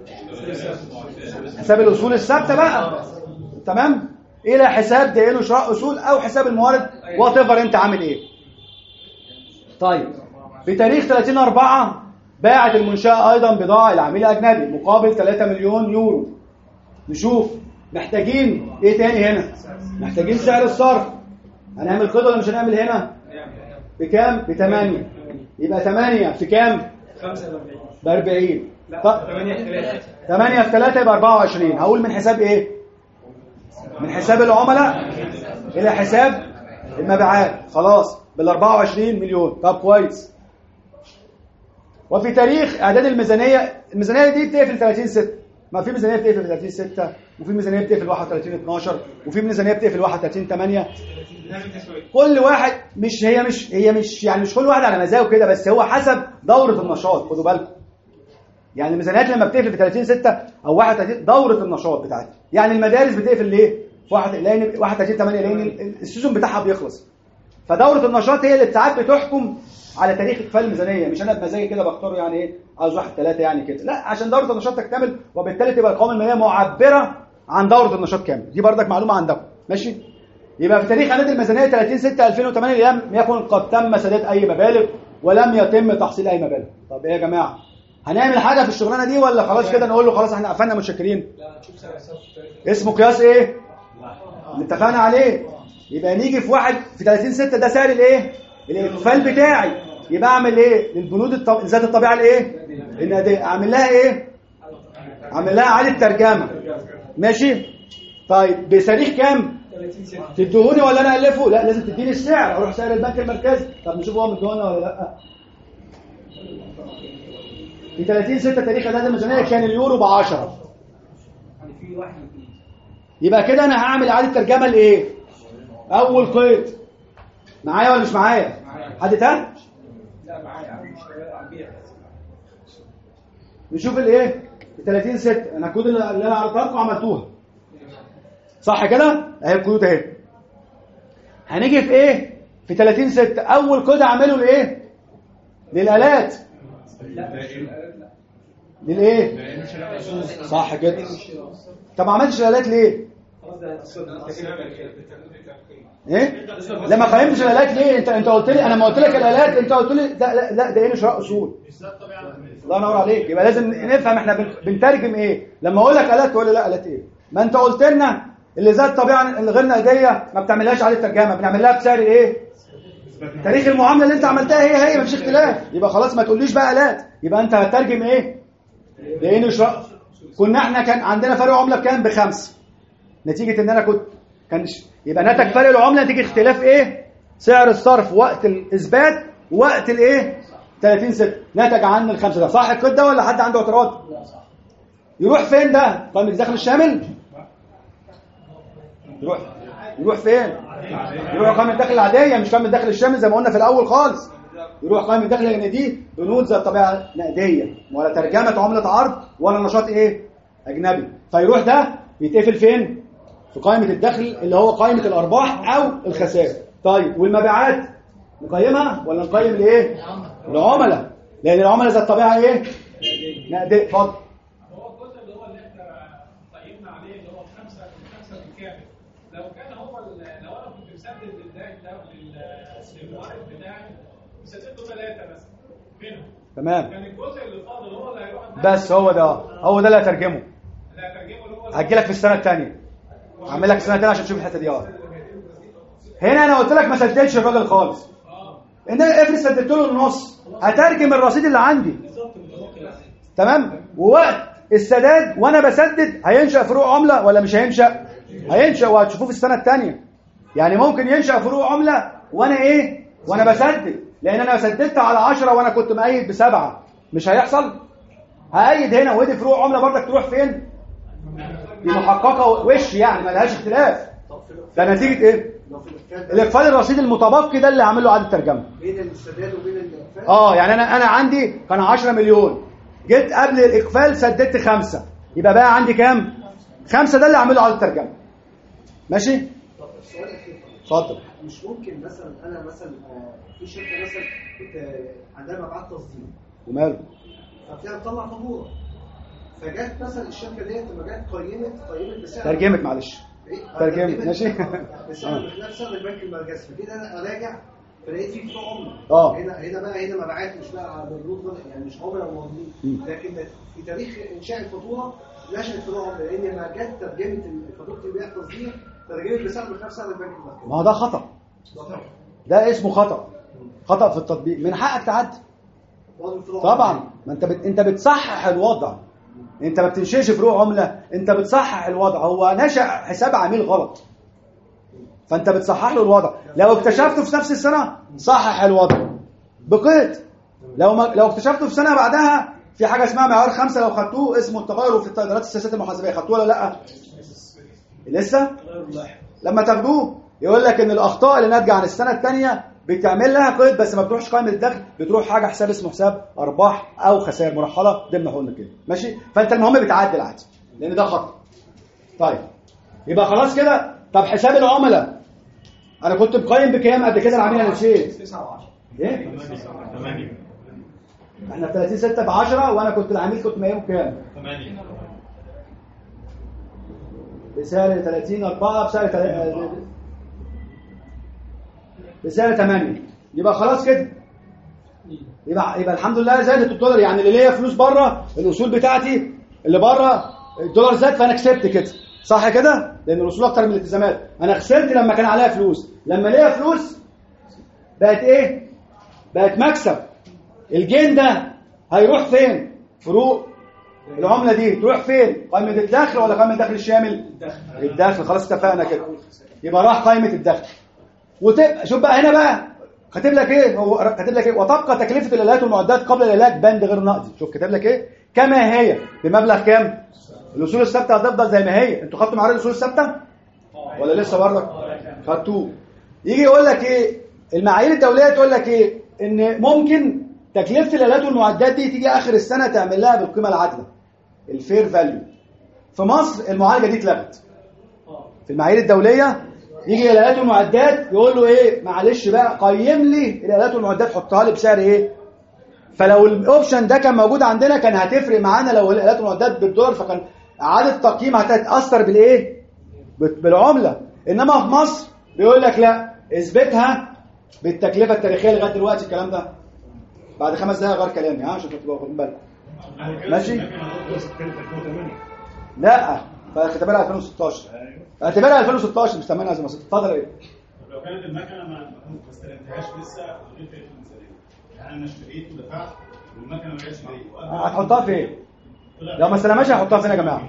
S1: حساب الاصول الثابته بقى، تمام؟ الى حساب دين وشراء اصول او حساب الموارد وات ايفر انت عامل ايه. طيب بتاريخ ثلاثين أربعة باعت المنشاه ايضا بضاعه الى عميل اجنبي مقابل ثلاثة مليون يورو. نشوف محتاجين ايه تاني هنا؟ محتاجين سعر الصرف. هنعمل قيد ولا مش هنعمل هنا؟ بكام؟ ب ثمانية. يبقى ثمانية في كام؟ ب أربعين. ثمانية في ثلاثة يبقى أربعة وعشرين. هقول من حساب ايه؟ من حساب العملاء الى حساب المبيعات، خلاص بال أربعة وعشرين مليون. طب كويس. وفي تاريخ اعداد الميزانيه، الميزانيه دي بتقفل ثلاثين ستة، ما في ميزانيه بتقفل ثلاثين ستة وفي ميزانيه بتقفل واحد وثلاثين اثناشر وفي ميزانيه بتقفل واحد وثلاثين ثمانية. كل واحد مش هي مش هي مش يعني مش كل واحد على مزاجه كده، بس هو حسب دوره النشاط. خدوا بالكم يعني الميزانيات لما بتقفل في ثلاثين ستة او واحد وثلاثين دوره النشاط بتاعتها. يعني المدارس بتقفل ليه في واحد لان واحد وثلاثين ثمانية لان السيزون بتاعها بيخلص، فدوره النشاط هي اللي ساعات بتحكم على تاريخ اقفال الميزانيه. مش انا بمزاجي كده بختار يعني ايه عاوز واحد ثلاثة يعني كده، لا عشان دوره النشاط تكتمل وبالتالي تبقى القوائم الماليه معبره عن دوره النشاط كامل. دي بردك معلومه عندكم ماشي. يبقى في تاريخ اعداد الميزانيه ثلاثين ستة ألفين وثمانية لم يكن قد تم سداد اي مبالغ ولم يتم تحصيل اي مبالغ. طب ايه يا جماعه هنعمل حاجه في الشغلانه دي ولا خلاص كده نقول له خلاص احنا قفلنا متشكرين؟ اسمه قياس ايه اللي اتفقنا عليه. يبقى نيجي في واحد في ثلاثين ستة ده سعر الايه الاقفال بتاعي، يبقى اعمل ايه للبنود الطب... ذات الطبيعه الايه النقديه؟ اعمل لها ايه؟ اعمل لها اعاده ترجمه ماشي. طيب بتاريخ كام؟ تدهوني ولا انا الفه؟ لا لازم تديني السعر، اروح سعر البنك المركزي. طب نشوف هو مدهونه ولا لا. في ثلاثين ستة تاريخ اعداد الميزانيه كان اليورو ب عشرة، يبقى كده انا هعمل اعاده ترجمه لايه؟ اول قيد معايا ولا مش معايا؟ حد تاني؟
S2: لا معايا مش هبيع.
S1: نشوف الايه في ثلاثين ستة. انا الكود اللي انا عرضتها لكم عملتوها صح كده؟ اهي الكود اهي. هنيجي في ايه في ثلاثين ستة؟ اول كود اعمله لايه؟ للالات. للايه؟ صح كده. طب ما عملتش الالات ليه؟ ايه؟ لما فهمتش الالات ليه؟ انت انت قلت لي انا ما قلت لك الالات انت قلت لي لا لا, لا ده ايه شراء اصول. الله ينور عليك. يبقى لازم نفهم احنا بنترجم ايه. لما اقول لك الات تقول لي لا الات ايه؟ ما انت قلت لنا اللي ذات طبيعه الغير نقديه ما بتعملهاش عليه ترجمه، بنعمل لها بسعر ايه؟ تاريخ المعامله اللي انت عملتها هي هي مفيش اختلاف. يبقى خلاص ما تقوليش بقى الات، يبقى انت هتترجم ايه؟ لان شرق. كنا احنا كان عندنا فرق عمله بكام؟ بخمسه، نتيجه ان انا كنت كان يبقى نتج فرق العمله نتيجه اختلاف ايه؟ سعر الصرف وقت الاثبات وقت الايه؟ ثلاثين ستة نتج عن الخمسه ده. صح الكود ده ولا حد عنده اعتراض؟ يروح فين ده؟ قائمه الدخل الشامل؟ يروح يروح فين؟ يروح قائمه الدخل العاديه مش قائمه الدخل الشامل زي ما قلنا في الاول خالص. يروح قائمه الدخل لان دي بنود ذات طبيعه نقديه ولا ترجمه عمله عرض ولا نشاط ايه؟ اجنبي. فيروح ده يتقفل فين؟ في قائمه الدخل اللي هو قائمه الارباح او الخسائر. طيب والمبيعات نقيمها ولا نقيم الايه؟ العملاء، لان العملاء ذات طبيعه ايه؟ نقديه. اتفضل.
S5: هو الجزء اللي هو اللي احنا قيمنا عليه اللي هو خمسه خمسه بالكامل، لو كان هو لو انا كنت مسدد للدائن ده للموارد بتاعي مسددته ثلاثه بس منهم،
S1: تمام،
S5: كان الجزء اللي فاضل هو اللي هيروح
S1: بس هو ده هو ده اللي هترجمه.
S5: اللي هترجمه اللي هو
S1: هجي لك في السنه الثانيه، هعمل لك السنه الثانيه عشان تشوف الحته دي. اه هنا انا قلت لك ما سددتش الراجل خالص، ان انا افرض سددت له النص هترجم الرصيد اللي عندي، تمام. ووقت السداد وانا بسدد هينشأ فروع عمله ولا مش هينشأ؟ هينشأ، وهتشوفوه في السنه الثانيه. يعني ممكن ينشأ فروع عمله وانا ايه؟ وانا بسدد، لان انا سددت على عشرة وانا كنت مقيد بسبعه، مش هيحصل. هأيد هنا ودي فروع عمله برضك تروح فين؟ دي محققه وش يعني ما لهاش اختلاف. ده نتيجه ايه؟ الاقفال الرصيد المتبقي ده اللي عامل له اعاده ترجمه
S7: بين السداد وبين الاقفال.
S1: اه يعني انا انا عندي كان عشرة مليون، جيت قبل الاقفال سددت خمسة، يبقى بقى عندي كام؟ خمسة ده اللي عامل له اعاده ترجمه. ماشي؟
S7: طب السؤال الاخير،
S1: اتفضل.
S7: مش ممكن مثلا انا مثلا آه، في شركه مثلا كنت عندها مبيعات تصدير
S1: وماله؟
S7: فبتلاقي بتطلع فاتوره، فجت مثلا الشركه ديت لما جت قيمت قيمت بسعر
S1: ترجمت معلش
S7: ايه؟
S1: ترجمت ماشي.
S7: بسعر بخلاف سعر البنك المركزي، فكده انا اراجع فلقيت فيه فروع عمله.
S1: اه
S7: هنا هنا بقى هنا مبيعات مش بقى بنود يعني مش عمله وموجودين، لكن في تاريخ انشاء الفاتوره نشأت فروع عمله، لان لما جت ترجمه فاتوره البيع التصدير ترجمت بسعر بخلاف سعر البنك المركزي.
S1: ما هو ده خطأ، ده اسمه خطأ، خطأ في التطبيق. من حقك تعدي طبعا، ما انت بت... انت بتصحح الوضع، انت ما بتنشئش فروع عمله، انت بتصحح الوضع. هو نشأ حساب عميل غلط فانت بتصحح له الوضع. لو اكتشفته في نفس السنه صحح الوضع بقيت. لو ما... لو اكتشفته في سنه بعدها في حاجه اسمها معيار خمسة، لو خدتوه اسمه التغير في التقديرات السياسات المحاسبيه، خدتوه ولا لا؟ لسه لما تاخدوه يقول لك ان الاخطاء اللي ناتجه عن السنه الثانيه بتعمل لها قيد، بس ما بتروحش قائمه الدخل، بتروح حاجه حساب اسمه حساب ارباح او خسائر مرحله ضمن حقوقنا كده. ماشي؟ فانت المهم بتعدل عادي لان ده خطأ. طيب يبقى خلاص كده. طب حساب العملاء انا كنت مقيم بكام قبل كده العميل؟ انا نسيت
S2: تسعة وعشرة.
S1: ايه؟
S3: ثمانية.
S1: احنا في ثلاثين ستة ب عشرة وانا كنت العميل كنت مقيمه بكام؟
S3: ثمانية.
S1: بسعر ثلاثين أربعة بسعر تل... بسعر ثمانية. يبقى خلاص كده. يبقى يبقى الحمد لله زادت الدولار. يعني اللي ليا فلوس بره الاصول بتاعتي اللي بره الدولار زاد فانا كسبت كده، صح كده؟ لان الاصول اكتر من الالتزامات. انا خسرت لما كان عليها فلوس، لما ليا فلوس بقت ايه؟ بقت مكسب. الجين ده هيروح فين؟ فروق العمله دي تروح فين؟ قائمه الدخل ولا قائمه الدخل الشامل؟ الدخل. خلاص اتفقنا كده. يبقى راح قائمه الدخل. وتبقى شوف بقى هنا بقى كاتب لك ايه؟ هو كاتب لك ايه؟ وتبقى تكلفه الالات والمعدات قبل العلاج بند غير نقدي. شوف كاتب لك ايه؟ كما هي بمبلغ كام؟ الاصول الثابته هتفضل زي ما هي. انتوا خدتوا معايا الاصول الثابته ولا لسه برضك؟ خدتوه. يجي يقول لك ايه؟ المعايير الدوليه تقول لك ايه؟ ان ممكن تكلفه الالات والمعدات دي تيجي اخر السنه تعمل لها بالقيمه العادله، الفير فاليو. في مصر المعالجه دي اتلغت. في المعايير الدوليه يجي الالات والمعدات يقول له ايه؟ معلش بقى قيم لي الالات والمعدات حطها لي بسعر ايه؟ فلو الاوبشن ده كان موجود عندنا كان هتفرق معانا. لو الالات والمعدات بالدولار فكان اعاده تقييم هتتاثر بالايه؟ بالعمله. انما في مصر بيقول لك لا، اثبتها بالتكلفه التاريخيه لغايه دلوقتي. الكلام ده بعد خمس دقايق غير كلامي، ها عشان تبقوا واخدين بالكم. ماشي؟ لا، فاعتبرها ألفين وستاشر. اعتبرها ألفين وستاشر مش ثمانية زي ما اتفضل. ايه؟
S3: لو كانت المكنه ما ما استلمتهاش لسه غير في الميزانيه، يعني انا اشتريت ودفعت والمكنه ما جاتش ليا،
S1: هتحطها فين؟ لو ما استلمهاش هحطها فين يا جماعه؟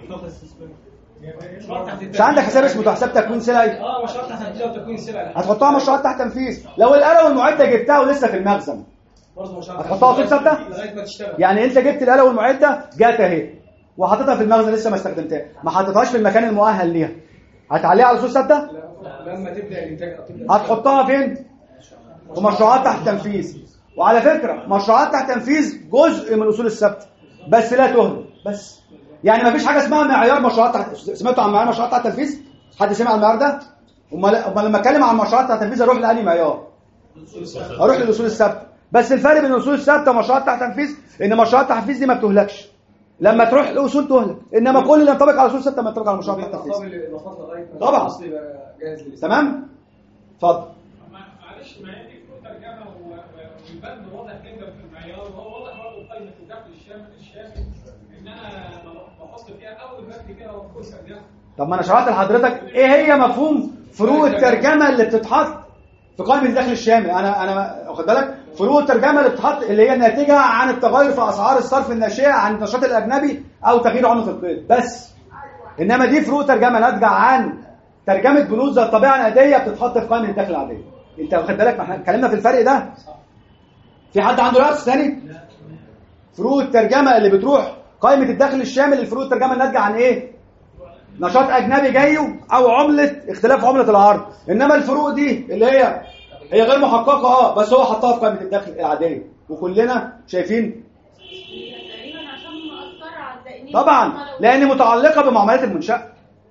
S1: مش عندك حساب اسمه حساب تكوين سلعي؟
S2: اه مشروعات تحت تنفيذ وتكوين سلع.
S1: هتحطها مشروعات تحت تنفيذ. لو الآلة والمعدة جبتها ولسه في المخزن
S2: برضه مشروعات
S1: هتحطها اصول ثابته؟
S2: لغايه ما تشتغل.
S1: يعني انت جبت الآلة والمعدة جات اهي وحطيتها في المخزن لسه ما استخدمتها، ما حطيتهاش في المكان المؤهل ليها، هتعليها على اصول ثابته؟
S2: لما تبدا الانتاج
S1: هتحطها فين؟ في مشروعات تحت تنفيذ. وعلى فكره مشروعات تحت تنفيذ جزء من الاصول الثابته بس لا تهمل. بس يعني ما فيش حاجه اسمها معيار مشروعات تحت. سمعتوا عن معيار مشروعات تحت تنفيذ؟ حد سمع عن المعيار ده؟ امال امال لما اتكلم عن مشروعات تحت تنفيذ اروح لانهي معيار؟ اروح للاصول الثابته. بس الفرق بين الاصول الثابته ومشروعات تحت تنفيذ ان مشروعات تحت تنفيذ دي ما بتهلكش، لما تروح لاصول تهلك، انما كل اللي ينطبق على اصول الثابته ما ينطبق على مشروعات تحت تنفيذ. طبعا تمام. اتفضل.
S5: معلش ما هي دي كل ترجمه والبند واضح جدا في المعيار، وهو واضح برضه قائمه الدخل الشامل الشامل ان انا بحط فيها اول بند كده وكل ترجمه.
S1: طب ما انا شرحت لحضرتك ايه هي مفهوم فروق الترجمه اللي بتتحط في قائمه الدخل الشامل. انا انا واخد بالك فروق الترجمه اللي بتتحط اللي هي ناتجه عن التغير في اسعار الصرف الناشئه عن النشاط الاجنبي او تغيير عمله القيد بس. انما دي فروق ترجمه ناتجه عن ترجمه بنود ذات طبيعه نقديه بتتحط في قائمه الدخل العاديه. انت واخد بالك؟ ما احنا اتكلمنا في الفرق ده. في حد عنده رأس ثاني؟ فروق الترجمه اللي بتروح قائمه الدخل الشامل، الفروق الترجمه الناتجه عن ايه؟ نشاط اجنبي جاي او عمله اختلاف عمله العرض. انما الفروق دي اللي هي هي غير محققه اه بس هو حطها في قائمه الدخل العاديه وكلنا شايفين
S8: تقريبا عشان مأثرة على الدائنين.
S1: طبعا لان متعلقه بمعاملات المنشاه.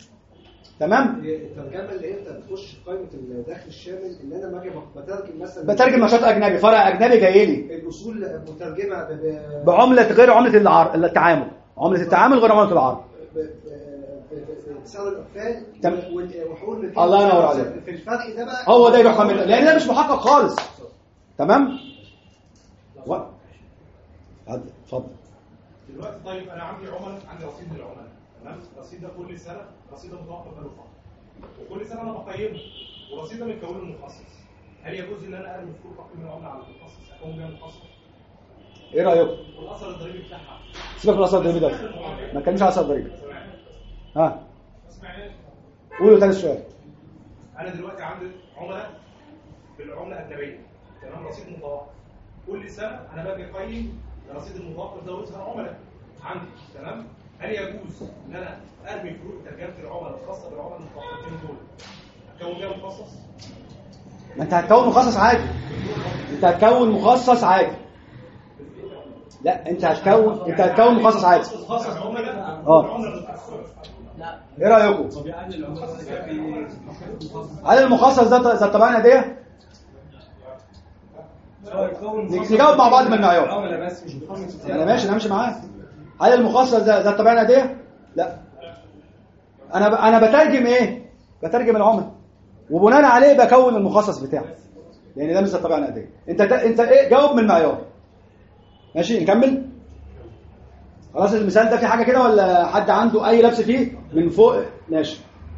S1: تمام.
S7: الترجمه اللي انت بتخش في قائمه الدخل الشامل اللي انا باجي بترجم مثلا
S1: بترجم نشاط اجنبي فرع اجنبي جاي لي
S7: الاصول مترجمه ب...
S1: بعمله غير عمله العرض التعامل، عمله التعامل غير عمله العرض.
S7: بسعر الاقفال وحقوق
S1: الله ينور عليك.
S7: في الفرق ده بقى
S1: هو ده يروح من لان ده مش محقق خالص. تمام. و... اتفضل.
S3: دلوقتي طيب انا عندي عملاء، عندي رصيد للعملاء، تمام؟ الرصيد ده كل سنه رصيد متوقف له فتره، وكل سنه انا بقيمه والرصيد ده متكون له مخصص. هل يجوز ان انا ارمي فلوس تقييم العملاء على المخصص اكون بيها مخصص؟
S1: ايه رايكم؟
S3: والاثر الضريبي بتاعها
S1: سيبك من الاثر الضريبي ده، ما اتكلمش على الاثر الضريبي. ها قولوا تاني السؤال.
S3: انا دلوقتي عندي عملاء بالعمله الاجنبيه، تمام؟ رصيد متوقف كل سنه انا باجي اقيم الرصيد المتوقف ده ويظهر عملاء عندي، تمام؟ هل يجوز ان انا ارمي فروق ترجمه العملاء الخاصه بالعملاء المتوقفين دول اكون بيها مخصص؟
S1: ما انت هتكون مخصص عادي. انت هتكون مخصص عادي. لا انت هتكون انت هتكون مخصص عادي.
S3: مخصص عملاء
S1: اه ايه رايكم؟ هل المخصص ده ذات طبيعه نقديه؟ نجاوب مع بعض من المعيار. انا ماشي انا ماشي معاك. هل المخصص ده ذات طبيعه نقديه؟ لا. انا انا بترجم ايه؟ بترجم العمله وبناء عليه بكون المخصص بتاعي لان ده مش ذات طبيعه نقديه. انت انت ايه؟ جاوب من المعيار. ماشي نكمل. خلاص المثال ده في حاجه كده ولا حد عنده اي لبس فيه من فوق؟ ماشي.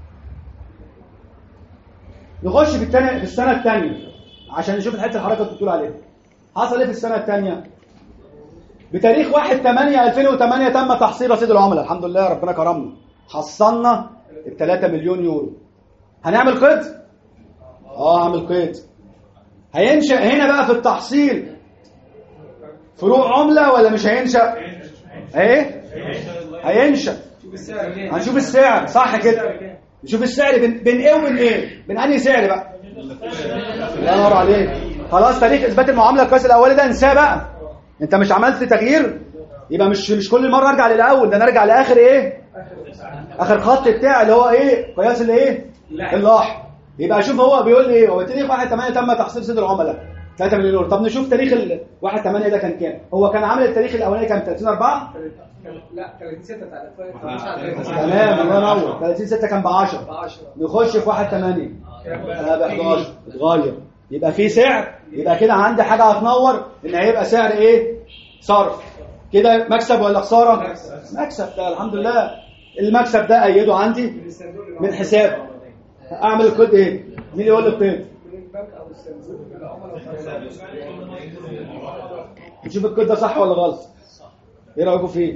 S1: نخش في الثانيه في السنه الثانيه عشان نشوف الحته الحركه اللي بتقول عليها. حصل ايه في السنه الثانيه؟ بتاريخ واحد ثمانية ألفين وثمانية تم تحصيل رصيد العملاء. الحمد لله ربنا كرمنا حصلنا ال ثلاثة مليون يورو. هنعمل قيد؟ اه هعمل قيد. هينشأ هنا بقى في التحصيل فروق عمله ولا مش هينشأ؟ ايه؟ هينشأ. هنشوف السعر صح كده. نشوف السعر بين بين ايه وبين ايه؟ بين انهي سعر بقى؟ الله ينور عليك. خلاص تاريخ اثبات المعامله القياس الاولي ده انساه بقى. انت مش عملت تغيير يبقى مش مش كل مره ارجع للاول، ده انا ارجع لاخر ايه؟ اخر خط بتاعي اللي هو ايه؟ قياس الايه؟ اللاحق. يبقى شوف هو بيقول لي ايه؟ هو تاريخ واحد ثمانية تم تحصيل رصيد العملاء ثلاثة مليون يورو. طب نشوف تاريخ ال واحد ثمانية ده كان كام؟ هو كان عامل التاريخ الاولاني كان ثلاثين أربعة؟
S2: لا ثلاثين ستة بتاع
S1: تمام الله ينور. ثلاثين ستة كان ب عشرة. نخش في واحد ثمانية ب احد عشر اتغير. يبقى في سعر، يبقى كده عندي حاجه هتنور ان هيبقى سعر ايه؟ صرف. كده مكسب ولا خساره؟ مكسب. ده الحمد لله. المكسب ده ايده عندي من حساب. اعمل القيد ايه؟ مين يقول لي القيد؟
S7: البنك او الصندوق العملاء.
S1: نشوف الكود ده صح ولا غلط. ايه رايكم فيه؟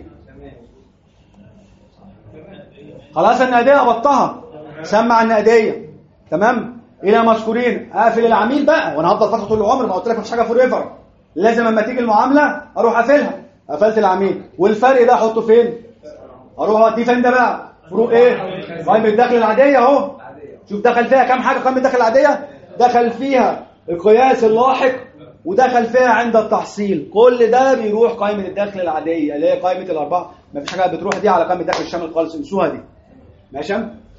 S1: خلاص النقديه قبضتها، سمع النقديه تمام. الى مذكورين اقفل العميل بقى، وانا هفضل فتره طول العمر، ما قلت لك مفيش حاجه فور ايفر، لازم اما تيجي المعامله اروح اقفلها. قفلت العميل، والفرق ده احطه فين؟ اروح اوديه فين ده بقى؟ فروق ايه؟ قائمه الدخل العاديه اهو. شوف دخل فيها كام حاجه. قائمه الدخل العاديه دخل فيها القياس اللاحق، ودخل فيها عند التحصيل. كل ده بيروح قائمه الدخل العاديه اللي هي قائمه الارباح. مفيش حاجه بتروح دي على قائمه الدخل الشامل خالص، انسوها دي. ماشي؟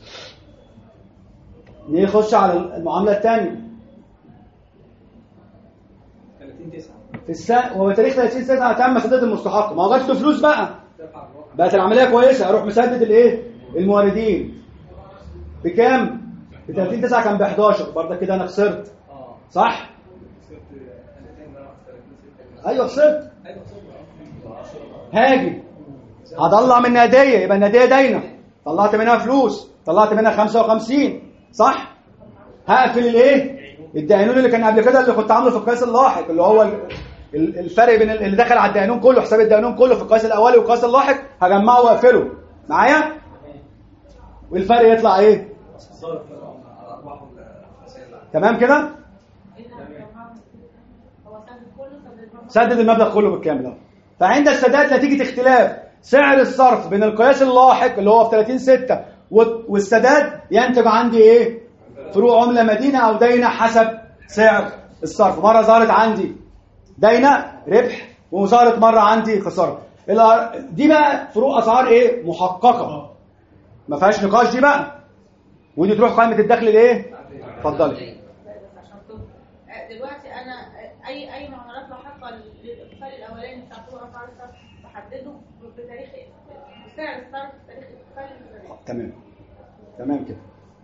S1: نخش على المعامله الثانيه.
S2: ثلاثين تسعة
S1: في السنه هو تاريخ ثلاثين تسعة تم سداد المستحق، ما هو جاتش فلوس بقى، بقت العمليه كويسه، اروح مسدد الايه؟ الموردين. بكام؟ في ثلاثين تسعة كان ب احداشر، برضه كده انا خسرت. صح؟ ايوه خسرت. هاجي هطلع من النقديه، يبقى النقديه داينه، طلعت منها فلوس، طلعت منها خمسة وخمسين صح؟ هقفل الايه؟ الدقانون اللي كان قبل كده اللي كنت عامله في القياس اللاحق، اللي هو الفرق بين اللي دخل على الدقانون كله، حساب الدقانون كله في القياس الاولي والقياس اللاحق، هجمعه واقفله معايا. والفرق يطلع ايه؟ تمام كده؟ سدد المبلغ كله بالكامل. فعند السداد نتيجه اختلاف سعر الصرف بين القياس اللاحق اللي هو في ثلاثين ستة والسداد، ينتج عندي ايه؟ فروق عمله مدينه او داينه حسب سعر الصرف. مره ظهرت عندي داينه ربح، وظهرت مره عندي خساره. دي بقى فروق اسعار ايه؟ محققه، ما فيهاش نقاش دي بقى. ودي تروح قائمه الدخل الايه؟ اتفضلي.
S8: دلوقتي انا اي اي معاملات لاحقه للاقفال الاولاني بتاع فروق اسعار الصرف بحدده بتاريخ سعر الصرف، تاريخ الاقفال.
S1: تمام تمام كده.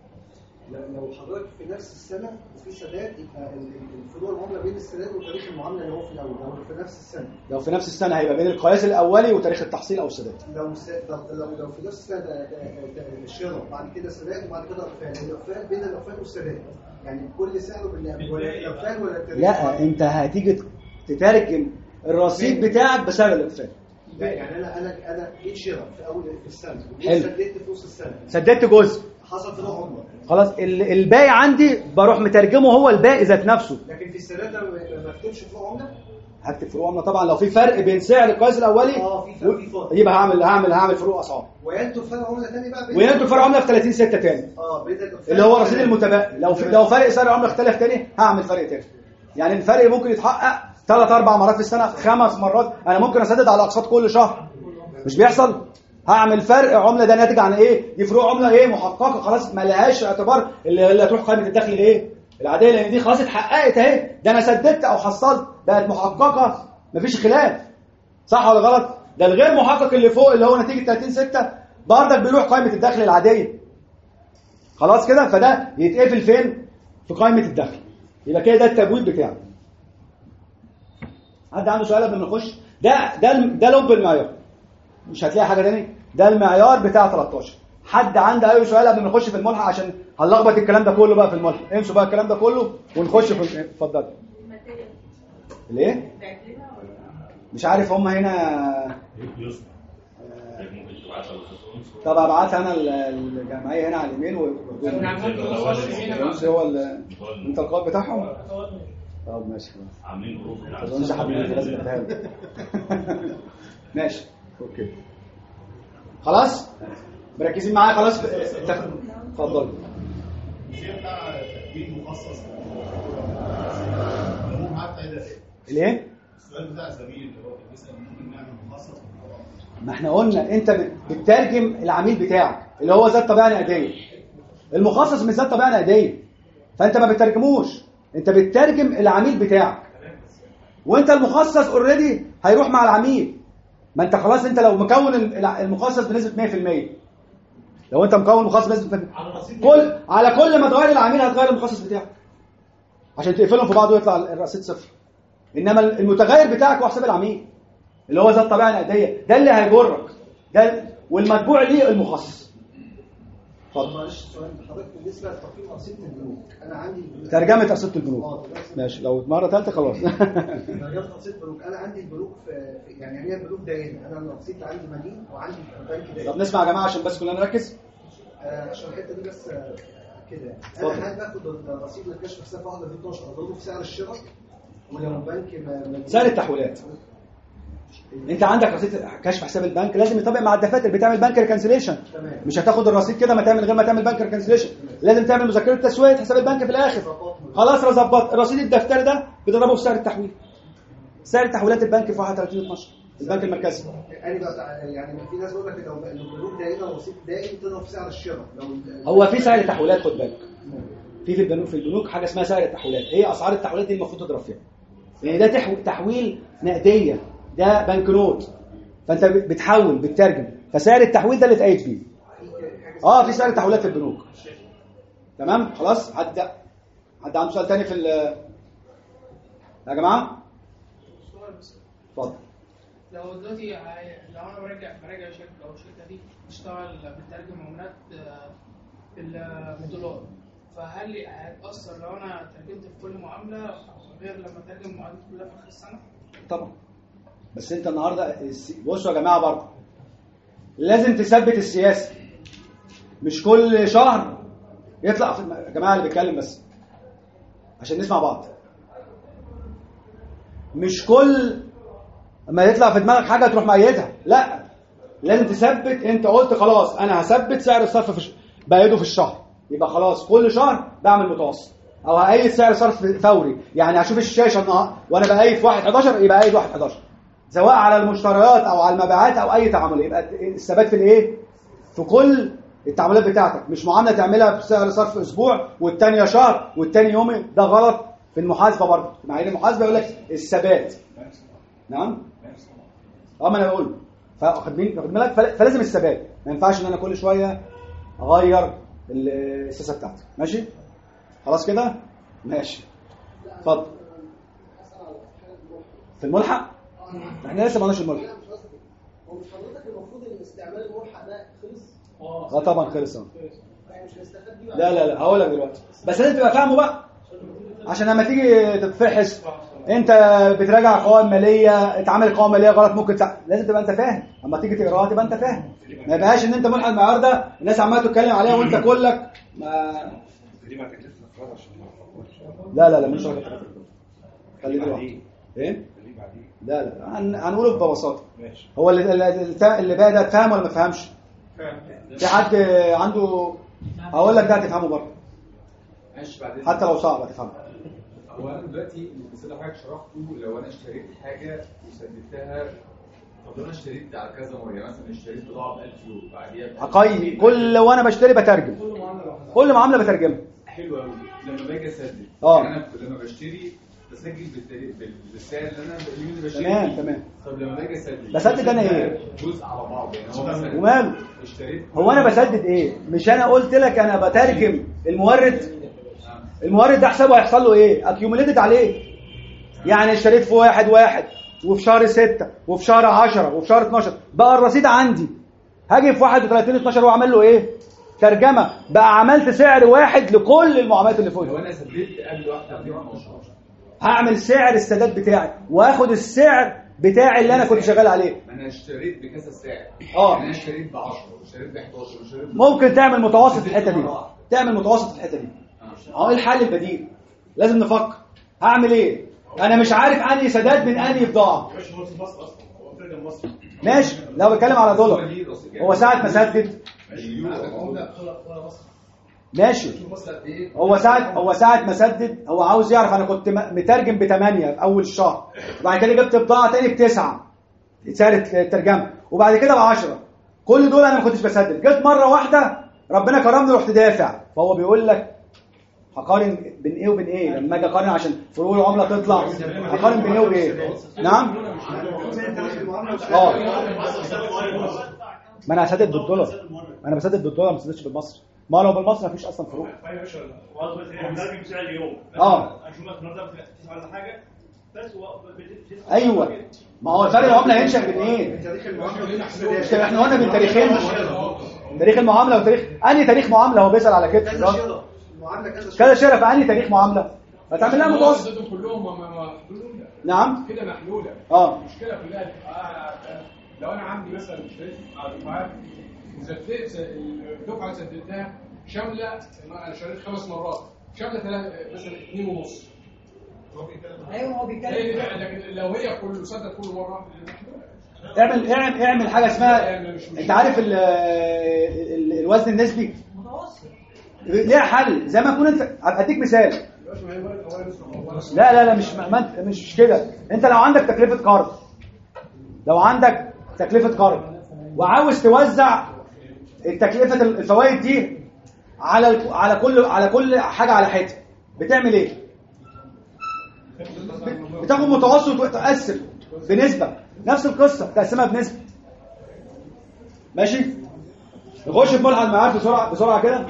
S7: لو حضرتك في نفس السنه وفي سداد، يبقى الفروق العمله بين السداد وتاريخ المعامله اللي هو في الاول. لو في نفس السنه
S1: لو في نفس السنه هيبقى بين القياس الاولي وتاريخ التحصيل او السداد.
S7: لو س... لو لو في نفس السنه الشراء، بعد كده سداد، وبعد كده اقفال. الاقفال بين الاقفال والسداد، يعني كل سعره بالله، ولا الاقفال ولا التاريخ؟
S1: لا، انت هتيجي تترجم الرصيد بتاعك بسعر الاقفال.
S7: يعني انا انا انا جيت شراء في اول في السنه،
S1: حلو.
S7: سددت في نص السنه،
S1: سددت جزء،
S7: حصل فروق عمله،
S1: خلاص الباقي عندي بروح مترجمه هو الباقي ذات نفسه.
S7: لكن في السداد ما بكتبش فروق عمله.
S1: هكتب فروق عمله طبعا. لو في فرق بين سعر القياس الاولي
S7: اه في فرق، في فرق،
S1: يبقى هعمل هعمل هعمل فروق اسعار،
S7: وينتج فرق عمله ثاني بقى،
S1: وينتج فرق عمله في ثلاثين ستة تاني،
S7: اه بين الاقفال
S1: اللي هو رصيد المتبقي. لو في لو فرق سعر العمله اختلف تاني هعمل فرق تاني. يعني الفرق ممكن يتحقق ثلاث اربع مرات في السنه، خمس مرات. انا ممكن اسدد على اقساط كل شهر، مش بيحصل. هعمل فرق عمله ده ناتج عن ايه؟ دي فروق عمله ايه؟ محققه، خلاص ما لهاش اعتبار اللي, اللي هتروح قائمه الدخل الايه؟ العاديه، لان دي خلاص اتحققت اهي. ده انا سددت او حصلت، بقت محققه، مفيش خلاف. صح ولا غلط؟ ده الغير محقق اللي فوق اللي هو نتيجه ثلاثين ستة برضك بيروح قائمه الدخل العاديه. خلاص كده. فده يتقفل فين؟ في قائمه الدخل. يبقى كده ده التبويب بتاعه. حد عنده سؤال قبل ما نخش؟ ده ده ده لب المعيار، مش هتلاقي حاجه تاني. ده المعيار بتاع ثلاثة عشر. حد عنده اي سؤال قبل ما نخش في الملحق؟ عشان هنلخبط الكلام ده كله بقى في الملحق. انسوا بقى الكلام ده كله ونخش في. اتفضل. ليه؟ مش عارف هم هنا. طب ابعتها انا الجمعيه هنا على الايميل ويردوا. هو انت القائد بتاعهم؟ طب ماشي خلاص. عاملين جروب مش حبيبي لازم اديها له. ماشي اوكي خلاص. مركزين معايا خلاص. اتفضل.
S6: الشيء بتاع تأكيد مخصص هو معاه فايده ايه؟
S1: ليه؟
S6: السؤال بتاع الزميل اللي هو بيسال ممكن نعمل مخصص.
S1: ما احنا قلنا انت بتترجم العميل بتاعك اللي هو ذات طبيعه نقديه. المخصص مش ذات طبيعه نقديه، فانت ما بتترجموش، انت بتترجم العميل بتاعك. وانت المخصص اوريدي هيروح مع العميل. ما انت خلاص، انت لو مكون المخصص بنسبه مية في المية، لو انت مكون مخصص بنسبه كل على كل ما تغير العميل هتغير المخصص بتاعك عشان تقفلهم في بعض ويطلع الرصيد صفر. انما المتغير بتاعك هو حساب العميل اللي هو ذات طبيعه نقديه، ده اللي هيجرك ده، والمتبوع ليه المخصص. اتفضل.
S7: معلش سؤال حضرتك بالنسبه لتقييم ارصده البنوك، انا عندي
S1: ترجمه ارصده البنوك.
S7: اه
S1: ماشي، لو مره ثالثه خلاص.
S7: ترجمه ارصده البنوك، انا عندي البنوك في يعني هي البنوك دايما انا الرصيد عندي مدين وعندي بنك دايما.
S1: طب نسمع يا جماعه عشان بس كلنا نركز.
S7: آه عشان الحته دي بس آه كده يعني.
S1: اتفضل.
S7: انا هل باخد الرصيد من كشف حساب واحده في اتناشر اضربه في سعر الشراء ولا من بنك ما
S1: سعر التحويلات. انت عندك رصيد كشف حساب البنك لازم يطبق مع الدفاتر بتعمل بنك ريكنسيليشن. مش هتاخد الرصيد كده ما تعمل غير ما تعمل بنك ريكنسيليشن، لازم تعمل مذكره تسويه حساب البنك في الاخر. خلاص ظبطت الرصيد الدفتري ده بتضربه في سعر التحويل. سعر تحويلات البنك في واحد وثلاثين اتناشر البنك المركزي.
S7: يعني بقى يعني في ناس بيقول لك لو البنوك دائما رصيد دائم تضرب في سعر الشراء. لو
S1: هو في سعر تحويلات، خد بالك. في في البنوك في البنوك حاجه اسمها سعر التحويلات، هي اسعار التحويلات دي المفروض تضرب فيها. يعني ده تحو... تحويل نقديه، ده بنك نوت، فانت بتحول بتترجم، فسعر التحويل ده اللي اتقيد فيه. اه في سعر تحويلات في البنوك. تمام خلاص. حد حد عنده سؤال تاني في ال يا جماعه؟ اتفضل.
S9: لو دلوقتي لو انا براجع براجع شركه او الشركه دي بتشتغل بتترجم عملات بالدولار، فهل هيتاثر لو انا ترجمت في كل معامله غير لما اترجم المعاملات كلها في اخر السنه؟
S1: طبعا. بس انت النهارده بصوا يا جماعه برضه لازم تثبت السياسه، مش كل شهر يطلع في يا جماعه اللي بيتكلم بس عشان نسمع بعض. مش كل اما يطلع في دماغك حاجه تروح مؤيدها، لا لازم تثبت. انت قلت خلاص انا هثبت سعر الصرف في ش... بايده في الشهر، يبقى خلاص كل شهر بعمل متوسط او هقيد سعر صرف فوري. يعني هشوف الشاشه النهارده وانا بقيد في واحد حداشر يبقى قايد واحد حداشر، سواء على المشتريات او على المبيعات او اي تعامل. يبقى الثبات في الايه؟ في كل التعاملات بتاعتك، مش معامله تعملها بسعر صرف اسبوع والثانيه شهر والثاني يومي. ده غلط في المحاسبه برضه. معايير المحاسبه يقول لك الثبات. نعم اه ما انا بقول فاخد مين واخد بالك. فلازم الثبات، ما ينفعش ان انا كل شويه اغير السياسه بتاعتي. ماشي خلاص كده ماشي. اتفضل. في الملحق احنا لسه ما قلناش الملحق.
S7: هو مش حضرتك المفروض ان استعمال الملحق ده خلص؟
S1: اه طبعا خلص. اه
S7: يعني مش هنستفاد بيه.
S1: لا لا لا هقول لك دلوقتي، بس لازم تبقى فاهمه بقى عشان لما تيجي تتفحص انت بتراجع قوائم ماليه، اتعمل قوائم ماليه غلط ممكن تع... لازم تبقى انت فاهم. اما تيجي تقراها تبقى انت فاهم، ما يبقاش ان انت ملحق المعيار ده الناس عماله تتكلم عليها وانت كلك ما لا لا لا مش هقول لك خلي دلوقتي ايه لا لا هن... هنقوله ببساطه. هو اللي اللي, اللي بقى ده فاهم ولا ما فهمش؟ في حد عنده هقول لك ده هتفهمه برضه حتى لو صعب هتفهمه.
S10: هو انا دلوقتي المثال اللي حضرتك شرحته لو انا اشتريت حاجه وسددتها، طب لو انا اشتريت على كذا مره، يعني مثلا اشتريت بضاعه ب ألف يورو بعديها
S1: هقيم كل وانا بشتري بترجم كل معامله بترجمها.
S10: حلو قوي. لما باجي اسدد
S1: اه
S10: يعني انا لما بشتري بسجل بالسعر اللي انا اللي بشتري.
S1: تمام تمام.
S10: طب لما باجي اسدد
S1: بسدد انا ايه؟
S10: جزء على بعض. يعني هو مثلا
S1: وماله؟
S10: اشتريت
S1: هو انا بسدد ايه؟ مش انا قلت لك انا بترجم المورد؟ المورد ده حسابه هيحصل له ايه؟ اكيوميليتد عليه. يعني اشتريت في واحد واحد وفي شهر ستة وفي شهر عشرة وفي شهر اتناشر، بقى الرصيد عندي هاجي في واحد وثلاثين اتناشر واعمل له ايه؟ ترجمه. بقى عملت سعر واحد لكل المعاملات اللي فوق.
S10: لو انا سددت قبل واحده اتناشر
S1: هعمل سعر السداد بتاعي واخد السعر بتاعي اللي انا كنت شغال عليه.
S10: انا اشتريت بكذا سعر.
S1: اه
S10: يعني انا اشتريت ب عشرة واشتريت ب حداشر واشتريت ب
S1: ممكن تعمل متوسط في الحته دي. تعمل متوسط في الحته دي. اهو ايه الحل البديل؟ لازم نفكر هعمل ايه؟ انا مش عارف انهي سداد من انهي بضاعه. ماشي لو بتكلم على دولار هو ساعه ما سدد ماشي. هو ساعه هو ساعه ما سدد هو عاوز يعرف انا كنت مترجم ب ثمانية في اول الشهر، وبعد كده جبت بضاعه تاني ب تسعة سعر الترجمه، وبعد كده ب عشرة. كل دول انا ما كنتش بسدد، جت مره واحده ربنا كرمني رحت دافع. فهو بيقول لك هقارن بين ايه وبين ايه؟ لما اجي اقارن عشان فروق العمله تطلع هقارن بين ايه وايه؟ نعم اه ما انا هسدد بالدولار، انا بسدد بالدولار ما بسددش بالمصري. ما لو بالمصري مفيش اصلا فروق. اه ايوه ما هو فرق العمله هينشأ من ايه؟ احنا قلنا من تاريخين تاريخ المعامله وتاريخ انهي تاريخ معامله، هو بيسال على كده
S7: كذا شراء المعامله كذا
S1: كذا شراء، فانهي تاريخ معامله هتعمل لها متوسط.
S5: كلهم محلوله.
S1: نعم
S5: كده محلوله.
S1: اه
S5: المشكله كلها آه لو انا عندي مثلا اشتريت على دفعات وسددت الدفعه اللي سددتها شامله، انا شريت خمس مرات شامله مثلا اثنين ونص.
S11: ايوه هو بيتكلم.
S5: لكن لو هي كل سدد كل مره
S1: اعمل اعمل اعمل حاجه اسمها، انت عارف ال ال الوزن النسبي
S11: متوسط
S1: ليها حل. زي ما تكون انت اديك مثال، لا لا لا مش مش كده. انت لو عندك تكلفه قرض، لو عندك تكلفه قرض وعاوز توزع التكلفه الفوائد دي على على كل على كل حاجه على حته، بتعمل ايه؟ بتاخد متوسط وتقسم بنسبه، نفس القصه تقسمها بنسبه. ماشي، نخش في ملحق المعيار بسرعه بسرعه كده.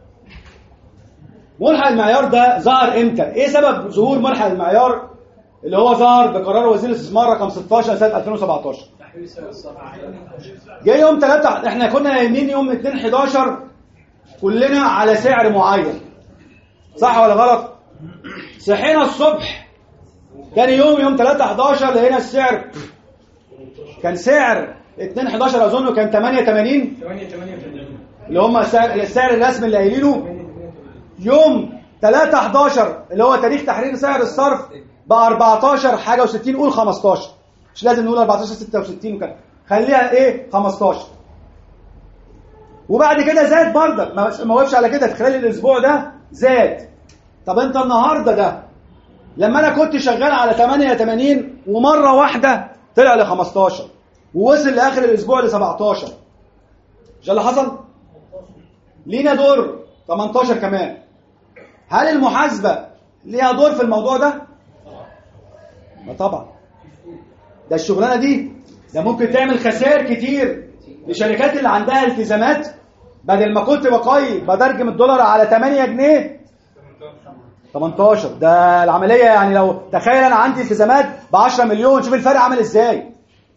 S1: ملحق المعيار ده ظهر امتى؟ ايه سبب ظهور ملحق المعيار اللي هو ظهر بقرار وزير الاستثمار رقم ستاشر سنه ألفين وسبعتاشر؟ جه يوم ثلاثة، احنا كنا قايمين يوم اتنين حداشر كلنا على سعر معين، صح ولا غلط؟ صحينا الصبح تاني يوم يوم ثلاثة حداشر لقينا السعر كان سعر اتنين حداشر اظن كان تمانية وتمانين اللي هم السعر, السعر الرسمي اللي قايلينه. يوم ثلاثة حداشر اللي هو تاريخ تحرير سعر الصرف بقى أربعتاشر حاجه و60، قول خمستاشر، مش لازم نقول أربعتاشر ستة وستين وكده، خليها ايه خمستاشر. وبعد كده زاد برضك، ما وقفش على كده، في خلال الاسبوع ده زاد. طب انت النهارده ده لما انا كنت شغال على تمانية وتمانين ومره واحده طلع ل خمستاشر ووصل لاخر الاسبوع ل سبعتاشر، مش اللي حصل؟ لينا دور تمنتاشر كمان. هل المحاسبه ليها دور في الموضوع ده؟ ما طبعا. ده الشغلانه دي ده ممكن تعمل خسائر كتير لشركات اللي عندها التزامات. بدل ما كنت بقيم بدرجم الدولار على تمانية جنيه تمنتاشر، ده العمليه يعني لو تخيل انا عندي التزامات ب عشرة مليون، شوف الفرق عامل ازاي.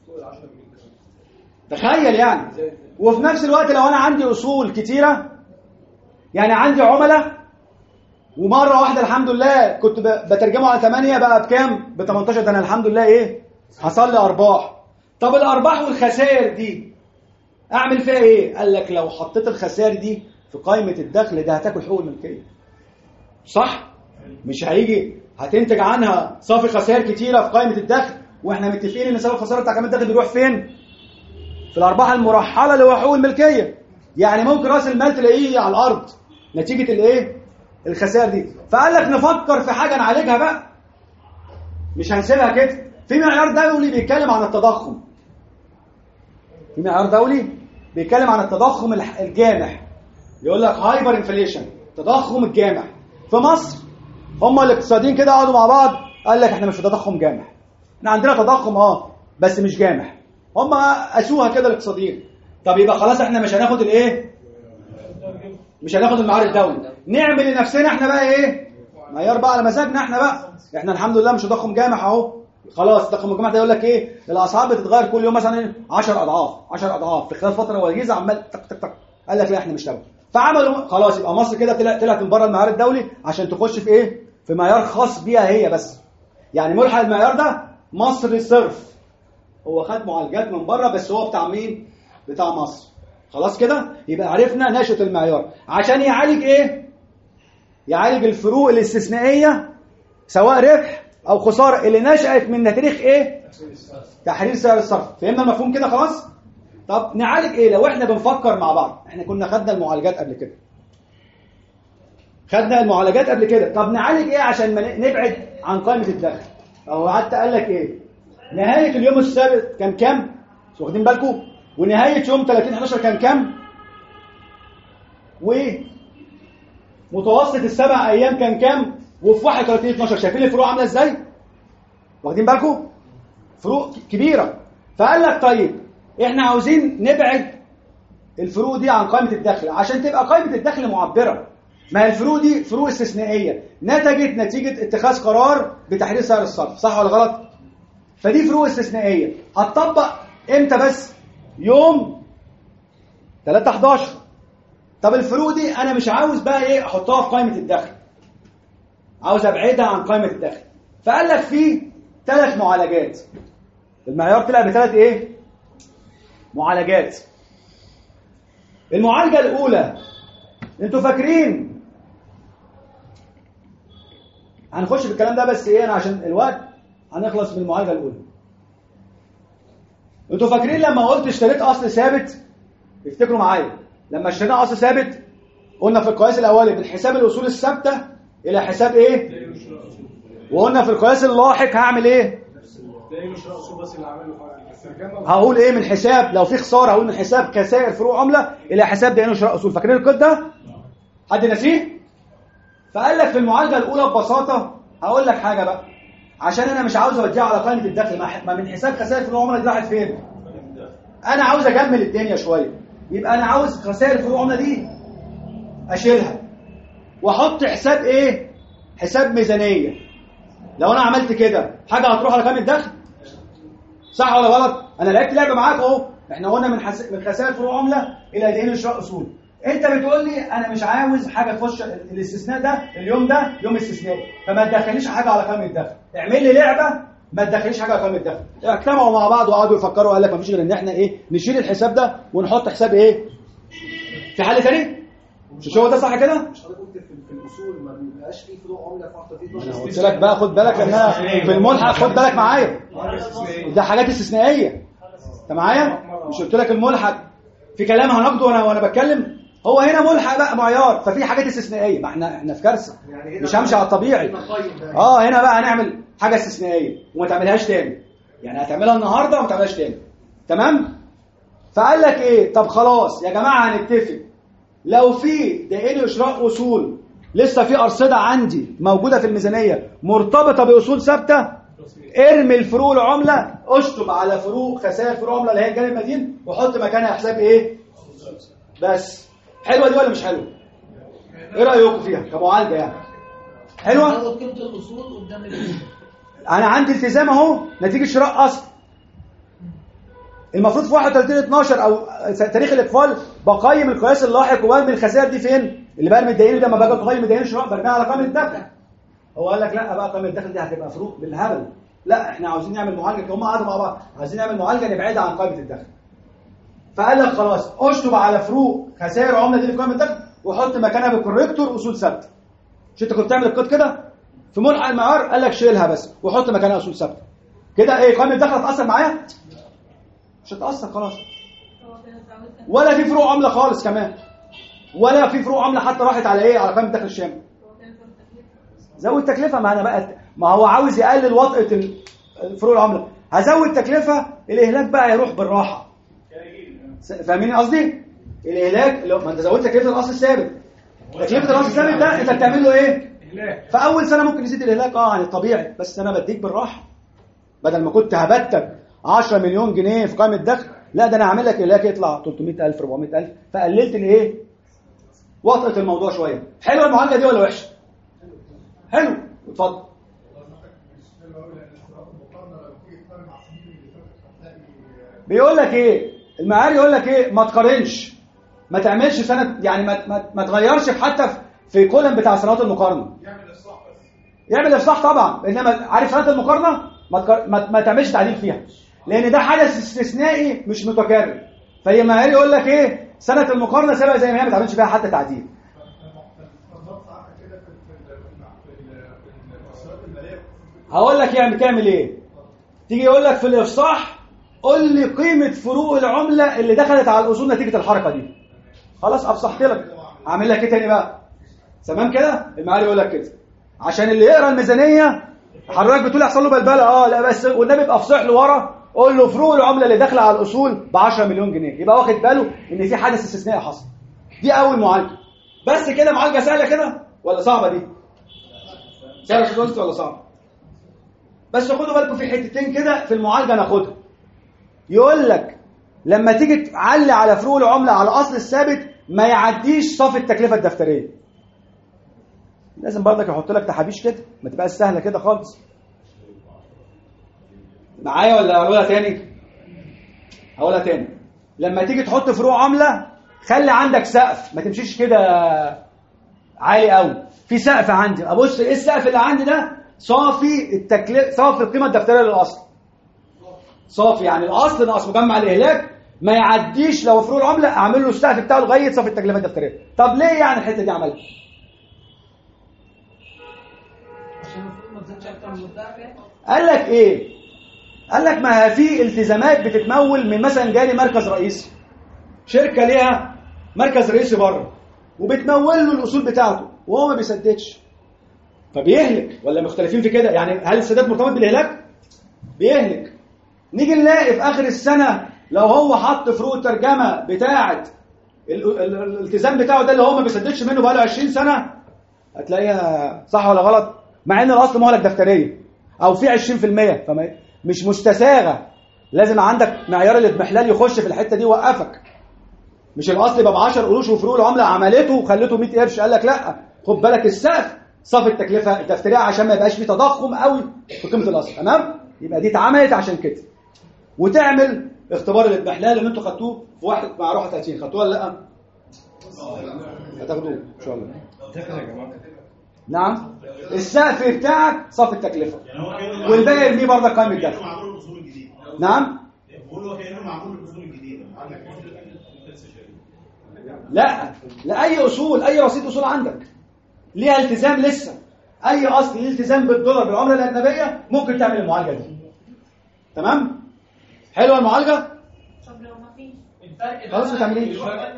S1: تخيل يعني. وفي نفس الوقت لو انا عندي اصول كتيره، يعني عندي عملاء ومره واحده الحمد لله كنت بترجمه على تمانية بقى بكام؟ ب تمنتاشر، ده انا الحمد لله ايه حصل لي ارباح. طب الارباح والخسائر دي اعمل فيها ايه؟ قال لك لو حطيت الخسائر دي في قائمه الدخل ده هتاكل حقوق الملكيه، صح؟ مش هيجي هتنتج عنها صافي خسائر كتيره في قائمه الدخل، واحنا متفقين ان سبب الخساره بتاع قائمه الدخل بيروح فين؟ في الارباح المرحله اللي هو حقوق الملكيه. يعني ممكن راس المال تلاقيه على الارض نتيجه الايه؟ الخسائر دي. فقال لك نفكر في حاجه نعالجها بقى، مش هنسيبها كده. في معيار دولي بيتكلم عن التضخم، في معيار دولي بيتكلم عن التضخم الجامح، يقول لك هايبر انفليشن، تضخم الجامح. في مصر هم الاقتصاديين كده قعدوا مع بعض قال لك احنا مش في تضخم جامح، احنا عندنا تضخم اه بس مش جامح. هم قاسوها كده الاقتصاديين. طب يبقى خلاص احنا مش هناخد الايه؟ مش هناخد المعيار الدولي، نعمل لنفسنا احنا بقى ايه؟ معيار بقى على مزاجنا احنا بقى. احنا الحمد لله مش تضخم جامح اهو، خلاص تضخم الجامح ده يقول لك ايه؟ الاسعار بتتغير كل يوم مثلا عشرة اضعاف عشرة اضعاف في خلال فتره وجيزه عمال تك تك تك. قال لك لا احنا مش تابع. فعملوا خلاص يبقى مصر كده طلعت طلعت من بره المعيار الدولي عشان تخش في ايه؟ في معيار خاص بيها هي بس. يعني ملحق المعيار ده مصري صرف، هو خد معالجات من بره بس هو بتاع مين؟ بتاع مصر. خلاص كده يبقى عرفنا نشأة المعيار عشان يعالج ايه؟ يعالج الفروق الاستثنائيه سواء ربح او خساره اللي نشأت من تاريخ ايه؟ تحرير سعر الصرف. فهمنا المفهوم كده خلاص؟ طب نعالج ايه لو احنا بنفكر مع بعض؟ احنا كنا خدنا المعالجات قبل كده، خدنا المعالجات قبل كده. طب نعالج ايه عشان ما نبعد عن قائمه الدخل؟ اهو حتى قال لك ايه؟ نهايه اليوم السابق كان كام؟ مش واخدين بالكم؟ ونهايه يوم تلاتين حداشر كان كام؟ ومتوسط السبع ايام كان كام؟ وفي واحد وتلاتين اتناشر شايفين الفروق عامله ازاي؟ واخدين بالكم؟ فروق كبيره. فقال لك طيب احنا عاوزين نبعد الفروق دي عن قائمه الدخل عشان تبقى قائمه الدخل معبره. ما الفروق دي فروق استثنائيه نتجت نتيجه اتخاذ قرار بتحرير سعر الصرف، صح ولا غلط؟ فدي فروق استثنائيه هتطبق امتى بس؟ يوم ثلاثة حداشر. طب الفروق دي انا مش عاوز بقى ايه احطها في قائمه الدخل، عاوز ابعدها عن قائمه الدخل. فقال لك في ثلاث معالجات. المعيار طلع بثلاث ايه معالجات. المعالجه الاولى انتوا فاكرين، هنخش في الكلام ده بس ايه انا عشان الوقت هنخلص من المعالجه الاولى. انتوا فاكرين لما قلت اشتريت اصل ثابت؟ افتكروا معايا لما اشترينا اصل ثابت قلنا في القياس الاولي من حساب الاصول الثابته الى حساب ايه؟ وقلنا في القياس اللاحق هعمل ايه؟ هقول ايه من حساب لو في خساره هقول من حساب كسائر فروع عمله الى حساب دين وشراء اصول. فاكرين القيد ده؟ حد نسيه؟ فقال لك في المعالجه الاولى ببساطه هقول لك حاجه بقى عشان انا مش عاوز اوديها على قائمه الدخل، ما من حساب خسائر فروع عمله دي راحت فين؟ انا عاوز اجمل الدنيا شويه، يبقى انا عاوز خسائر فروع عمله دي اشيلها واحط حساب ايه؟ حساب ميزانيه. لو انا عملت كده حاجه هتروح على قائمه الدخل؟ صح ولا غلط؟ انا لعبت لعبه معاك اهو، احنا قلنا من حس... من خسائر فروع عمله الى دين وشراء اصول. انت بتقول لي انا مش عاوز حاجه تخش الاستثناء ده، اليوم ده يوم استثنائي، فما تدخليش حاجه على قائمه الدخل. اعمل لي لعبه ما تدخليش حاجه على قائمه الدخل. اجتمعوا مع بعض وقعدوا يفكروا وقال لك مفيش غير ان احنا ايه نشيل الحساب ده ونحط حساب ايه في حل ثاني. مش هو ده صح كده؟
S7: مش حضرتك قلت في في الاصول ما بيبقاش فيه فروع عمله في فتره في
S1: انا قلت لك بقى خد بالك لانها في الملحق، خد بالك معايا ده حاجات استثنائيه. انت معايا؟ مش قلت لك الملحق في كلام هناخده وانا وانا بتكلم، هو هنا ملحق بقى معيار ففي حاجات استثنائيه. ما احنا احنا في كارثه مش همشي على الطبيعي. اه هنا بقى هنعمل حاجه استثنائيه وما تعملهاش تاني، يعني هتعملها النهارده وما تعملهاش تاني. تمام؟ فقال لك ايه؟ طب خلاص يا جماعه هنتفق لو في دائري اشراء اصول لسه في ارصده عندي موجوده في الميزانيه مرتبطه باصول ثابته، ارمي الفروق العمله، اشطب على فروق خسائر فروق عمله اللي هي الجانب المدين وحط مكانها حساب ايه؟ بس. حلوه دي ولا مش حلوه؟ ايه رايكم فيها كمعالجه يعني؟ حلوه؟
S11: زود قيمه الاصول قدام الاصول.
S1: انا عندي التزام اهو نتيجه شراء اصل. المفروض في واحد وثلاثين اتناشر او تاريخ الاقفال بقيم القياس اللاحق وبرمي الخسائر دي فين؟ اللي برمي الدين ده لما باجي اقيم الدين شراء برميها على قائمه الدخل. هو قال لك لا بقى قائمه الدخل دي هتبقى فروق بالهبل. لا احنا عاوزين نعمل معالجه، هم قعدوا مع بعض عايزين نعمل معالجه نبعدها عن قائمه الدخل. فقال لك خلاص اشطب على فروق خسائر عمله دي في قائمه الدخل وحط مكانها بالكوريكتور اصول ثابته. مش انت كنت بتعمل القيد كده؟ في ملحق المعيار قال لك شيلها بس وحط مكانها اصول ثابته. كده ايه قائمه الدخل هتاثر معايا؟ مش هتاثر خلاص. ولا في فروق عمله خالص كمان. ولا في فروق عمله حتى راحت على ايه؟ على قائمه الدخل الشامل. زود تكلفه. ما انا بقى ما هو عاوز يقلل وطئه الفروق العمله، هزود تكلفه، الاهلاك بقى يروح بالراحه. فاهمين قصدي؟ الاهلاك لو ما انت زودت تكلفه الاصل الثابت، تكلفه الاصل الثابت ده انت بتعمل له ايه؟ في اول سنه ممكن يزيد الاهلاك اه عن الطبيعي، بس انا بديك بالراحه. بدل ما كنت هبتك عشرة مليون جنيه في قائمه الدخل، لا ده انا هعمل لك اهلاك يطلع تلتمية ألف أربعمية ألف، فقللت الايه؟ وطئه الموضوع شويه. حلوه المعالجه دي ولا وحشه؟ حلو. اتفضل. بيقول لك ايه المعيار؟ يقول لك ايه؟ ما تقارنش، ما تعملش سنه، يعني ما ما, ما تغيرش حتى في كولم بتاع سنوات المقارنه. يعمل اصلاح بس. يعمل اصلاح طبعا، انما عارف سنه المقارنه ما, تقر... ما ما تعملش تعديل فيها، لان ده حدث استثنائي مش متكرر. فهي معيار يقول لك ايه؟ سنه المقارنه سيبها زي ما هي، ما تعملش فيها حتى تعديل. هقول لك يعني تعمل ايه؟ تيجي يقول لك في الافصاح قول لي قيمه فروق العمله اللي دخلت على الاصول نتيجه الحركه دي. خلاص افصحت لك. هعمل لك ايه تاني بقى؟ تمام كده؟ المعالي يقول لك كده عشان اللي يقرا الميزانيه حضرتك بتقول يحصل له بلبله. اه لا بس والنبي يبقى افصح له ورا قول له فروق العمله اللي داخله على الاصول ب عشرة مليون جنيه، يبقى واخد باله ان في حدث استثنائي حصل. دي اول معالجه. بس كده معالجه سهله كده ولا صعبه دي؟ سهله كده ولا صعبه؟ بس خدوا بالكم في حتتين كده في المعالجه ناخدها. يقول لك لما تيجي تعلي على فروق العمله على الاصل الثابت ما يعديش صافي التكلفه الدفتريه. لازم برضك احط لك تحابيش كده، ما تبقاش سهله كده خالص. معايا ولا اقولها تاني؟ هقولها تاني. لما تيجي تحط فروق عمله خلي عندك سقف، ما تمشيش كده عالي قوي، في سقف عندي. ابص ايه السقف اللي عندي ده؟ صافي التكلفه، صافي القيمه الدفتريه للاصل. صافي يعني الاصل ناقص مجمع الاهلاك ما يعديش، لو فروق العمله اعمل له السقف بتاعه لغايه صافي التكلفه الدفتريه. طب ليه يعني الحته دي عملها؟
S11: عشان المفروض ما تزيدش اكتر من الضعف.
S1: قال لك ايه؟ قال لك ما في التزامات بتتمول من مثلا جالي مركز رئيسي، شركه ليها مركز رئيسي بره وبتمول له الاصول بتاعته وهو ما بيسددش فبيهلك. ولا مختلفين في كده؟ يعني هل السداد مرتبط بالاهلاك؟ بيهلك. نيجي نلاقي في اخر السنه لو هو حط فروق الترجمه بتاعه الالتزام بتاعه ده اللي هو ما بيسددش منه بقاله عشرين سنه، هتلاقيها صح ولا غلط؟ مع ان الاصل مهلك دفتريه او في عشرين في المية، فمش مستساغه. لازم عندك معيار الاضمحلال يخش في الحته دي ويوقفك. مش الاصل يبقى ب عشرة قروش وفروق العمله عملته وخلته مية قرش. قال لك لا، خد بالك السقف صافي التكلفه الدفتريه عشان ما يبقاش فيه تضخم قوي في قيمه الاصل. تمام؟ يبقى دي اتعملت عشان كده. وتعمل اختبار الاضمحلال اللي انتوا خدتوه في واحد مع روحه ثلاثين، خدتوه ولا لا؟ هتاخدوه ان شاء الله. نعم، السقف بتاعك صافي التكلفه والباقي يرميه برضه قائمه الدخل. نعم،
S6: بقول له كانه معمول الاصول الجديده.
S1: لا لا، اي اصول، اي رصيد اصول عندك ليها التزام لسه. اي اصل ليه التزام بالدولار بالعمله الاجنبيه ممكن تعمل المعالجه دي. تمام؟ حلوه المعالجه؟
S8: طب لو ما فيش
S1: خلاص ما تعمليش،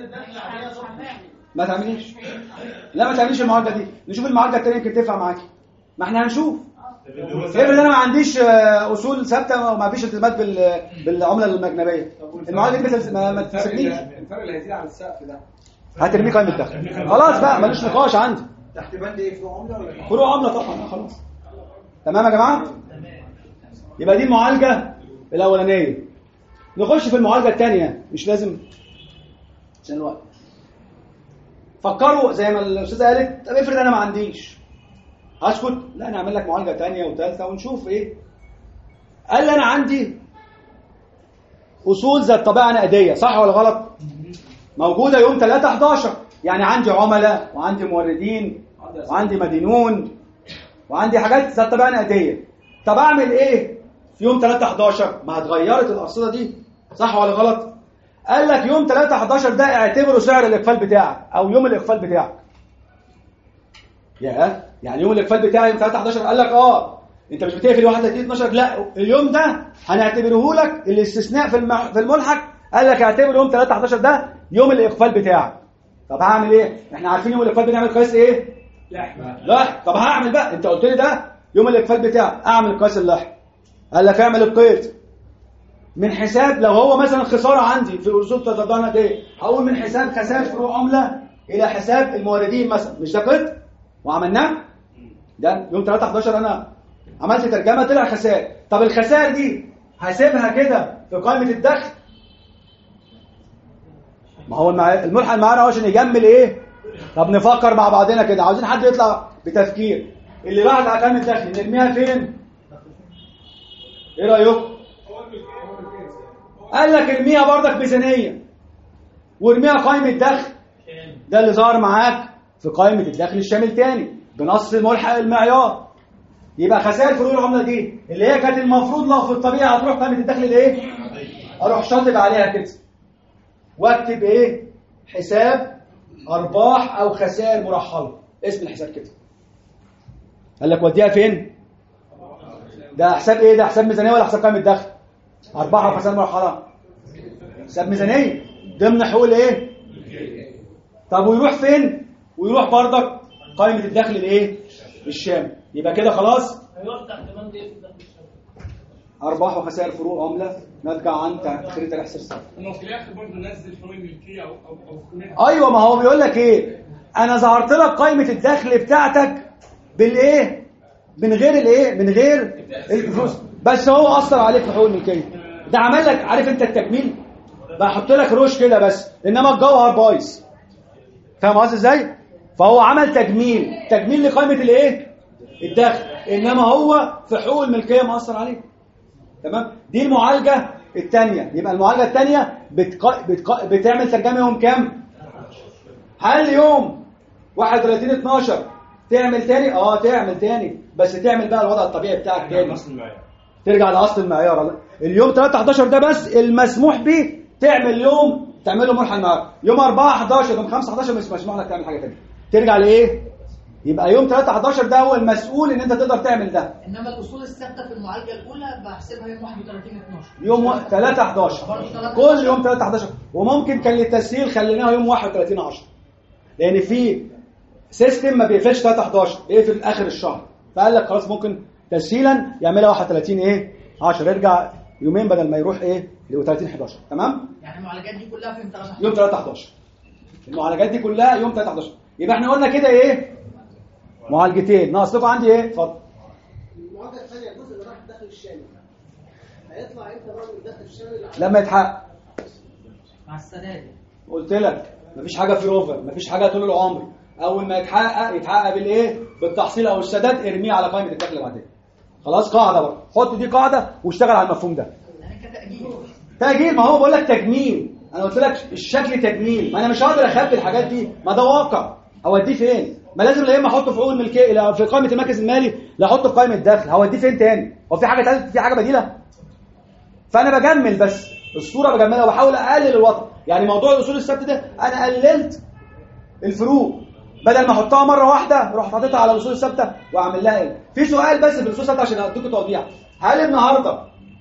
S1: ما تعمليش لا ما تعمليش المعالجه دي. نشوف المعالجه الثانيه يمكن تنفع معاكي. ما احنا هنشوف. افرض انا ما عنديش اصول ثابته وما فيش التزامات بالعمله الاجنبيه، المعالجه دي ما تسكنيش.
S2: الفرق اللي هيزيد على السقف ده
S1: هترميه قائمه الدخل. خلاص بقى ماليش نقاش عندي.
S7: تحت بند ايه؟ فروق عمله ولا
S1: فروق عمله طبعا. خلاص تمام يا جماعه. يبقى دي المعالجه الاولانيه. نخش في المعالجه الثانيه، مش لازم عشان الوقت. فكروا زي ما الاستاذه قالت، طب افرض انا ما عنديش، اسكت؟ لا، نعمل لك معالجه ثانيه وثالثه ونشوف ايه. قال لي انا عندي اصول ذات طبيعه نقديه، صح ولا غلط؟ موجوده يوم ثلاثة حداشر، يعني عندي عملاء وعندي موردين وعندي مدينون وعندي حاجات ذات طبيعه نقديه. طب اعمل ايه في يوم ثلاثة حداشر؟ ما اتغيرت الارصده دي، صح ولا غلط؟ قال لك يوم ثلاثة حداشر ده اعتبره سعر الاقفال بتاعك او يوم الاقفال بتاعك. يا يعني يوم الاقفال بتاعي يوم ثلاثة حداشر. قال لك اه انت مش بتقفل واحد ثلاثين اتناشر، لا اليوم ده هنعتبره لك الاستثناء في المح... في الملحق. قال لك اعتبر يوم ثلاثة حداشر ده يوم الاقفال بتاعك. طب هعمل ايه؟ احنا عارفين يوم الاقفال بنعمل قياس ايه؟ لحم. لحم. طب هعمل بقى، انت قلت لي ده يوم الاقفال بتاعك، اعمل قياس اللحم. قال لك اعمل القيد من حساب لو هو مثلا خساره عندي في اصول تتضمن قد ايه؟ هقول من حساب خسائر فروق عمله الى حساب الموردين مثلا. مش ده قيد وعملناه؟ ده يوم ثلاثة حداشر انا عملت ترجمه طلع خسائر. طب الخسائر دي هسيبها كده في قائمه الدخل؟ ما هو الملحق معانا هو عشان يجمل ايه؟ طب نفكر مع بعضنا كده، عاوزين حد يطلع بتفكير. اللي راحت على قائمه الدخل نرميها فين؟ ايه رايكم؟ قال لك ارميها برضك ميزانيه وارميها قائمه دخل. ده اللي ظهر معاك في قائمه الدخل الشامل تاني بنص ملحق المعيار. يبقى خسائر فروق العمله دي اللي هي كانت المفروض لو في الطبيعه هتروح قائمه الدخل الايه؟ اروح شاطب عليها كده واكتب ايه؟ حساب ارباح او خسائر مرحله، اسم الحساب كده. قال لك وديها فين؟ ده حساب ايه؟ ده حساب ميزانيه ولا حساب قائمه دخل؟ ارباح او خسائر مرحله؟ حساب ميزانيه ضمن حقوق الايه؟ طب ويروح فين؟ ويروح برضك قائمه الدخل الايه؟ الشامل. يبقى كده خلاص
S11: هيروح تحت بند ايه في الدخل الشامل؟
S1: ارباح وخسائر فروق عمله ناتجه عن تاخير تاريخ السنه.
S5: انه في الاخر برضه نزل فروق الملكيه او او او قيمتها.
S1: ايوه، ما هو بيقول لك ايه؟ انا ظهرت لك قائمه الدخل بتاعتك بالايه؟ من غير الايه؟ من غير الفلوس، بس هو اثر عليك في حقوق الملكيه. ده عمل لك، عارف انت التكميل؟ بحط لك روش كده بس، انما الجوهر بايظ. فاهم قصدي ازاي؟ فهو عمل تجميل، تجميل لقائمه الايه؟ الدخل، انما هو في حقوق الملكيه مأثر عليه. تمام؟ دي المعالجه الثانيه. يبقى المعالجه الثانيه بتق... بتق... بتعمل ترجمه يوم كام؟ هل يوم واحد وثلاثين اتناشر تعمل تاني؟ اه تعمل تاني، بس تعمل بقى الوضع الطبيعي بتاعك تاني، ترجع لاصل المعيار. اليوم ثلاثة حداشر ده بس المسموح به تعمل يوم تعمله ملحق النهار. يوم أربعة حداشر يوم خمسة حداشر مش مسموح لك تعمل حاجه ثانيه، ترجع لايه؟ يبقى يوم ثلاثة حداشر ده هو المسؤول ان انت تقدر تعمل ده.
S11: انما الاصول الثابته في المعالجه الاولى بحسبها يوم واحد وثلاثين اتناشر
S1: يوم و... ثلاثة حداشر كل يوم ثلاثة حداشر، وممكن كان للتسهيل خليناها يوم واحد وثلاثين عشرة، لان في سيستم ما بيقفلش ثلاثة حداشر، بيقفل اخر الشهر، فقال لك خلاص ممكن تسهيلا يعملها واحد وثلاثين ايه عشرة، يرجع يومين بدل ما يروح ايه ل ثلاثين حداشر. تمام؟
S11: يعني المعالجات دي كلها في يوم ثلاثة حداشر.
S1: يوم ثلاثة حداشر المعالجات دي كلها يوم ثلاثة حداشر. يبقى احنا قلنا كده ايه؟ معالجتين. ناقص لكم عندي ايه؟ اتفضل.
S7: المعالجه الثانيه الجزء اللي راح الداخل الشامل هيطلع امتى بقى من الداخل الشامل؟
S1: لما يتحقق
S11: مع السنه دي.
S1: قلت لك مفيش حاجه في اوفر، مفيش حاجه طول العمر. اول ما يتحقق يتحقق بالايه؟ بالتحصيل او السداد، ارميه على قائمه الدخل اللي بعدين. خلاص قاعده بقى، حط دي قاعده واشتغل على المفهوم ده.
S11: يعني كتأجيل.
S1: تأجيل، ما هو بقول لك تجميل. انا قلت لك الشكل تجميل، ما انا مش هقدر اخبي الحاجات دي، ما ده واقع. اوديه فين؟ ما لازم لا اما احطه في حقوق الملكيه، لا في قائمه المركز المالي، لا احطه في قائمه الدخل. هوديه فين تاني؟ هو في حاجه تانية؟ في حاجه بديله؟ فانا بجمل بس الصوره بجملها وبحاول اقلل الوضع. يعني موضوع الاصول الثابته ده انا قللت الفروق، بدل ما احطها مره واحده رحت حاططها على الاصول الثابته واعمل لها ايه. في سؤال بس في الاصول الثابته عشان اديكم توضيح، هل النهارده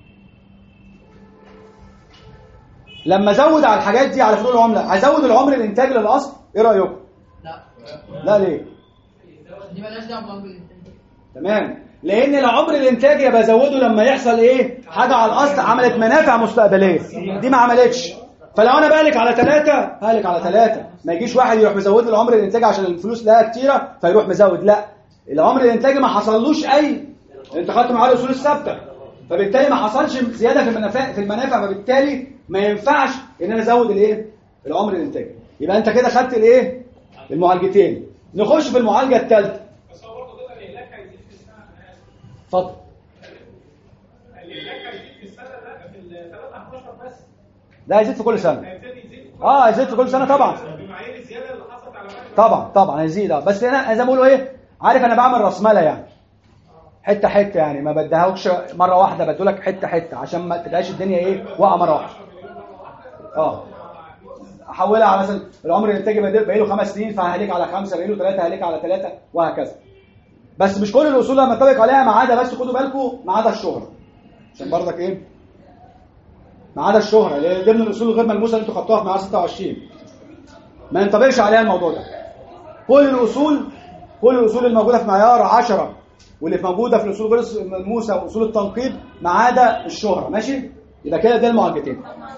S1: لما ازود على الحاجات دي على فروق العمله هزود العمر الانتاجي للاصل؟ ايه رايكم؟
S11: لا
S1: لا ليه؟
S11: دي مالهاش دعوه بالعمر الانتاجي.
S1: تمام، لان العمر الانتاجي بزوده لما يحصل ايه؟ حاجه على الاصل عملت منافع مستقبليه، دي ما عملتش. فلو انا بهلك على ثلاثة ههلك على ثلاثة، ما يجيش واحد يروح مزود العمر الانتاجي عشان الفلوس لها كتيره فيروح مزود. لا، العمر الانتاجي ما حصلوش اي، انت خدت معاه الاصول الثابته، فبالتالي ما حصلش زياده في المنافع في المنافع، فبالتالي ما ينفعش ان انا ازود الايه؟ العمر الانتاجي. يبقى انت كده خدت الايه؟ المعالجتين. نخش في المعالجه الثالثه.
S5: بس هو برضه كده الاهلاك هيزيد في السنه.
S1: اتفضل.
S5: الاهلاك هيزيد في السنه ده في ال ثلاثة حداشر بس.
S1: ده هيزيد في كل سنه.
S5: هيبتدي يزيد
S1: اه هيزيد في كل سنه طبعا.
S5: بمعايير الزياده اللي حصلت على بالك.
S1: طبعا طبعا هيزيد. اه بس انا زي ما بقولوا ايه؟ عارف انا بعمل راسماله يعني. حته حته يعني، ما بديهاكش مره واحده، بدولك حته حته عشان ما تبقاش الدنيا ايه؟ واقعه مره واحده. اه احولها على مثلا العمر الانتاجي باقي له خمس سنين فهليك على خمسه، باقي له ثلاثه هليك على ثلاثه، وهكذا. بس مش كل الاصول اللي هنطبق عليها ما عدا، بس خدوا بالكم، ما عدا الشهره. عشان برضك ايه؟ ما عدا الشهره اللي ضمن الاصول الغير ملموسه اللي انتوا خدتوها في معيار ستة وعشرين. ما ينطبقش عليها الموضوع ده. كل الاصول كل الاصول الموجوده في معيار عشرة واللي موجوده في الاصول غير الملموسه واصول التنقيب ما عدا الشهره، ماشي؟ يبقى كده ده المعالجتين.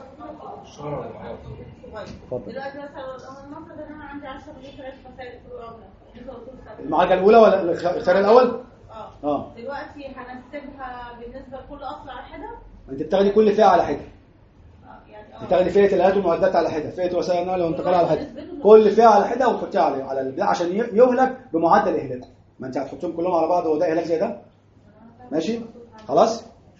S1: اتفضل.
S8: دلوقتي مثلا لو المفروض ان انا عندي عشرة مليون ثلاث مسائل فروق عمله،
S1: المعالجه الاولى ولا الخيار الاول؟
S8: اه
S1: اه
S8: دلوقتي هنحسبها بالنسبه لكل اصل على حده.
S1: انت بتاخدي كل فئه على حده.
S8: اه يعني اه
S1: بتاخدي فئه الالات والمعدات على حده، فئه وسائل النقل والانتقال على حده، كل فئه على حده وتحطيها على على البتاع عشان يهلك بمعدل اهلاكه. ما انت هتحطهم كلهم على بعض هو ده اهلاك زي ده؟ ماشي؟ خلاص؟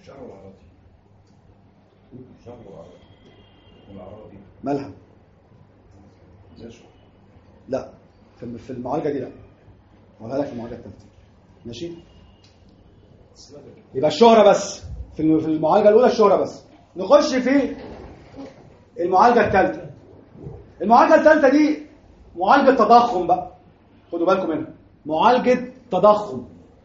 S1: مالها؟ لا في في المعالجه دي لا. هقولها لك في المعالجه الثالثه. ماشي؟ يبقى الشهره بس في المعالجه الاولى، الشهره بس. نخش في المعالجه الثالثه. المعالجه الثالثه دي معالجه تضخم بقى. خدوا بالكم منها. معالجه تضخم.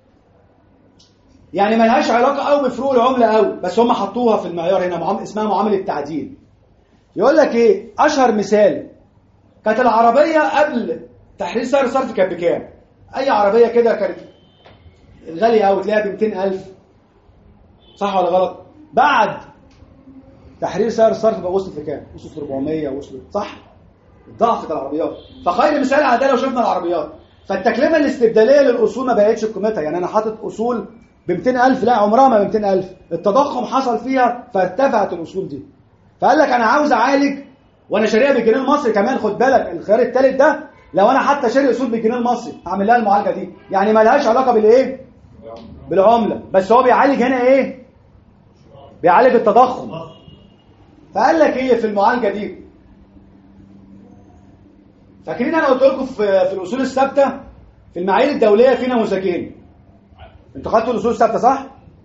S1: يعني ما لهاش علاقه قوي بفروق العمله قوي، بس هم حطوها في المعيار هنا معامل اسمها معامله التعديل. يقول لك ايه؟ اشهر مثال كانت العربيه قبل تحرير سعر الصرف كانت بكام؟ اي عربيه كده كانت غاليه قوي تلاقيها ب مئتين ألف، صح ولا غلط؟ بعد تحرير سعر الصرف بقى وصلت لكام؟ وصلت ل أربعمية، وصلت صح؟ ضعفت العربيات. فخير مثال على ده لو شفنا العربيات، فالتكلفه الاستبداليه للاصول ما بقتش بقيمتها. يعني انا حاطط اصول ب مئتين ألف، لا عمرها ما ب مئتين ألف، التضخم حصل فيها فارتفعت الاصول دي. فقال لك انا عاوز اعالج وانا شاريها بالجنيه المصري كمان. خد بالك الخيار الثالث ده لو انا حتى شاري اصول بالجنيه المصري هعمل لها المعالجه دي، يعني ما لهاش علاقه بالايه؟ بالعمله، بس هو بيعالج هنا ايه؟ بيعالج التضخم. فقال لك ايه في المعالجه دي؟ فاكرين انا قلت لكم في في الاصول الثابته في المعايير الدوليه في نموذجين. انتوا خدتوا الاصول الثابته صح؟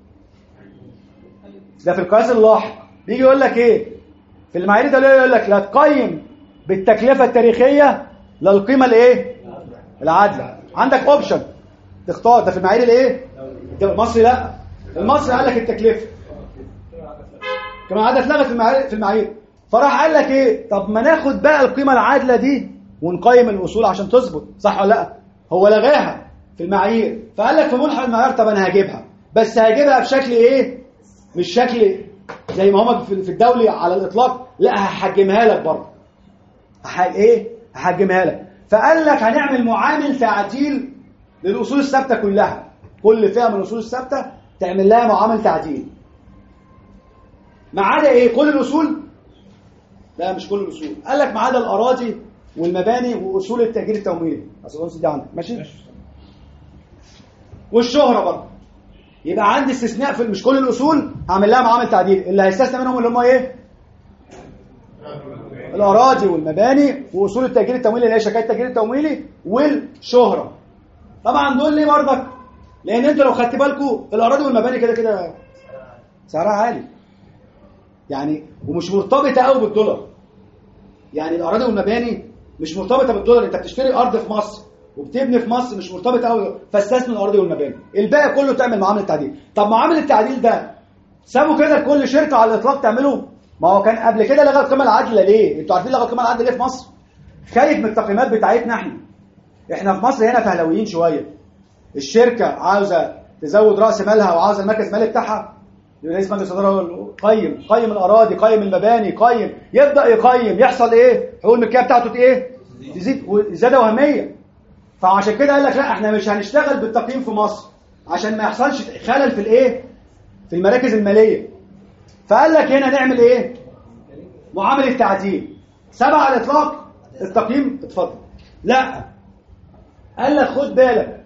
S1: ده في القياس اللاحق بيجي يقول لك ايه؟ في المعايير الدوليه يقول لك لا تقيم بالتكلفه التاريخيه لا القيمه الايه؟ العادله. عندك اوبشن تختار. ده في المعايير الايه؟ المصري لا. المصري قال لك التكلفه. كمان عادة اتلغت في المعايير في المعايير. فراح قال لك ايه؟ طب ما ناخد بقى القيمه العادله دي ونقيم الاصول عشان تظبط، صح ولا لا؟ هو لغاها في المعايير، فقال لك في ملحق المعيار طب انا هجيبها، بس هجيبها بشكل ايه؟ مش شكل زي ما هما في الدولي على الاطلاق، لا هحجمها لك برضه. هح ايه؟ هحجمها لك. فقال لك هنعمل معامل تعديل للاصول الثابته كلها، كل فئه من الاصول الثابته تعمل لها معامل تعديل. ما عدا ايه؟ كل الاصول؟ لا مش كل الاصول، قال لك ما عدا الاراضي والمباني واصول التاجير التمويلي. اصل دي عندك ماشي؟ والشهره برضه. يبقى عندي استثناء في مش كل الاصول هعمل لها معامل تعديل، اللي هيستثنى منهم اللي هم ايه؟ الاراضي والمباني واصول التاجير التمويلي اللي هي شركات التاجير التمويلي والشهره. طبعا دول ليه برضك؟ لان انتوا لو خدت بالكم الاراضي والمباني كده كده سعرها عالي. يعني ومش مرتبطه قوي بالدولار. يعني الاراضي والمباني مش مرتبطه بالدولار، انت بتشتري ارض في مصر وبتبني في مصر مش مرتبطه قوي، فاستثمر الاراضي والمباني. الباقي كله تعمل معامله تعديل. طب معامله التعديل ده سابوا كده كل شركه على الاطلاق تعمله؟ ما هو كان قبل كده لغى القيمه العادله ليه؟ انتوا عارفين لغى القيمه العادله ليه في مصر؟ خايف من التقييمات بتاعتنا احنا. احنا في مصر هنا فهلويين شويه. الشركه عاوزه تزود راس مالها وعاوزه المركز المالي بتاعها، رئيس مجلس الاداره قيم قيم الاراضي، قيم المباني، قيم، يبدا يقيم، يحصل ايه؟ حقوق الملكيه بتاعته ايه؟ تزيد زياده وهميه. فعشان كده قال لك لا احنا مش هنشتغل بالتقييم في مصر عشان ما يحصلش خلل في الايه؟ في المراكز الماليه. فقال لك هنا نعمل ايه؟ معامله تعديل. سبعه على الاطلاق التقييم اتفضل. لا قال لك خد بالك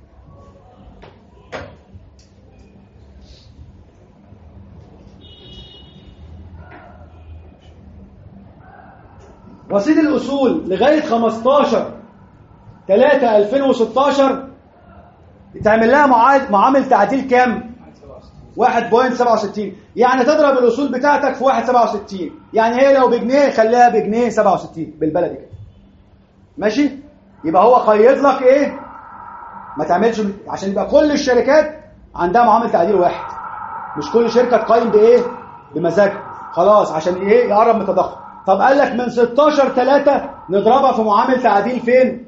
S1: رصيد الأصول لغاية خمستاشر تلاتة ألفين وستاشر تعمل لها معامل تعديل كام؟ واحد فاصلة سبعة وستين. يعني تضرب الأصول بتاعتك في واحد فاصلة سبعة وستين. يعني هي لو بجنيه خليها بجنيه سبعة وستين بالبلدي كده. ماشي؟ يبقى هو قيد لك إيه؟ ما تعملش عشان يبقى كل الشركات عندها معامل تعديل واحد. مش كل شركة تقيم بإيه؟ بمزاجها. خلاص عشان إيه؟ يقرب من التضخم. طب قال لك من ستاشر تلاتة نضربها في معامل تعديل فين؟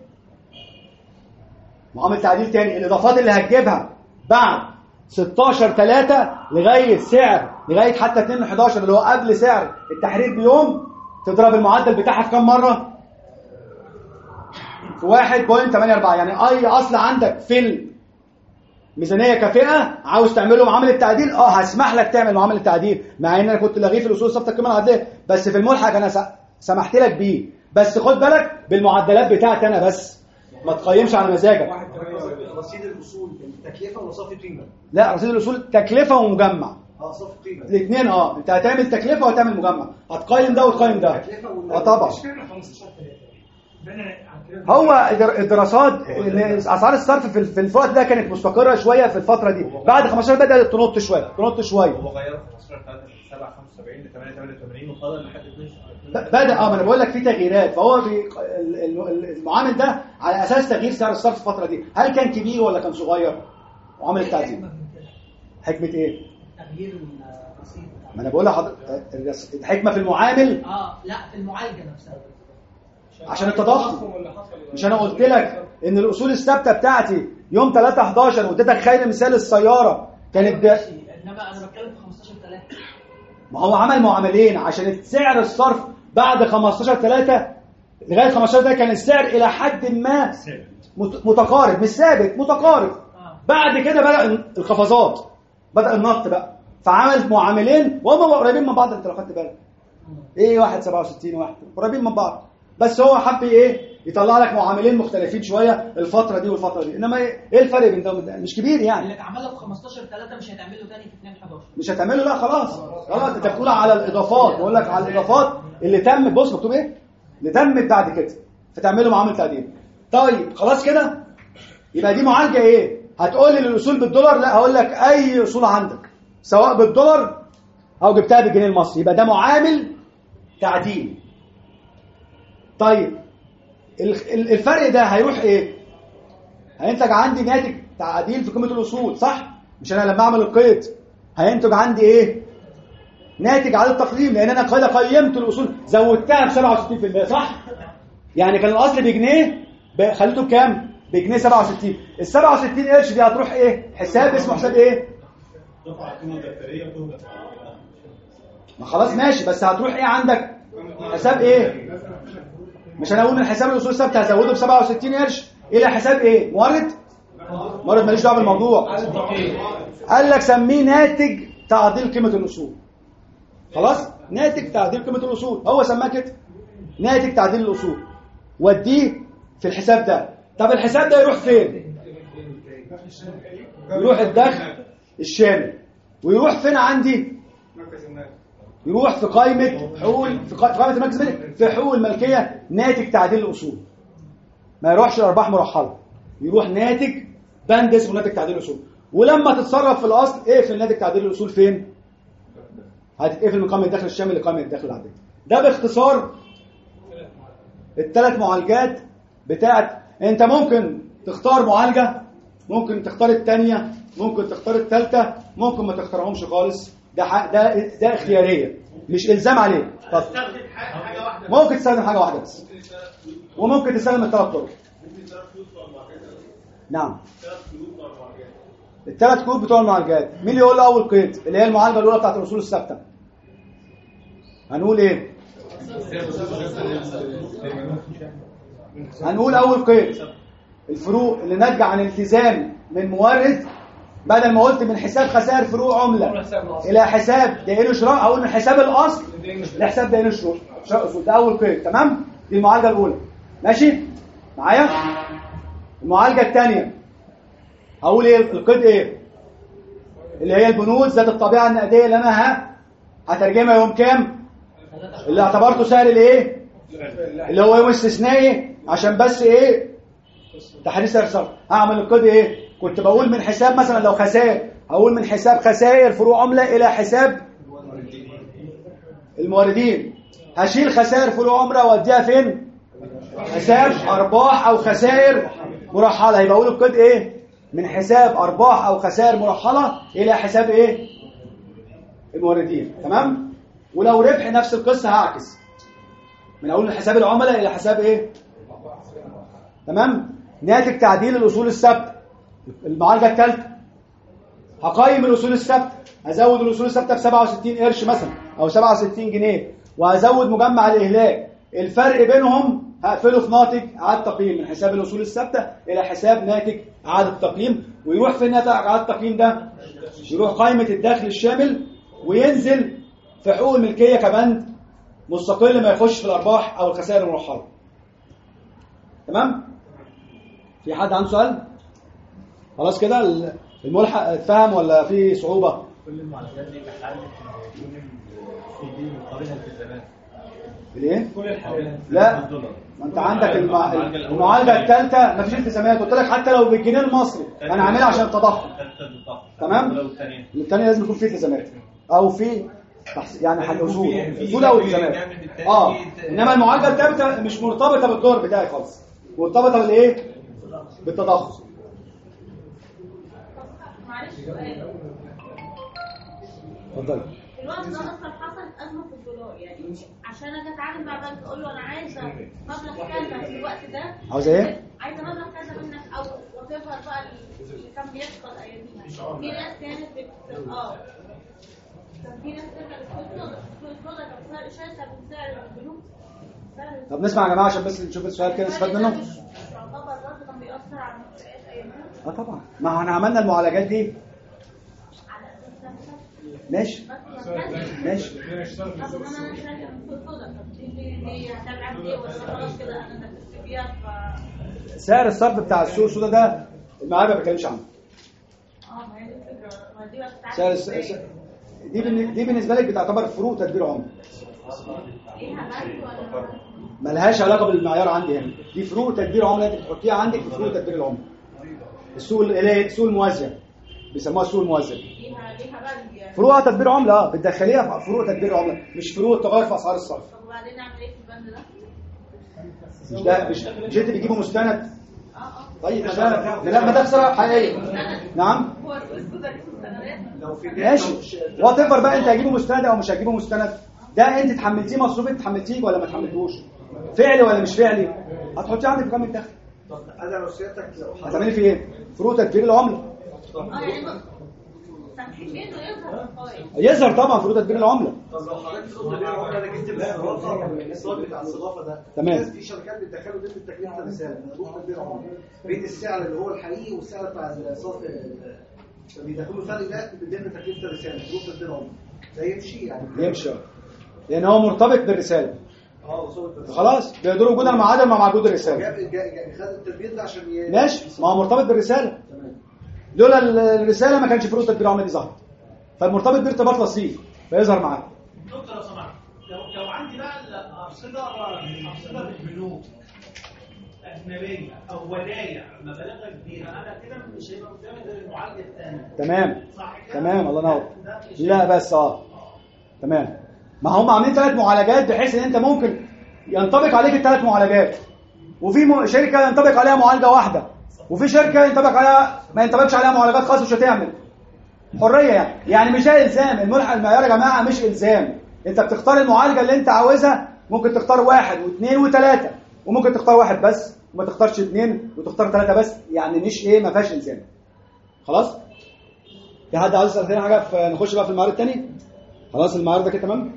S1: معامل تعديل تاني. الإضافات اللي هتجيبها بعد ستاشر تلاتة لغاية سعر لغاية حتى اتنين حداشر اللي هو قبل سعر التحرير بيوم تضرب المعدل بتاعها في كام مرة؟ في واحد فاصلة تمانية أربعة. يعني أي أصل عندك في الميزانية كفئة عاوز تعمله معاملة تعديل، اه هسمح لك تعمل معاملة تعديل، مع ان انا كنت لاغيه في الاصول الثابته القيمه العاديه، بس في الملحق انا سمحت لك بيه، بس خد بالك بالمعدلات بتاعتي انا بس، ما تقيمش على مزاجك.
S7: رصيد الاصول تكلفه وصافي قيمه.
S1: لا رصيد الاصول تكلفه ومجمع.
S7: اه صافي قيمه.
S1: الاثنين اه، انت هتعمل تكلفه وهتعمل مجمع، هتقيم ده وتقيم ده. اه طبعا. هو الدراسات اسعار الصرف في الوقت ده كانت مستقره شويه في الفتره دي، بعد خمستاشر بدات تنط شويه تنط شويه.
S2: هو غير خمستاشر تلاتة من سبعة خمسة وسبعين ل ثمانية ثمانية وثمانين وفضل لحد اتنين.
S1: بدا اه ما انا بقول لك في تغييرات، فهو المعامل ده على اساس تغيير سعر الصرف في الفتره دي، هل كان كبير ولا كان صغير؟ معامل التعديل. حكمه ايه؟
S11: تغيير الرصيد.
S1: ما انا بقول لحضرتك الحكمه في المعامل.
S11: اه لا في المعالجه نفسها.
S1: عشان التضخم. مش انا قلت لك ان الاصول الثابته بتاعتي يوم تلاتة حداشر واديتك خير مثال السياره كانت ده،
S11: انما انا بتكلم في خمستاشر تلاتة.
S1: ما هو عمل معاملين عشان سعر الصرف بعد خمستاشر تلاتة لغايه خمستاشر ده كان السعر الى حد ما متقارب، مش ثابت متقارب. بعد كده بدا القفزات، بدا النط بقى، فعمل معاملين وهم قريبين من بعض. انت لو خدت بالك ايه واحد سبعة وستين واحد قريبين من بعض، بس هو حب ايه يطلع لك معاملين مختلفين شويه الفتره دي والفتره دي، انما ايه الفرق بين ده وده؟ مش كبير يعني.
S11: اللي اتعمل له في خمستاشر تلاتة مش هيتعمل له تاني في اتنين حداشر.
S1: مش هتعمله لا خلاص خلاص. انت بتقول على الاضافات، بقول لك على الاضافات اللي تم. بص مكتوب ايه اللي تمت بعد كده فتعمله معامله تعديل. طيب خلاص كده، يبقى دي معالجه ايه؟ هتقول لي الاصول بالدولار؟ لا، هقول لك اي اصول عندك سواء بالدولار او جبتها بالجنيه المصري، يبقى ده معامل تعديل. طيب الفرق ده هيروح ايه؟ هينتج عندي ناتج تعديل في قيمه الاصول، صح؟ مش انا لما اعمل القيد هينتج عندي ايه؟ ناتج على التقييم، لان انا كده قيمت الاصول زودتها ب سبعة وستين بالمية، صح؟ يعني كان الاصل بجنيه خليته بكام؟ بجنيه سبعة وستين. ال سبعة وستين قرش دي هتروح ايه؟ حساب اسمه حساب ايه؟ ما خلاص ماشي، بس هتروح ايه عندك؟ حساب ايه؟ مش انا اقول من حساب الاصول الثابته هزوده ب سبعة وستين قرش الى حساب ايه؟ مورد؟ مورد ماليش دعوه بالموضوع. قال لك سميه ناتج تعديل قيمه الاصول. خلاص؟ ناتج تعديل قيمه الاصول، هو سماه كده ناتج تعديل الاصول، وديه في الحساب ده. طب الحساب ده يروح فين؟ يروح الدخل الشامل. ويروح فين عندي؟ يروح في قائمه حقوق، في قائمه المركز المالي، في حقوق الملكيه ناتج تعديل الاصول. ما يروحش الارباح مرحله، يروح ناتج بند اسمه ناتج تعديل الاصول. ولما تتصرف في الاصل اقفل ناتج تعديل الاصول فين؟ هتتقفل من قائمه الدخل الشامل لقائمه الدخل العاديه. ده باختصار الثلاث معالجات بتاعت. انت ممكن تختار معالجه، ممكن تختار الثانيه، ممكن تختار الثالثه، ممكن ما تختارهمش خالص. ده ده ده اختياريه، مش الزام عليك. طب ممكن تستخدم حاجه واحده بس، وممكن تستخدم الثلاث طرق. نعم، الثلاث كروت بتوع المعالجات. مين اللي يقول اول قيد اللي هي المعالجه الاولى بتاعت الاصول الثابته؟ هنقول ايه؟ هنقول اول قيد الفروق اللي ناتجه عن التزام من مورد. بدل ما قلت من حساب خسائر فروق عمله الى حساب دائن شراء، اقول من حساب الاصل لحساب دائن شراء اصول. ده اول قيد، تمام؟ دي المعالجه الاولى، ماشي معايا؟ المعالجه الثانيه هقول ايه؟ القيد ايه؟ اللي هي البنود ذات الطبيعه النقديه اللي انا هترجمها يوم كام؟ اللي اعتبرته سهل الايه؟ اللي هو يوم استثنائي، عشان بس ايه؟ تحرير سعر صرف. هعمل القيد ايه؟ كنت بقول من حساب مثلا لو خسائر، هقول من حساب خسائر فروق عمله الى حساب الموردين. هشيل خسائر فروق عمله واديها فين؟ حساب ارباح او خسائر مرحله. يبقى اقول القيد ايه؟ من حساب ارباح او خسائر مرحله الى حساب ايه؟ الموردين، تمام؟ ولو ربح نفس القصه هعكس، من اقول من حساب العملاء الى حساب ايه؟ تمام؟ ناتج تعديل الاصول الثابته. المعالجه الثالثه هقيم الاصول الثابته، هزود الاصول الثابته ب سبعة وستين قرش مثلا او سبعة وستين جنيه، وهزود مجمع الاهلاك. الفرق بينهم هقفله في ناتج اعاده تقييم، من حساب الاصول الثابته الى حساب ناتج اعاده تقييم. ويروح في ناتج اعاده التقييم ده؟ يروح قائمه الدخل الشامل، وينزل في حقوق الملكيه كبند مستقل، ما يخش في الارباح او الخسائر المرحله. تمام؟ في حد عنده سؤال؟ خلاص كده الملحق اتفهم ولا في صعوبه؟
S2: كل المعالجات دي بحل في دي مقابلها التزامات.
S1: الايه؟
S2: كل الحالات
S1: لا، ما انت عندك المع... المعالجه الثالثه ما فيش التزامات. قلت لك حتى لو بالجنيه المصري انا عاملها عشان التضخم، تمام؟ الثانيه لازم يكون فيه التزامات او في يعني حل اصول اصول او التزامات. اه انما المعالجه الثالثه مش مرتبطه بالدور بتاعي خالص، مرتبطه بالايه؟ بالتضخم.
S8: معلش سؤال،
S1: اتفضل.
S8: الوقت ده اصلا حصلت ازمه في الدولار، يعني عشان اجي اتعامل مع بنك اقول له انا عايزه مبلغ كذا في الوقت ده،
S1: عاوزه ايه؟
S8: عايزه مبلغ كذا منك او وتظهر بقى اللي كان بيحصل اياميها. في ناس كانت بت اه كان في ناس كانت بتقول الدولار كان فرق شاسع من سعر البنوك.
S1: طب نسمع يا جماعه عشان بس نشوف السؤال كده نستفاد منه.
S8: مش يعتبر برضه كان بيأثر على المنشآت اياميها؟
S1: اه طبعا، ما احنا عملنا المعالجات دي. ماشي ماشي.
S8: طب انا انا شايفه المفروض طب دي دي هتابع ايه ولا خلاص كده انا دخلت فيها ف
S1: سعر الصرف بتاع السوق السوداء ده المعارف ما بتكلمش عنه.
S8: اه ما هي دي الفكره، ما دي بقى
S1: سعر الس... دي بالن... دي بالنسبه لك بتعتبر فروق تدبير عمله.
S8: ليها بند ولا
S1: ملهاش علاقه بالمعيار عندي هنا، دي فروق تدبير عمله انت بتحطيها عندك في فروق تدبير العمله. السوق الايه؟ السوق الموازيه بيسموها السوق الموازيه. فروع تدبير عمله اه بتدخليها في فروق تدبير عمله، مش فروق تغير في اسعار الصرف.
S8: طب وبعدين نعمل ايه في البند ده؟
S1: مش ده مش مش انت بتجيبه مستند؟ طيب مش ده لا ما ده خساره حقيقيه. نعم
S8: هو الفلوس ده مستندات
S7: لو في
S1: ماشي وات ايفر بقى، انت هتجيبه مستند او مش هتجيبه مستند، ده انت اتحملتيه مصروف، انت اتحملتيه ولا ما اتحملتوش؟ فعلي ولا مش فعلي؟ هتحطيه عندك في قائمه الدخل.
S7: طب انا لو سيادتك لو
S1: هتعملي فيه ايه؟ فروق تدبير العمله.
S8: اه يعني سامحين انه يظهر الفوائد.
S1: يظهر طبعا فروق تدبير العمله.
S7: طب لو حضرتك تقول لي انا جبت الاستضافه الاستضافه بتاع الاستضافه ده،
S1: تمام.
S7: الناس في شركات بتدخله ضمن التكلفه الرساله فروق تدبير عمله بين السعر اللي هو الحقيقي والسعر بتاع الصرف، بيدخلوا فرق ده ضمن تكلفه الرساله فروق تدبير عمله، ده يمشي يعني
S1: يمشي لان هو مرتبط بالرساله.
S7: اه صوت
S1: خلاص بيقدروا وجود المعادل مع وجود الرساله.
S7: جاب خد التدبير ده عشان ي...
S1: ماشي ما هو مرتبط بالرساله.
S7: تمام.
S1: لولا الرساله ما كانش فروق تدبير عمله دي ظهرت، فالمرتبط بارتباط لصيق فيظهر معاك.
S5: دكتور لو سمحت، لو لو عندي بقى الارصده ارصده بالبنوك اجنبيه او ودايع مبالغ كبيره، انا كده مش هيبقى قدامي غير المعالجه الثانيه.
S1: تمام
S5: صح كده؟
S1: تمام الله ينور. لا بس اه تمام، ما هم عاملين ثلاث معالجات بحيث ان انت ممكن ينطبق عليك الثلاث معالجات، وفي م... شركه ينطبق عليها معالجه واحده، وفي شركه ينطبق عليها ما ينطبقش عليها معالجات خاصه مش هتعمل. حريه يعني يعني مش ده الزام. الملحق المعيار يا جماعه مش الزام، انت بتختار المعالجه اللي انت عاوزها، ممكن تختار واحد واثنين وثلاثه، وممكن تختار واحد بس وما تختارش اثنين وتختار ثلاثه بس، يعني مش ايه ما فيهاش الزام. خلاص؟ في حد عاوز يسال ثاني حاجه؟ في نخش بقى في المعيار الثاني. خلاص المعيار ده كده تمام؟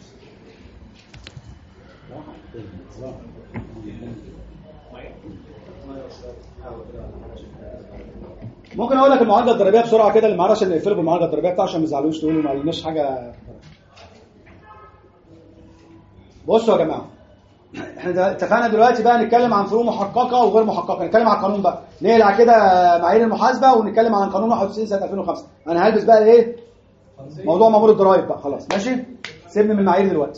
S1: ممكن اقول لك المعالجه الضريبيه بسرعه كده اللي عشان نقفل بالمعالجه الضريبيه بتاعه عشان ما يزعلوش تقولوا ما قلناش حاجه. بصوا يا جماعه، احنا اتفقنا دلوقتي بقى نتكلم عن فروق محققه وغير محققه، نتكلم عن القانون بقى، نقلع كده معايير المحاسبه ونتكلم عن قانون واحد وتسعين سنه ألفين وخمسة. انا هلبس بقى ايه؟ موضوع مامور الضرايب بقى خلاص ماشي؟ سيبني من المعايير دلوقتي.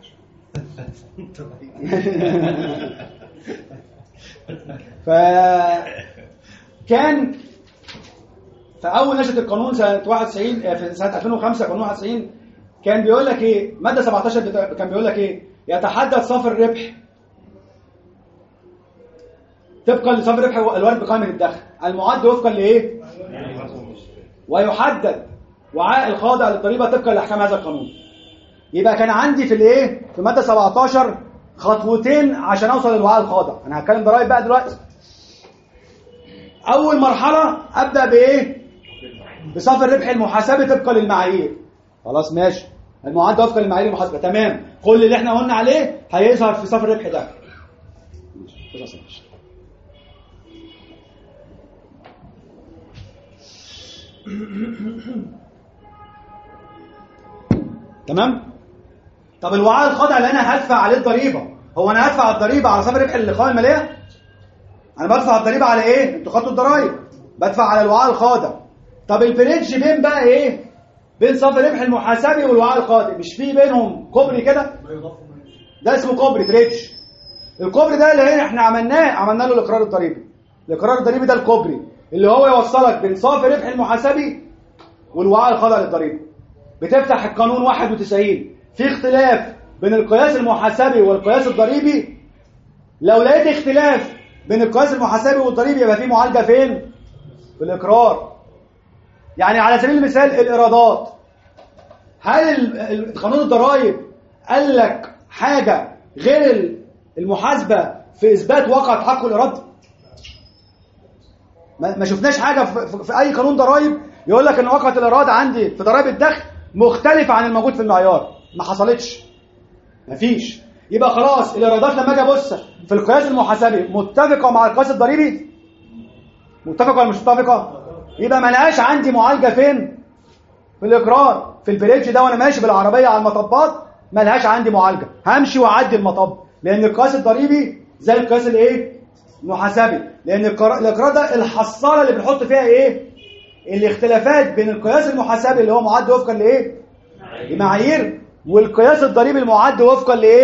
S1: ف كان في اول نشأة القانون سنه واحد وتسعين في سنه ألفين وخمسة قانون واحد وتسعين كان بيقول لك ايه؟ ماده سبعتاشر كان بيقول لك ايه؟ يتحدد صافي الربح طبقا لصافي الربح الوارد بقائمه الدخل المعد وفقا لايه؟ ويحدد وعاء الخاضع للضريبه طبقا لاحكام هذا القانون. يبقى كان عندي في الايه؟ في ماده سبعتاشر خطوتين عشان اوصل للوعاء الخاضع. انا هتكلم ضرائب بقى دلوقتي. اول مرحله ابدا بايه؟ بصافي الربح المحاسبي طبقا للمعايير. خلاص ماشي، المعد وفقا للمعايير المحاسبه تمام، كل اللي احنا قلنا عليه هيظهر في صافي الربح ده. تمام. طب الوعاء الخاضع اللي انا هدفع عليه الضريبه، هو انا هدفع الضريبه على صافي الربح القوائم الماليه؟ انا بدفع الضريبه على ايه؟ انتوا خدتوا الضرايب، بدفع على الوعاء الخاضع. طب البريدج بين بقى ايه؟ بين صافي الربح المحاسبي والوعاء الخاضع، مش في بينهم كوبري كده؟ ده اسمه كوبري بريدج. الكوبري ده اللي احنا عملناه عملنا له الاقرار الضريبي. الاقرار الضريبي ده الكوبري اللي هو يوصلك بين صافي الربح المحاسبي والوعاء الخاضع للضريبه. بتفتح القانون واحد وتسعين، في اختلاف بين القياس المحاسبي والقياس الضريبي. لو لقيت اختلاف بين القياس المحاسبي والضريبي يبقى في معالجه فين؟ في الاقرار. يعني على سبيل المثال الايرادات، هل قانون الضرائب قال لك حاجه غير المحاسبه في اثبات واقع تحقق الايراد؟ ما شفناش حاجه في, في اي قانون ضرائب يقول لك ان واقعه الايراد عندي في ضرائب الدخل مختلفه عن الموجود في المعيار. ما حصلتش، مفيش. يبقى خلاص الايرادات لما اجي ابص في القياس المحاسبي متفقه مع القياس الضريبي؟ متفقه ولا مش متفقه؟ يبقى ملهاش عندي معالجه فين؟ في الاقرار. في البريدج ده وانا ماشي بالعربيه على المطبات ملهاش عندي معالجه، همشي واعدي المطب، لان القياس الضريبي زي القياس الايه؟ المحاسبي. لان الاقرار ده الحصاله اللي بنحط فيها ايه؟ الاختلافات بين القياس المحاسبي اللي هو معد وفقا لايه؟ لمعايير، والقياس الضريبي المعد وفقا لايه؟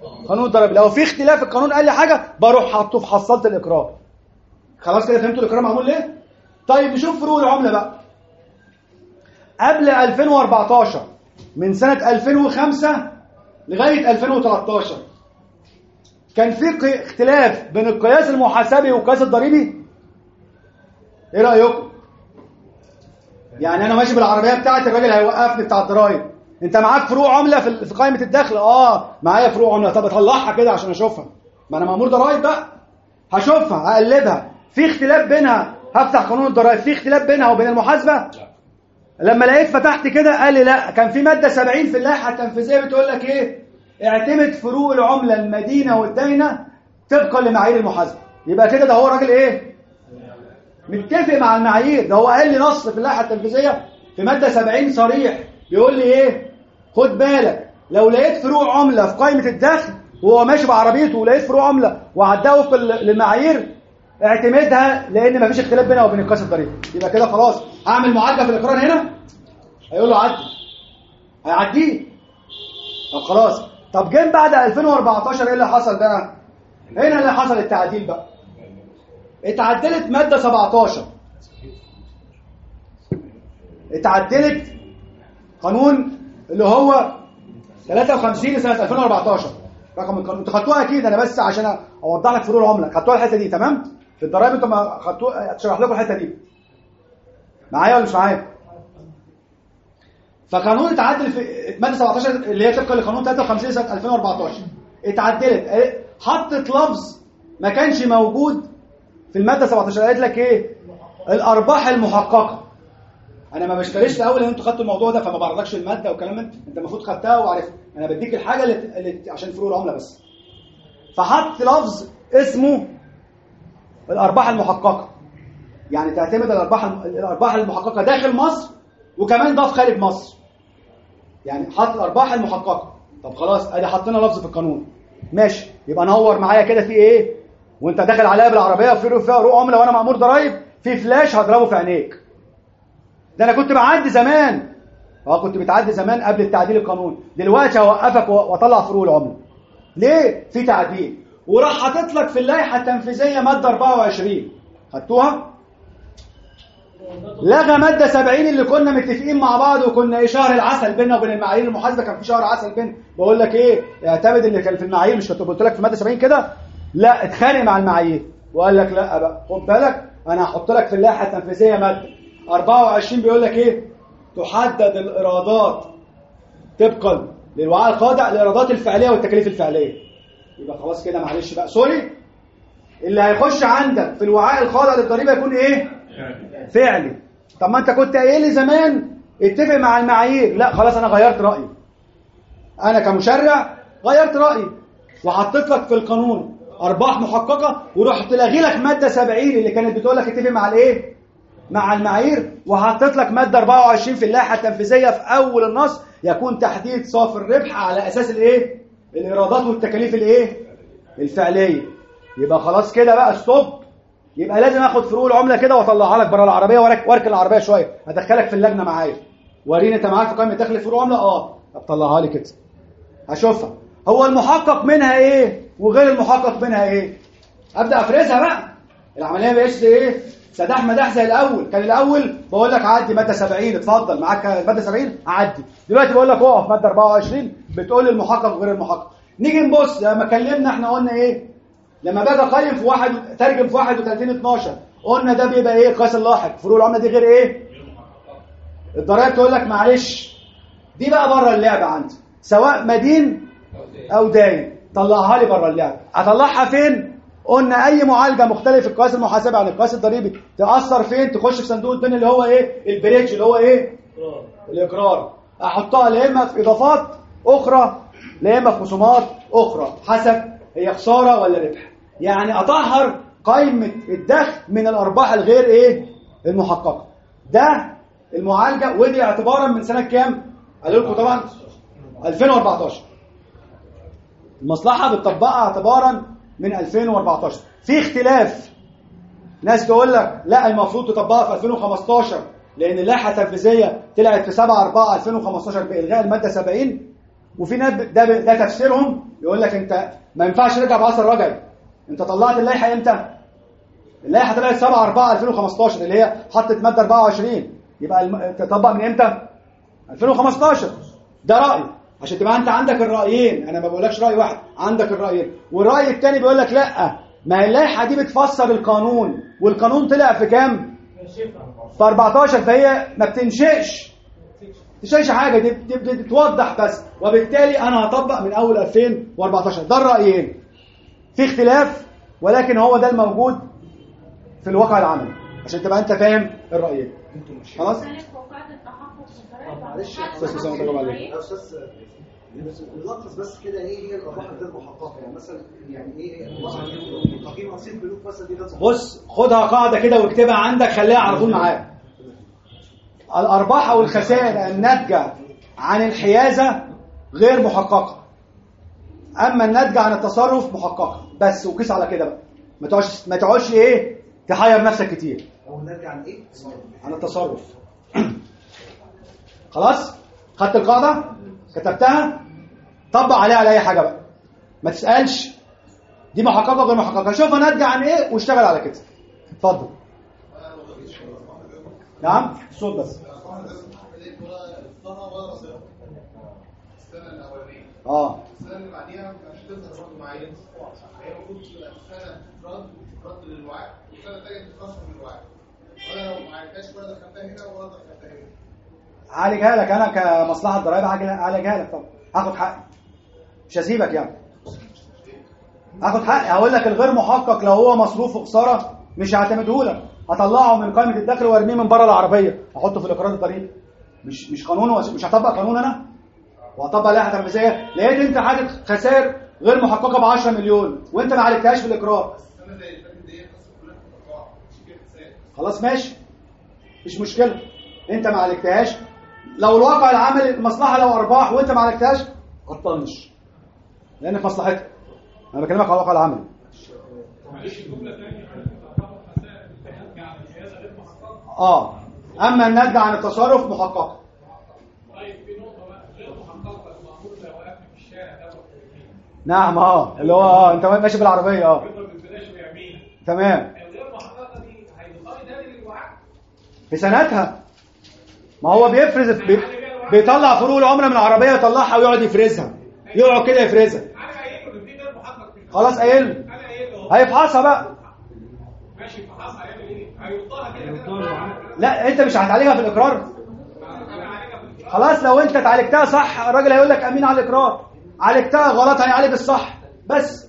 S1: قانون الضرائب. لو في اختلاف القانون قال لي حاجه بروح حاطه في حصاله الاقرار. خلاص كده فهمتوا الاقرار معمول ليه؟ طيب نشوف فروق العمله بقى. قبل ألفين وأربعتاشر من سنه ألفين وخمسة لغايه ألفين وتلتاشر كان في اختلاف بين القياس المحاسبي والقياس الضريبي؟ ايه رايكم؟ يعني انا ماشي بالعربيه بتاعتي الراجل هيوقفني بتاع الضرايب، انت معاك فروق عمله في في قائمه الدخل؟ اه معايا فروق عمله. طب اطلعها كده عشان اشوفها، ما انا مامور ضرايب بقى، هشوفها هقلبها. في اختلاف بينها، هفتح قانون الضرايب، في اختلاف بينها وبين المحاسبه؟ لما لقيت فتحت كده قال لي لا، كان في ماده سبعين في اللائحه التنفيذيه بتقول لك ايه؟ اعتمد فروق العمله المدينه والداينه طبقا لمعايير المحاسبه. يبقى كده ده هو راجل ايه؟ متفق مع المعايير. ده هو قال لي نص في اللائحه التنفيذيه في ماده سبعين صريح بيقول لي ايه؟ خد بالك لو لقيت فروق عمله في قائمه الدخل وهو ماشي بعربيته ولقيت فروق عمله وعداه وفق المعايير اعتمدها، لان مفيش اختلاف بينها وبين القياس الضريبي. يبقى كده خلاص هعمل معالجه في الاقرار هنا، هيقول له عدي، هيعديه. طب خلاص. طب جيم بعد ألفين وأربعتاشر ايه اللي حصل بقى؟ هنا اللي حصل التعديل بقى. اتعدلت ماده سبعتاشر، اتعدلت قانون اللي هو ثلاثة وخمسين لسنه ألفين وأربعتاشر. رقم القانون انتوا خدتوها اكيد، انا بس عشان اوضح لك فروق العمله خدتوها الحته دي تمام؟ في الضرايب انتوا ما خدتوها، اشرح لكم الحته دي. معايا ولا مش معايا؟ فقانون اتعدل في ماده سبعتاشر اللي هي طبقا لقانون ثلاثة وخمسين سنه ألفين وأربعتاشر، اتعدلت حطت لفظ ما كانش موجود في الماده سبعتاشر. قالت لك ايه؟ الارباح المحققه. انا ما بشتريش الاول ان انتوا خدتوا الموضوع ده فما بعرضكش الماده والكلام انت انت المفروض خدتها وعارفها، انا بديك الحاجه اللي, اللي عشان فروق العمله بس. فحط لفظ اسمه الارباح المحققه، يعني تعتمد الارباح الارباح المحققه داخل مصر وكمان ضاف خارج مصر، يعني حط الارباح المحققه. طب خلاص ادي حطينا لفظ في القانون ماشي. يبقى نور معايا كده في ايه وانت داخل عليا بالعربيه وفي فيها فروق عمله وانا مامور ضرايب، في فلاش هضربه في عينيك. ده انا كنت بعدي زمان، اه كنت بتعدي زمان قبل التعديل القانون، دلوقتي هوقفك واطلع فروق العمله. ليه؟ في تعديل. وراح حاطط لك في اللائحه التنفيذيه ماده أربعة وعشرين، خدتوها؟ لغى ماده سبعين اللي كنا متفقين مع بعض وكنا ايه شهر العسل بيننا وبين المعايير المحاسبه، كان في شهر عسل بين بقول لك ايه اعتمد اللي كان في المعايير، مش كنت قلت لك في ماده سبعين كده؟ لا اتخانق مع المعايير وقال لك لا بقى خد بالك انا هحط لك في اللائحه التنفيذيه ماده أربعة وعشرين بيقول لك ايه؟ تحدد الايرادات طبقا للوعاء الخاضع الايرادات الفعليه والتكاليف الفعليه. يبقى خلاص كده معلش بقى سوري، اللي هيخش عندك في الوعاء الخاضع للضريبه يكون ايه؟ فعلي. طب ما انت كنت قايل لي زمان اتفق مع المعايير، لا خلاص انا غيرت رايي، انا كمشرع غيرت رايي وحطيت لك في القانون ارباح محققه ورحت لاغي لك ماده سبعين اللي كانت بتقول لك اتفق مع الايه؟ مع المعايير، وحطيت لك ماده أربعة وعشرين في اللائحه التنفيذيه في اول النص يكون تحديد صافي الربح على اساس الايه؟ الايرادات والتكاليف الايه؟ الفعليه. يبقى خلاص كده بقى ستوب. يبقى لازم اخد فروق العمله كده واطلعها لك بره العربيه واركن العربيه شويه، ادخلك في اللجنه معايا وريني انت معاك في قائمه دخل فروق عمله. اه طب طلعها لي كده هشوفها. هو المحقق منها ايه وغير المحقق منها ايه؟ ابدا افرزها بقى. العمليه ما بقتش ايه سداح مداح زي الاول. كان الاول بقول لك عدي ماده سبعين اتفضل معاك ماده سبعين عدي، دلوقتي بقول لك اقف ماده أربعة وعشرين بتقول المحقق وغير المحقق. نيجي نبص لما كلمنا احنا قلنا ايه؟ لما باجي اقيم في واحد ترجم في واحد وثلاثين اتناشر قلنا ده بيبقى ايه؟ قياس اللاحق. فروق العمله دي غير ايه؟ الضرايب تقول لك معلش دي بقى بره اللعبه عندي، سواء مدين او داين طلعها لي بره اللعبه. هطلعها فين؟ قلنا اي معالجه مختلفه في القياس المحاسبي عن القياس الضريبي تاثر فين؟ تخش في صندوق الدين اللي هو ايه؟ البريدج اللي هو ايه؟ الاقرار. احطها لا اما في اضافات اخرى لا اما في خصومات اخرى حسب هي خساره ولا ربح. يعني اطهر قائمه الدخل من الارباح الغير ايه؟ المحققه. ده المعالجه، ودي اعتبارا من سنه كام؟ قالوا لكم طبعا ألفين وأربعتاشر. المصلحه بتطبقها اعتبارا من ألفين وأربعتاشر. في اختلاف، ناس تقول لك لا المفروض تطبقها في ألفين وخمستاشر لان اللائحه التنفيذيه طلعت في سبعة أربعة ألفين وخمستاشر بالغاء الماده سبعين، وفي ناس ده ده تفسيرهم يقول لك انت ما ينفعش ترجع بعصر رجعي. انت طلعت اللائحه امتى؟ اللائحه طلعت سبعة أربعة ألفين وخمستاشر اللي هي حطت ماده أربعة وعشرين، يبقى تطبق من امتى؟ ألفين وخمستاشر. ده راي عشان تبقى انت عندك الرايين، انا ما بقولكش راي واحد، عندك الرايين. والراي الثاني بيقول لك لا، ما هي اللائحه دي بتفسر القانون، والقانون طلع في كام؟ في أربعتاشر، فهي ما بتنشئش تنشئش حاجه، دي بتوضح بس، وبالتالي انا هطبق من اول ألفين وأربعتاشر. ده الرايين، في اختلاف ولكن هو ده الموجود في الواقع العملي عشان تبقى انت فاهم الرايين. خلاص؟
S7: معلش يا
S1: استاذ اسامه تجاوب عليه.
S7: يا استاذ نلخص بس كده ايه هي الارباح الغير محققه، يعني مثلا يعني ايه تقييم رصيد بنوك مثلا دي؟
S1: بص خدها قاعده كده واكتبها عندك، خليها على طول معاك. الارباح او الخسائر الناتجه عن الحيازه غير محققه، اما الناتجه عن التصرف محققه بس. وقيس على كده بقى، ما تقعدش ما تقعدش ايه تحير نفسك كتير.
S7: او الناتجه عن ايه؟
S1: عن التصرف. خلاص خدت القاعده كتبتها، طبق عليها على اي حاجه بقى، ما تسالش دي محققه غير محققه، شوفها ناتجه عن ايه واشتغل على كده. اتفضل. نعم الصوت بس. اه
S6: السنه اللي بعديها مش هتظهر برضه معايا، هي المفروض تبقى سنه رد رد للوعي والسنه الثانيه تتخصم من الوعي، وانا لو ما عرفتهاش ولا دخلتها هنا ولا دخلتها هنا.
S1: عالجها لك انا كمصلحه ضرائب، عالجها لك طبعا، هاخد حقي مش هسيبك يعني، هاخد حقي. هقول لك الغير محقق لو هو مصروف وخساره مش هعتمده لك، هطلعه من قائمه الدخل وارميه من بره العربيه، احطه في الاقرار الضريبي. مش مش قانون، مش هطبق قانون انا وهطبق لائحه تنفيذيه. لقيت انت حاجه خسائر غير محققه ب عشرة مليون وانت ما عالجتهاش في الاقرار، خلاص ماشي مش مشكله، انت ما عالجتهاش. لو الواقع العملي المصلحه لو ارباح وانت ما عالجتهاش هتطنش، لان في مصلحتك. انا بكلمك على الواقع العملي. اه اما الناتجه عن التصرف محققه.
S5: طيب في نقطه بقى غير محققه، المأمور لو وقفت في الشارع ده
S1: نعم اه اللي هو اه انت ماشي بالعربيه اه تمام.
S5: الغير محققه دي هيضطر ده للوعي
S1: في سنتها، ما هو بيفرز بي... بيطلع فروق العمره من العربيه يطلعها ويقعد يفرزها، يقعد كده يفرزها.
S5: انا قايل له دي غير محقق،
S1: خلاص قايل له
S5: انا قايل له
S1: هيفحصها بقى.
S5: ماشي فحصها هيعمل ايه؟ هيوضحها كده كده.
S1: لا انت مش هتعالجها في الاقرار. خلاص لو انت اتعالجتها صح الراجل هيقول لك امين على الاقرار، عالجتها غلط هيعالج الصح بس.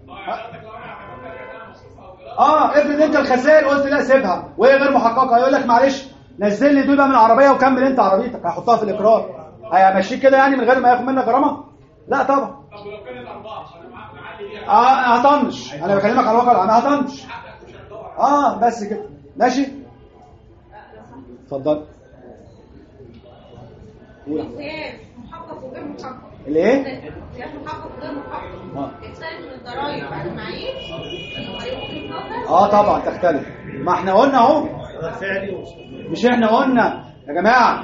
S1: اه افرض انت الخسائر قلت لا سيبها وهي غير محققه، هيقول لك معلش نزل لي دول بقى من العربيه وكمل انت عربيتك، هحطها في الاقرار. هيمشيك كده يعني من غير ما ياخد منك غرامه؟ لا طبعا.
S5: طب ولو كانت ارباح انا معلي بيها
S1: اه هطنش، انا بكلمك على الواقع انا هطنش. اه بس كده ماشي. اتفضل.
S8: اختيار محقق وغير محقق.
S1: الايه؟
S8: اختيار محقق وغير محقق.
S1: اه
S8: تختلف من الضرايب على المعايير؟
S1: اه طبعا تختلف. ما احنا قلنا اهو، مش احنا قلنا يا جماعه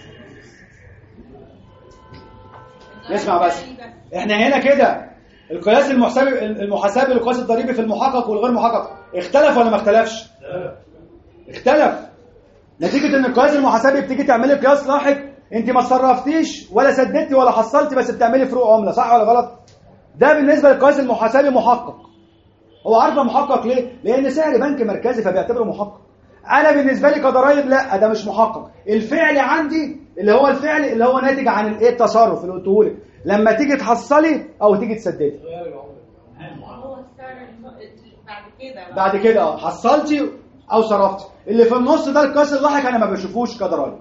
S1: اسمع بس، احنا هنا كده القياس المحاسبي المحاسبي للقياس الضريبي في المحقق والغير محقق اختلف ولا ما اختلفش؟ اختلف. نتيجه ان القياس المحاسبي بتيجي تعملي قياس لاحق، انت ما صرفتيش ولا سددتي ولا حصلتي، بس بتعملي فروق عمله، صح ولا غلط؟ ده بالنسبه للقياس المحاسبي محقق. هو عارفه محقق ليه؟ لان سعر بنك مركزي فبيعتبره محقق. انا بالنسبه لي كضرايب لا، ده مش محقق. الفعل عندي اللي هو الفعل اللي هو ناتج عن الايه التصرف اللي قلته لك، لما تيجي تحصلي او تيجي تسددي.
S8: هو السعر بعد كده
S1: بعد كده اه حصلتي او صرفتي. اللي في النص ده القياس اللاحق انا ما بشوفوش كضرايب،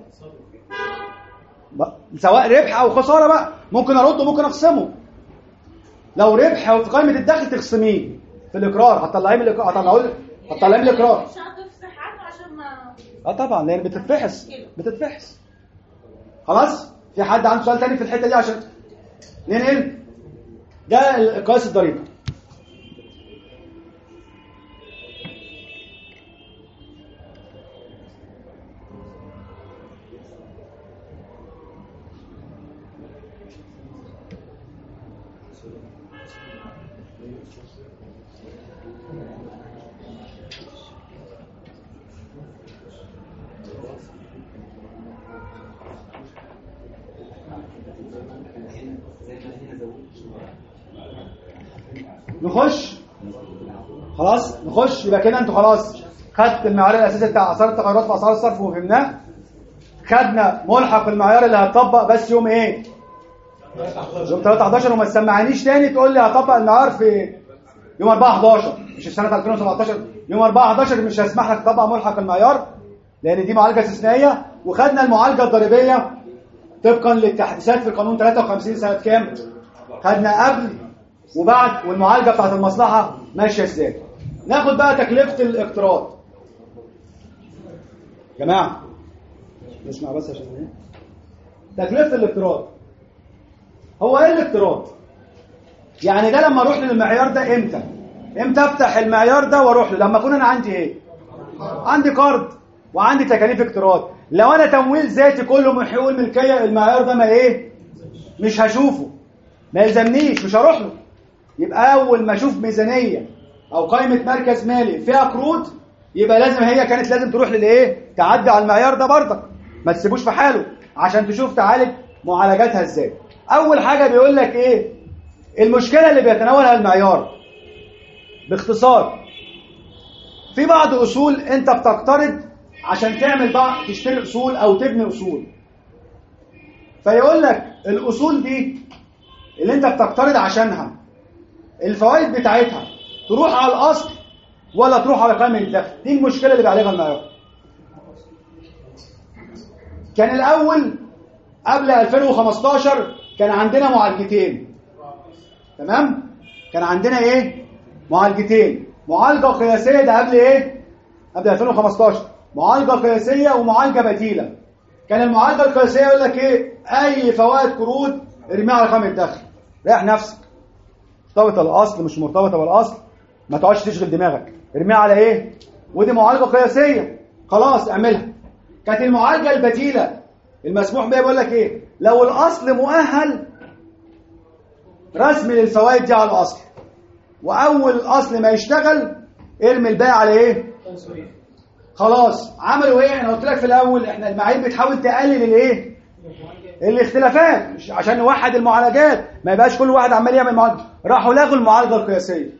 S1: سواء ربح او خساره بقى، ممكن ارده ممكن اخصمه. لو ربح في قائمه الدخل تخصميه في الاقرار، هتطلعيه من الاقرار، هتطلعيه هتطلعيه من الاقرار.
S8: مش هتفصح عنه عشان ما
S1: اه طبعا لان بتتفحص بتتفحص. خلاص في حد عنده سؤال تاني في الحته دي عشان ننقل؟ ده القياس الضريبي. نخش خلاص نخش يبقى كده انتوا خلاص خدت المعيار الاساسي بتاع اثار التغيرات في اسعار الصرف وفهمناه. خدنا ملحق المعيار اللي هتطبق بس يوم ايه؟ يوم ثلاثة حداشر. وما تسمعنيش تاني تقول لي هطبق المعيار في يوم أربعة حداشر مش في سنه ألفين وسبعتاشر. يوم أربعة حداشر مش هسمح لك تطبق ملحق المعيار لان دي معالجه استثنائيه. وخدنا المعالجه الضريبيه طبقا للتحديثات في القانون ثلاثة وخمسين سنه كام؟ خدنا قبل وبعد والمعالجه بتاعت المصلحه ماشيه ازاي. ناخد بقى تكلفه الاقتراض. جماعه نسمع بس عشان ايه تكلفه الاقتراض. هو ايه الاقتراض؟ يعني ده لما اروح للمعيار ده امتى؟ امتى افتح المعيار ده واروح له؟ لما اكون انا عندي ايه؟ عندي قرض وعندي تكاليف اقتراض. لو انا تمويل ذاتي كله من حقوق الملكيه المعيار ده ما ايه؟ مش هشوفه، ما يلزمنيش، مش هروح له. يبقى اول ما اشوف ميزانيه او قائمه مركز مالي فيها قروض يبقى لازم هي كانت لازم تروح للايه؟ تعدي على المعيار ده برضك، ما تسيبوش في حاله عشان تشوف تعالج معالجاتها ازاي. اول حاجه بيقول لك ايه؟ المشكله اللي بيتناولها المعيار باختصار. في بعض اصول انت بتقترض عشان تعمل بعض تشتري اصول او تبني اصول. فيقول لك الاصول دي اللي انت بتقترض عشانها الفوائد بتاعتها تروح على الاصل ولا تروح على قائمه الدخل. دي المشكله اللي بيعالجها المعيار. كان الاول قبل ألفين وخمستاشر كان عندنا معالجتين. تمام؟ كان عندنا ايه؟ معالجتين. معالجه قياسيه ده قبل ايه؟ قبل ألفين وخمستاشر. معالجه قياسيه ومعالجه بديله. كان المعالجه القياسيه يقول لك ايه؟ اي فوائد قروض ارميها على قائمه الدخل. ريح نفسك. مرتبطه بالاصل مش مرتبطه بالاصل ما تقعدش تشغل دماغك. ارميها على ايه؟ ودي معالجه قياسيه. خلاص اعملها. كانت المعالجه البديله المسموح بيها بيقول لك ايه؟ لو الاصل مؤهل رسم للفوائد دي على الاصل. واول الاصل ما يشتغل ارمي الباقي على ايه؟ خلاص. عملوا ايه؟ انا قلت لك في الاول احنا المعايير بتحاول تقلل الايه؟ الاختلافات مش عشان نوحد المعالجات، ما يبقاش كل واحد عمال يعمل معالجه. راحوا لغوا المعالجه القياسيه.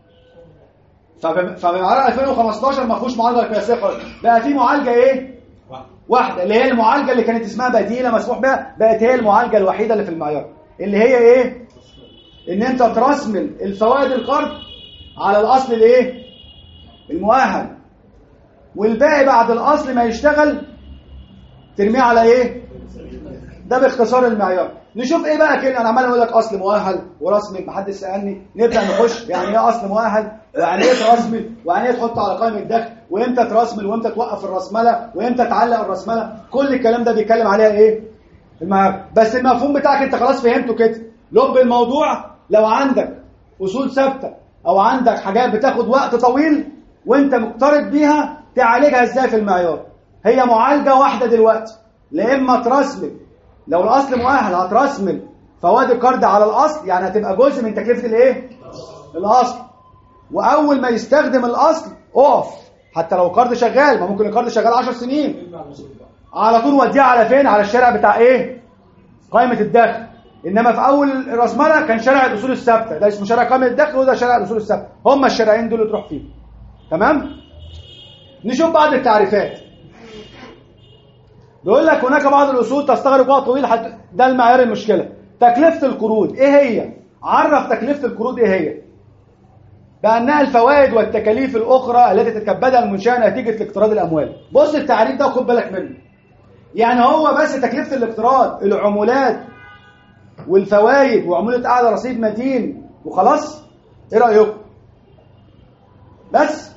S1: فبمعيار ألفين وخمستاشر ما فيهوش معالجه قياسيه خالص، بقى في معالجه ايه؟ واحده اللي هي المعالجه اللي كانت اسمها بديله مسموح بها، بقت هي المعالجه الوحيده اللي في المعيار اللي هي ايه؟ ان انت ترسمل الفوائد القرض على الاصل الايه؟ المؤهل، والباقي بعد الاصل ما يشتغل ترميه على ايه؟ ده باختصار المعيار. نشوف ايه بقى كده. انا عمال اقول لك اصل مؤهل ورسمي، محدش سالني. نبدا نخش يعني ايه اصل مؤهل ويعني ايه ترسمل ويعني ايه تحط على قائمه الدخل وامتى ترسمل وامتى توقف الرسمله وامتى تعلق الرسمله. كل الكلام ده بيتكلم عليها ايه؟ المعيار. بس المفهوم بتاعك انت خلاص فهمته كده. لب الموضوع لو عندك اصول ثابته او عندك حاجات بتاخد وقت طويل وانت مقترض بيها تعالجها ازاي في المعيار. هي معالجه واحده دلوقتي، لا اما ترسمل لو الاصل مؤهل هترسمل فوائد القرض على الاصل، يعني هتبقى جزء من تكلفه الايه؟ الاصل. واول ما يستخدم الاصل اقف، حتى لو القرض شغال، ما ممكن القرض شغال عشر سنين، على طول وديها على فين؟ على الشارع بتاع ايه؟ قائمه الدخل. انما في اول الرسمله كان شارع الاصول الثابته، ده اسمه شارع قائمه الدخل وده شارع الاصول الثابته. هما الشارعين دول تروح فيهم. تمام؟ نشوف بعض التعريفات. بيقول لك هناك بعض الاصول تستغرق وقت طويل حتى ده المعيار المشكله. تكلفه القروض ايه هي؟ عرف تكلفه القروض ايه هي؟ بانها الفوائد والتكاليف الاخرى التي تتكبدها المنشاه نتيجه لاقتراض الاموال. بص التعريف ده وخد بالك منه. يعني هو بس تكلفه الاقتراض العمولات والفوائد وعموله اعلى رصيد مدين وخلاص؟ ايه رايكم؟ بس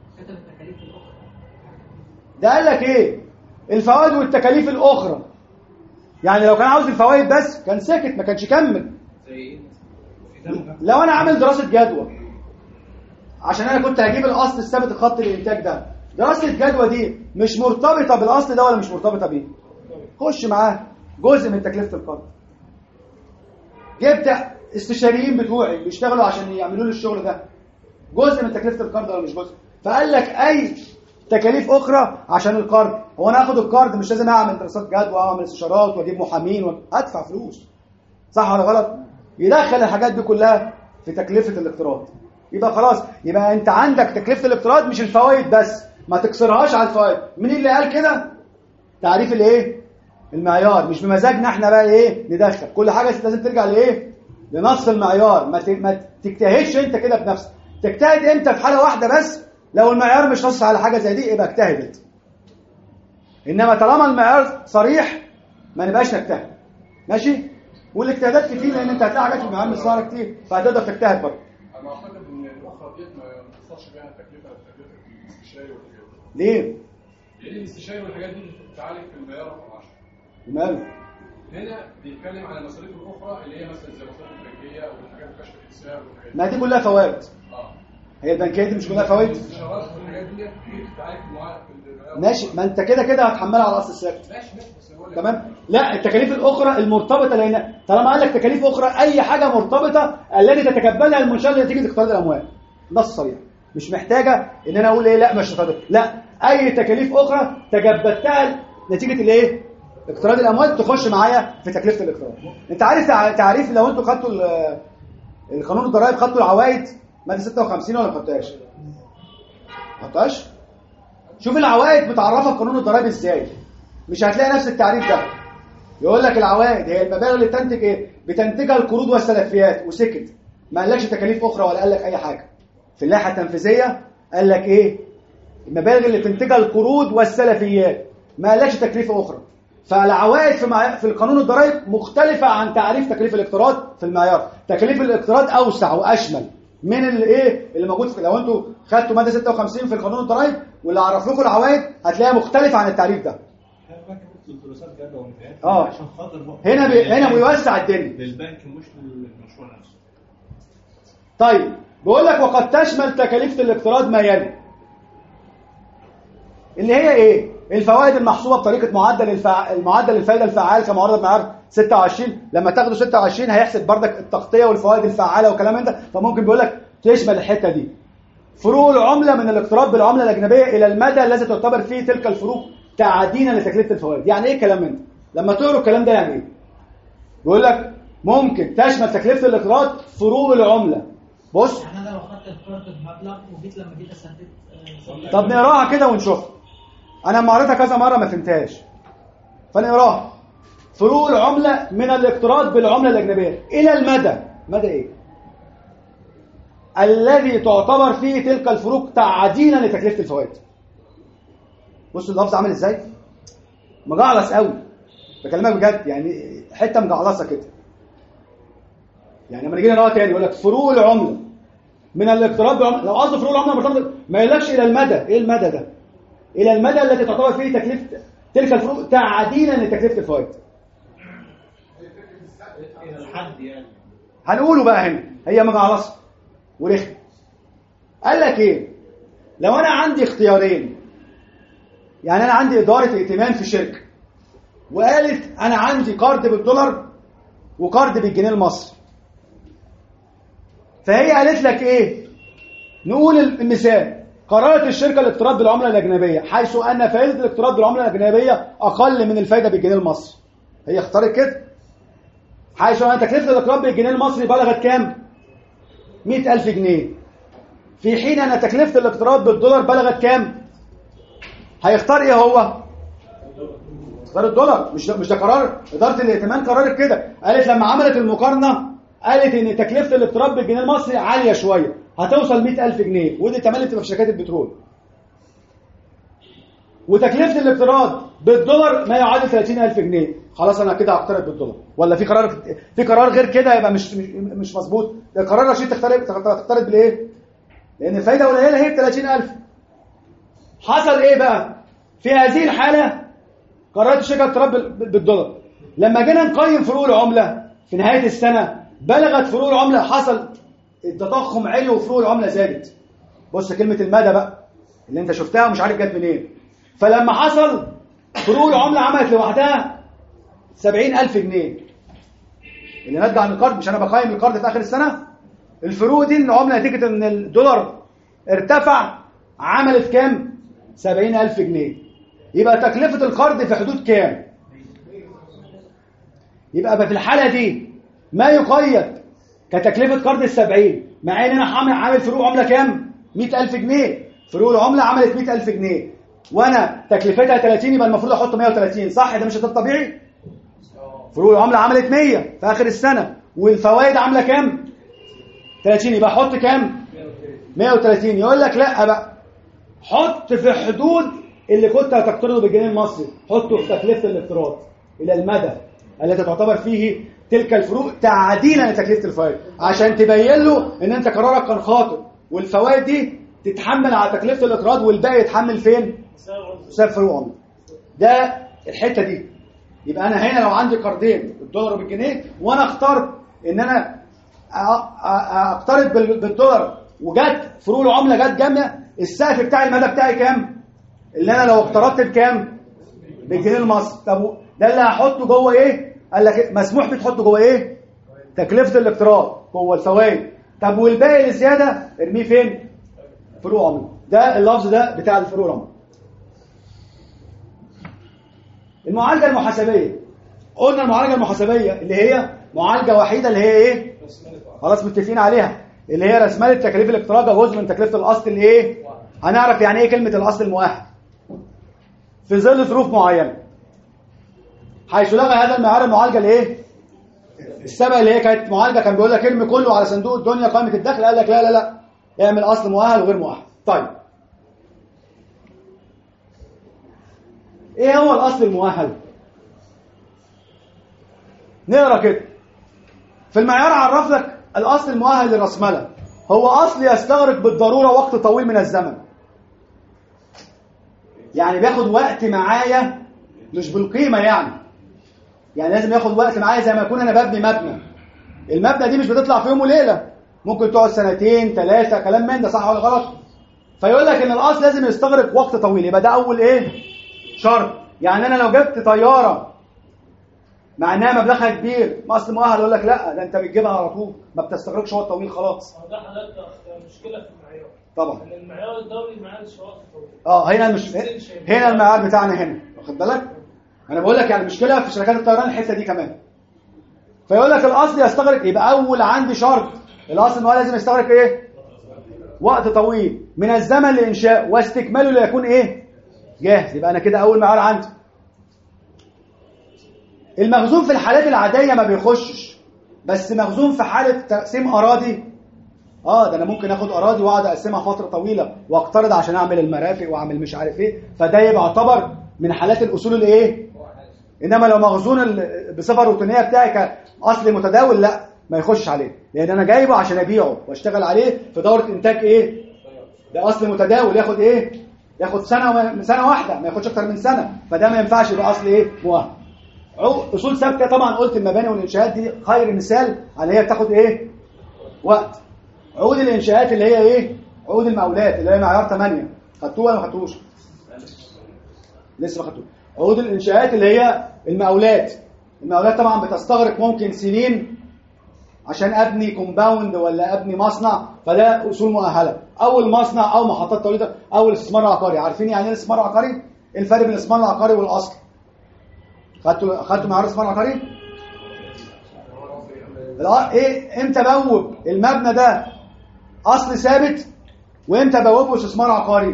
S1: ده قال لك ايه؟ الفوائد والتكاليف الاخرى. يعني لو كان عاوز الفوائد بس كان سكت ما كانش كمل. لو انا عامل دراسه جدوى عشان انا كنت هجيب الاصل الثابت الخط الانتاج ده، دراسه الجدوى دي مش مرتبطه بالاصل ده ولا مش مرتبطه بيه؟ خش معاه جزء من تكلفه القرض. جبت استشاريين بتوعي بيشتغلوا عشان يعملوا لي الشغل ده جزء من تكلفه القرض ولا مش جزء؟ فقال لك اي تكاليف اخرى عشان القرض. هو انا اخد القرض مش لازم اعمل دراسات جدوى واعمل استشارات واجيب محامين وادفع فلوس، صح ولا غلط؟ يدخل الحاجات دي كلها في تكلفه الاقتراض. يبقى خلاص، يبقى انت عندك تكلفه الاقتراض مش الفوائد بس، ما تكسرهاش على الفوائد. مين اللي قال كده؟ تعريف الايه؟ المعيار. مش بمزاجنا احنا بقى ايه ندخل كل حاجه، لازم ترجع لايه؟ لنص المعيار. ما ما تجتهدش انت كده بنفسك. تجتهد امتى؟ في حاله واحده بس، لو المعيار مش نص على حاجه زي دي يبقى اجتهد. انما طالما المعيار صريح ما نبقاش نجتهد. ماشي؟ والاجتهادات كتير لان انت هتلاقي حاجات في المعيار مش صارة كتير، فهتقدر تجتهد برضه.
S12: انا اعتقد ان الاخرى ديت ما نقصش بيها التكلفه التكلفه الاستشاري والحاجات دي.
S1: ليه؟
S12: لان الاستشاري والحاجات دي بتتعالج في المعيار رقم عشرة.
S1: وماله؟
S12: هنا بيتكلم على المصاريف الاخرى اللي هي مثلا زي المصاريف البنكيه والحاجات كشف الحساب والحاجات دي.
S1: ما دي كلها فوائد.
S12: اه
S1: هي البنكيه دي مش كلها فوائد؟
S12: الاستشارات والحاجات دي بتتعالج في المعيار.
S1: ماشي، ما انت كده كده هتحملها على الاصل الثابت.
S12: ماشي ماشي بس هو
S1: تمام؟ لا، التكاليف الاخرى المرتبطه، لان طالما قال لك تكاليف اخرى اي حاجه مرتبطه التي تتكبلها المنشاه نتيجه اقتراض الاموال. نص صريح، مش محتاجه ان انا اقول ايه لا مش مرتبطه، لا، اي تكاليف اخرى تجبدتها نتيجه الايه؟ اقتراض الاموال تخش معايا في تكلفه الاقتراض. انت عارف تعريف لو انتوا خدتوا القانون الضرائب خدتوا العوائد ماده ستة وخمسين ولا ما خدتوهاش؟ ما خدتوهاش؟ شوف العوائد متعرفه في قانون الضرائب ازاي. مش هتلاقي نفس التعريف ده. يقول لك العوائد هي المبالغ اللي بتنتج ايه؟ بتنتجها القروض والسلفيات، وسكت. ما قالكش تكاليف اخرى ولا قال لك اي حاجه. في اللائحه التنفيذيه قال لك ايه؟ المبالغ اللي بتنتجها القروض والسلفيات، ما قالكش تكلفه اخرى. فالعوائد في مع... في القانون الضرائب مختلفه عن تعريف تكليف الاقتراض في المعيار. تكليف الاقتراض اوسع واشمل من الايه اللي موجود في، لو انتوا خدتوا ماده ستة وخمسين في القانون الضرائب واللي عرف لكم العوائد هتلاقيها مختلفه عن التعريف ده. اه
S2: عشان خاطر
S1: هنا بي... هنا بيوسع الدنيا
S2: للبنك مش للمشروع نفسه.
S1: طيب بيقول لك وقد تشمل تكاليف الاقتراض ما يلي، اللي هي ايه؟ الفوائد المحسوبه بطريقه معدل الفع... المعدل الفائده الفعال كما ورد معيار ستة وعشرين. لما تاخدوا ستة وعشرين هيحسب بردك التغطيه والفوائد الفعاله وكلام من ده، فممكن بيقول لك تشمل الحته دي. فروق العمله من الاقتراض بالعمله الاجنبيه الى المدى الذي تعتبر فيه تلك الفروق تعدينا لتكلفه الفوائد. يعني ايه الكلام من ده؟ لما تقروا الكلام ده يعني ايه؟ بيقول لك ممكن تشمل تكلفه الاقتراض فروق العمله. بص
S11: يعني انا لو خدت القرض بمبلغ وجيت لما جيت اسدد.
S1: طب نقراها كده ونشوف. انا لما قريتها كذا مره ما فهمتهاش، فنقراها. فروق العمله من الاقتراض بالعمله الاجنبيه الى المدى، مدى ايه؟ الذي تعتبر فيه تلك الفروق تعديلا لتكلفه الفوائد. بص اللفظ عامل ازاي؟ مجعلص قوي، بكلمك بجد، يعني حته مجعلصه كده. يعني لما نيجي نقراها تاني يقول لك فروق العمله من الاقتراض بالعمله، لو قصد فروق العمله مرتبطه ما يقولكش الى المدى. ايه المدى ده؟ الى المدى الذي تعتبر فيه تكلفه تلك الفروق تعديلا لتكلفه الفوائد.
S2: الى الحد يعني
S1: هنقوله بقى هنا، هي مجعلصه ورخم. قال لك ايه؟ لو انا عندي اختيارين، يعني انا عندي اداره ائتمان في شركه وقالت انا عندي قرض بالدولار وقرض بالجنيه المصري، فهي قالت لك ايه؟ نقول المثال: قررت الشركه الاقتراض بالعمله الاجنبيه حيث ان فائده الاقتراض بالعمله الاجنبيه اقل من الفائده بالجنيه المصري. هي اختارت كده، حيث ان تكلفه الاقتراض بالجنيه المصري بلغت كام؟ مئة ألف جنيه، في حين ان تكلفه الاقتراض بالدولار بلغت كام؟ هيختار ايه هو؟ اختار الدولار. مش ده مش ده قرار اداره الائتمان، قررت كده. قالت لما عملت المقارنه قالت ان تكلفه الاقتراض بالجنيه المصري عاليه شويه، هتوصل مئة ألف جنيه، ودي تملي بتبقى في شركات البترول. وتكلفه الاقتراض بالدولار ما يعادل ثلاثين ألف جنيه. خلاص انا كده هقترض بالدولار. ولا في قرار في قرار غير كده يبقى مش مش مظبوط. ده قرار رشيد تقترض تقترض بالايه؟ لان الفايده قليله هي ثلاثين ألف. حصل ايه بقى؟ في هذه الحاله قررت الشركه اقتراض بالدولار. لما جينا نقيم فروق العمله في نهايه السنه بلغت فروق العمله، حصل التضخم عالي وفروق العمله زادت. بص كلمه المدى بقى اللي انت شفتها ومش عارف جت منين. فلما حصل فروق العمله عملت لوحدها سبعين ألف جنيه. اللي ناتجه عن القرض، مش انا بقيم القرض في اخر السنه. الفروق دي العمله نتيجه ان الدولار ارتفع عملت كام؟ سبعين ألف جنيه. يبقى تكلفه القرض في حدود كام؟ يبقى في الحاله دي ما يقيد كتكلفه قرض السبعين، مع ان انا عامل عامل فروق عمله كام؟ مئة ألف جنيه. فروق العمله عملت مئة ألف جنيه وانا تكلفتها ثلاثين، يبقى المفروض احط مئة وثلاثين، صح؟ ده مش الطبيعي؟ فروق العمله عملت مية في اخر السنه والفوائد عامله كام؟ ثلاثين، يبقى احط كام؟ مئة وثلاثين. يقول لك لا بقى، حط في حدود اللي كنت هتقترضه بالجنيه المصري، حطه في تكلفه الاقتراض الى المدى التي تعتبر فيه تلك الفروق تعديلا لتكلفه الفوائد، عشان تبين له ان انت قرارك كان خاطئ، والفوائد دي تتحمل على تكلفه الاقتراض والباقي يتحمل فين؟ بسبب فروق عمله. ده الحته دي. يبقى انا هنا لو عندي قرضين بالدولار وبالجنيه وانا اخترت ان انا اقترض بالدولار وجت فروق العمله جت جامده، السقف بتاعي المدى بتاعي كام؟ اللي انا لو اقترضت بكام؟ بالجنيه المصري. طب ده اللي هحطه جوه ايه؟ قال لك مسموح بيه تحطه جوه ايه؟ تكلفه الاقتراض جوه الفوائد. طب والباقي اللي زياده ارميه فين؟ فروق عمله. ده اللفظ ده بتاع الفروق العمله. المعالجه المحاسبيه، قلنا المعالجه المحاسبيه اللي هي معالجه وحيده اللي هي ايه؟ خلاص متفقين عليها، اللي هي رسمالة تكاليف الاقتراض جزء من تكلفه الاصل اللي ايه؟ هنعرف يعني ايه كلمه الاصل المؤهل في ظل ظروف معينه، حيث لغى هذا المعيار المعالجه الايه؟ السابقه اللي هي كانت معالجه كان بيقول لك ارمي كله على صندوق الدنيا قائمه الدخل، قال لك لا لا لا اعمل اصل مؤهل وغير مؤهل. طيب ايه هو الاصل المؤهل؟ نقرا كده في المعيار. عرف لك الاصل المؤهل للرأسمالة هو اصل يستغرق بالضروره وقت طويل من الزمن، يعني بياخد وقت معايا مش بالقيمه، يعني يعني لازم ياخد وقت معايا زي ما يكون انا ببني مبنى. المبنى دي مش بتطلع في يوم وليله، ممكن تقعد سنتين ثلاثه كلام من ده، صح ولا غلط؟ فيقول لك ان الاصل لازم يستغرق وقت طويل، يبقى ده اول ايه؟ شرط. يعني انا لو جبت طياره مع انها مبلغها كبير ما اصل مؤهل، يقول لك لا ده انت بتجيبها على طول ما بتستغرقش وقت طويل خلاص.
S5: ده حضرتك مشكله في المعيار
S1: طبعا،
S5: ان المعيار الدولي ما عادش وقت طويل.
S1: اه هنا مش هنا المعيار بتاعنا هنا، واخد بالك؟ انا بقول لك يعني مشكله في شركات الطيران الحته دي كمان. فيقول لك الاصل يستغرق، يبقى اول عندي شرط الاصل ان هو لازم يستغرق ايه؟ وقت طويل من الزمن لانشاء واستكماله ليكون ايه؟ جاهز. يبقى انا كده اول معيار عندي. المخزون في الحالات العاديه ما بيخشش، بس مخزون في حاله تقسيم اراضي، اه ده انا ممكن اخد اراضي واقعد اقسمها فتره طويله واقترض عشان اعمل المرافق واعمل مش عارف ايه، فده يبقى يعتبر من حالات الاصول الايه؟ انما لو مخزون بصفه روتينيه بتاعي كاصل متداول لا ما يخش عليه، لان انا جايبه عشان ابيعه واشتغل عليه في دوره انتاج ايه؟ ده اصل متداول ياخد ايه؟ ياخد سنه سنه واحده، ما ياخدش اكتر من سنه، فده ما ينفعش يبقى اصل ايه؟ مؤهل. اصول ثابته طبعا قلت المباني والانشاءات دي خير مثال على هي بتاخد ايه؟ وقت. عقود الانشاءات اللي هي ايه؟ عقود المقاولات اللي هي معيار ثمانية، خدتوه ولا ما خدتوش؟ لسه ما خدتوه. عقود الانشاءات اللي هي المقاولات، المقاولات طبعا بتستغرق ممكن سنين عشان ابني كومباوند ولا ابني مصنع، فده اصول مؤهله. اول مصنع او محطات توليد او الاستثمار العقاري، عارفين يعني ايه الاستثمار العقاري؟ ايه الفرق بين الاستثمار العقاري والاصل؟ خدتوا خدتوا معيار الاستثمار العقاري؟ ايه امتى بوب المبنى ده اصل ثابت وامتى بوبه استثمار عقاري؟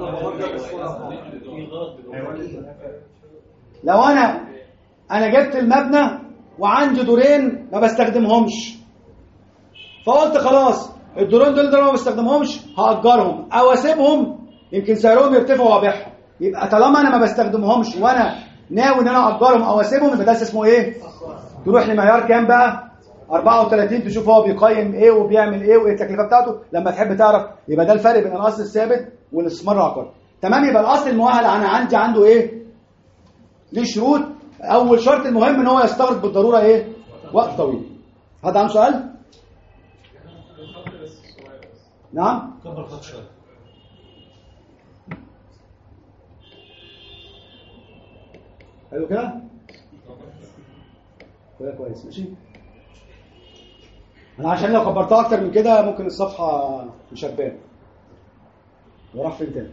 S1: لو انا انا جبت المبنى وعندي دورين ما بستخدمهمش، فقلت خلاص الدورين دول دول ما بستخدمهمش هاجرهم او اسيبهم يمكن سعرهم يرتفع وابيعهم، يبقى طالما انا ما بستخدمهمش وانا ناوي ان انا اجرهم او اسيبهم يبقى ده اسمه ايه؟ تروح لمعيار كام بقى؟ أربعة وثلاثين، تشوف هو بيقيم ايه وبيعمل ايه وايه التكلفه بتاعته لما تحب تعرف. يبقى ده الفرق بين الاصل الثابت والاستثمار العقاري. تمام. يبقى الاصل المؤهل انا عندي عنده ايه؟ ليه شروط. اول شرط المهم ان هو يستغرق بالضروره ايه؟ وقت طويل. حد عنده سؤال؟ نعم؟
S2: كبر خط شويه.
S1: حلو كده؟ كده كويس. ماشي. انا عشان لو كبرتها اكتر من كده ممكن الصفحه مش هتبان. وراح فين تاني؟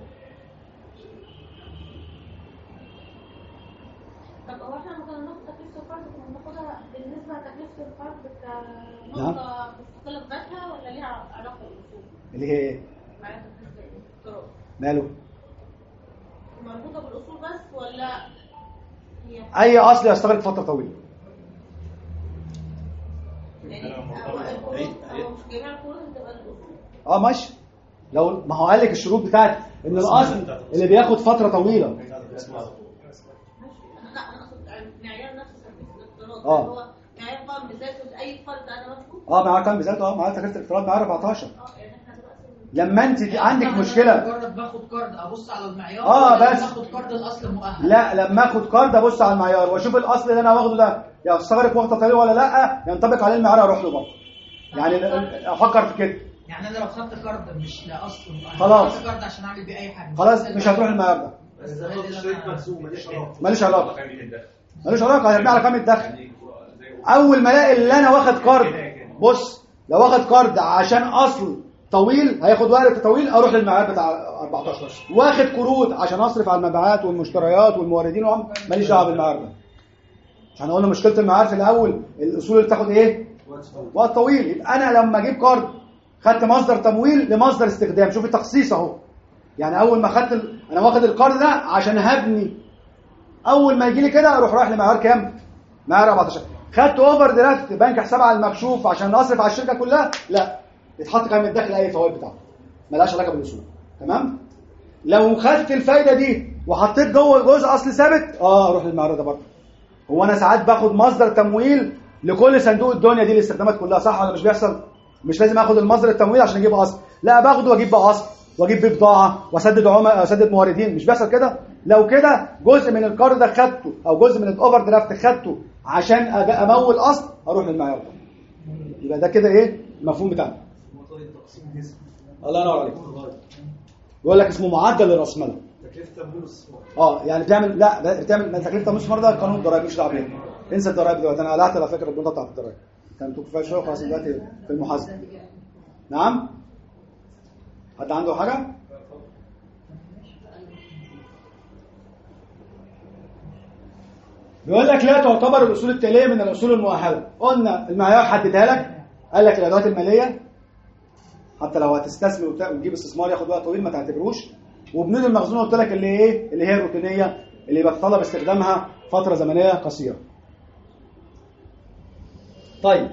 S8: طب هو احنا ممكن ناخد تكلفه القرض وناخدها بالنسبه لتكلفه القرض
S1: نعم.
S8: كنقطه مستقله بذاتها ولا ليها علاقه بالاصول؟
S1: اللي هي ايه؟
S8: معايا تكلفه الاقتراض
S1: ماله؟
S8: مربوطه بالاصول بس ولا هي
S1: اي اصل يستغرق فتره طويله.
S8: يعني هو القروض هو مش جميع القروض هتبقى الاصول.
S1: اه ماشي. لو ما هو قال لك الشروط بتاعت ان الاصل اللي بياخد فتره طويله.
S8: لا انا اقصد معيار نفس تكلفه الاقتراض
S1: آه.
S8: هو معيار قائم بذاته اي فرد انا باخده.
S1: اه معاه كام بذاته؟ اه معاه تكلفه الاقتراض معاه أربعتاشر.
S8: اه يعني احنا دلوقتي
S1: لما انت عندك مشكله
S11: مجرد باخد كارد ابص على المعيار
S1: اه
S11: ولا
S1: بس
S11: باخد كارد الاصل مؤهل؟
S1: لا، لما اخد كارد ابص على المعيار واشوف الاصل اللي انا واخده ده يستغرق وقت طويل ولا لا، ينطبق عليه المعيار اروح له برضه. يعني افكر في كده.
S11: يعني انا لو خدت كارد مش لا اصل مؤهل،
S1: خلاص.
S11: خدت كارد عشان اعمل بيه اي حاجه
S1: خلاص مش هتروح المعيار ده.
S7: بس ده خط شريك مقسوم ماليش علاقه.
S1: ماليش علاقه. ماليش علاقه، هيرجع على كام الدخل. اول ما الاقي اللي انا واخد كارد، بص لو واخد كارد عشان اصل طويل هياخد وقت طويل اروح للمعيار بتاع أربعتاشر. واخد قروض عشان اصرف على المبيعات والمشتريات والموردين وهم ماليش دعوه بالمعيار ده. عشان قلنا مشكله المعيار في الاول الاصول اللي بتاخد ايه؟ وقت طويل. يبقى انا لما اجيب كارد خدت مصدر تمويل لمصدر استخدام. شوف التخصيص اهو. يعني اول ما خدت ال... انا واخد الكارد ده عشان هبني، اول ما يجي لي كده اروح رايح لمعيار كام؟ معيار أربعتاشر. خدت اوفر درافت بنك حساب على المكشوف عشان اصرف على الشركه كلها، لا يتحط كام الدخل اي فوائد بتاعته ملهاش علاقه بالاصول. تمام. لو خدت الفايده دي وحطيت جوه جزء اصل ثابت اه اروح للمعيار ده برضه. هو انا ساعات باخد مصدر تمويل لكل صندوق الدنيا دي الاستخدامات كلها، صح ولا مش بيحصل؟ مش لازم اخد المصدر التمويل عشان اجيب اصل، لا باخده واجيب بقى اصل واجيب بيه بضاعه واسدد عملاء اسدد موردين. مش بيحصل كده؟ لو كده جزء من القرض ده خدته او جزء من الاوفر درافت خدته عشان امول اصل اروح للمعيار ده. يبقى ده كده ايه المفهوم بتاعنا. الله ينور عليك. يقول لك اسمه معدل الراسمال.
S7: تكلفه تمويل الاستثمار.
S1: اه يعني بتعمل لا بتعمل تكلفه تمويل الاستثمار ده قانون الضرايب مش دعوه بيه. انسى الضرايب دلوقتي، انا قلعت على فكره البنطه بتاعت الضرايب. كان كفايه شويه خلاص دلوقتي في المحاسبه. نعم؟ حد عنده حاجه؟ بيقول لك لا تعتبر الاصول التاليه من الاصول المؤهله. قلنا المعيار حددها لك، قال لك الادوات الماليه حتى لو هتستثمر وتجيب استثمار ياخد وقت طويل ما تعتبروش. وبنود المخزون قلت لك اللي ايه؟ اللي هي الروتينيه اللي بيتطلب استخدامها فتره زمنيه قصيره. طيب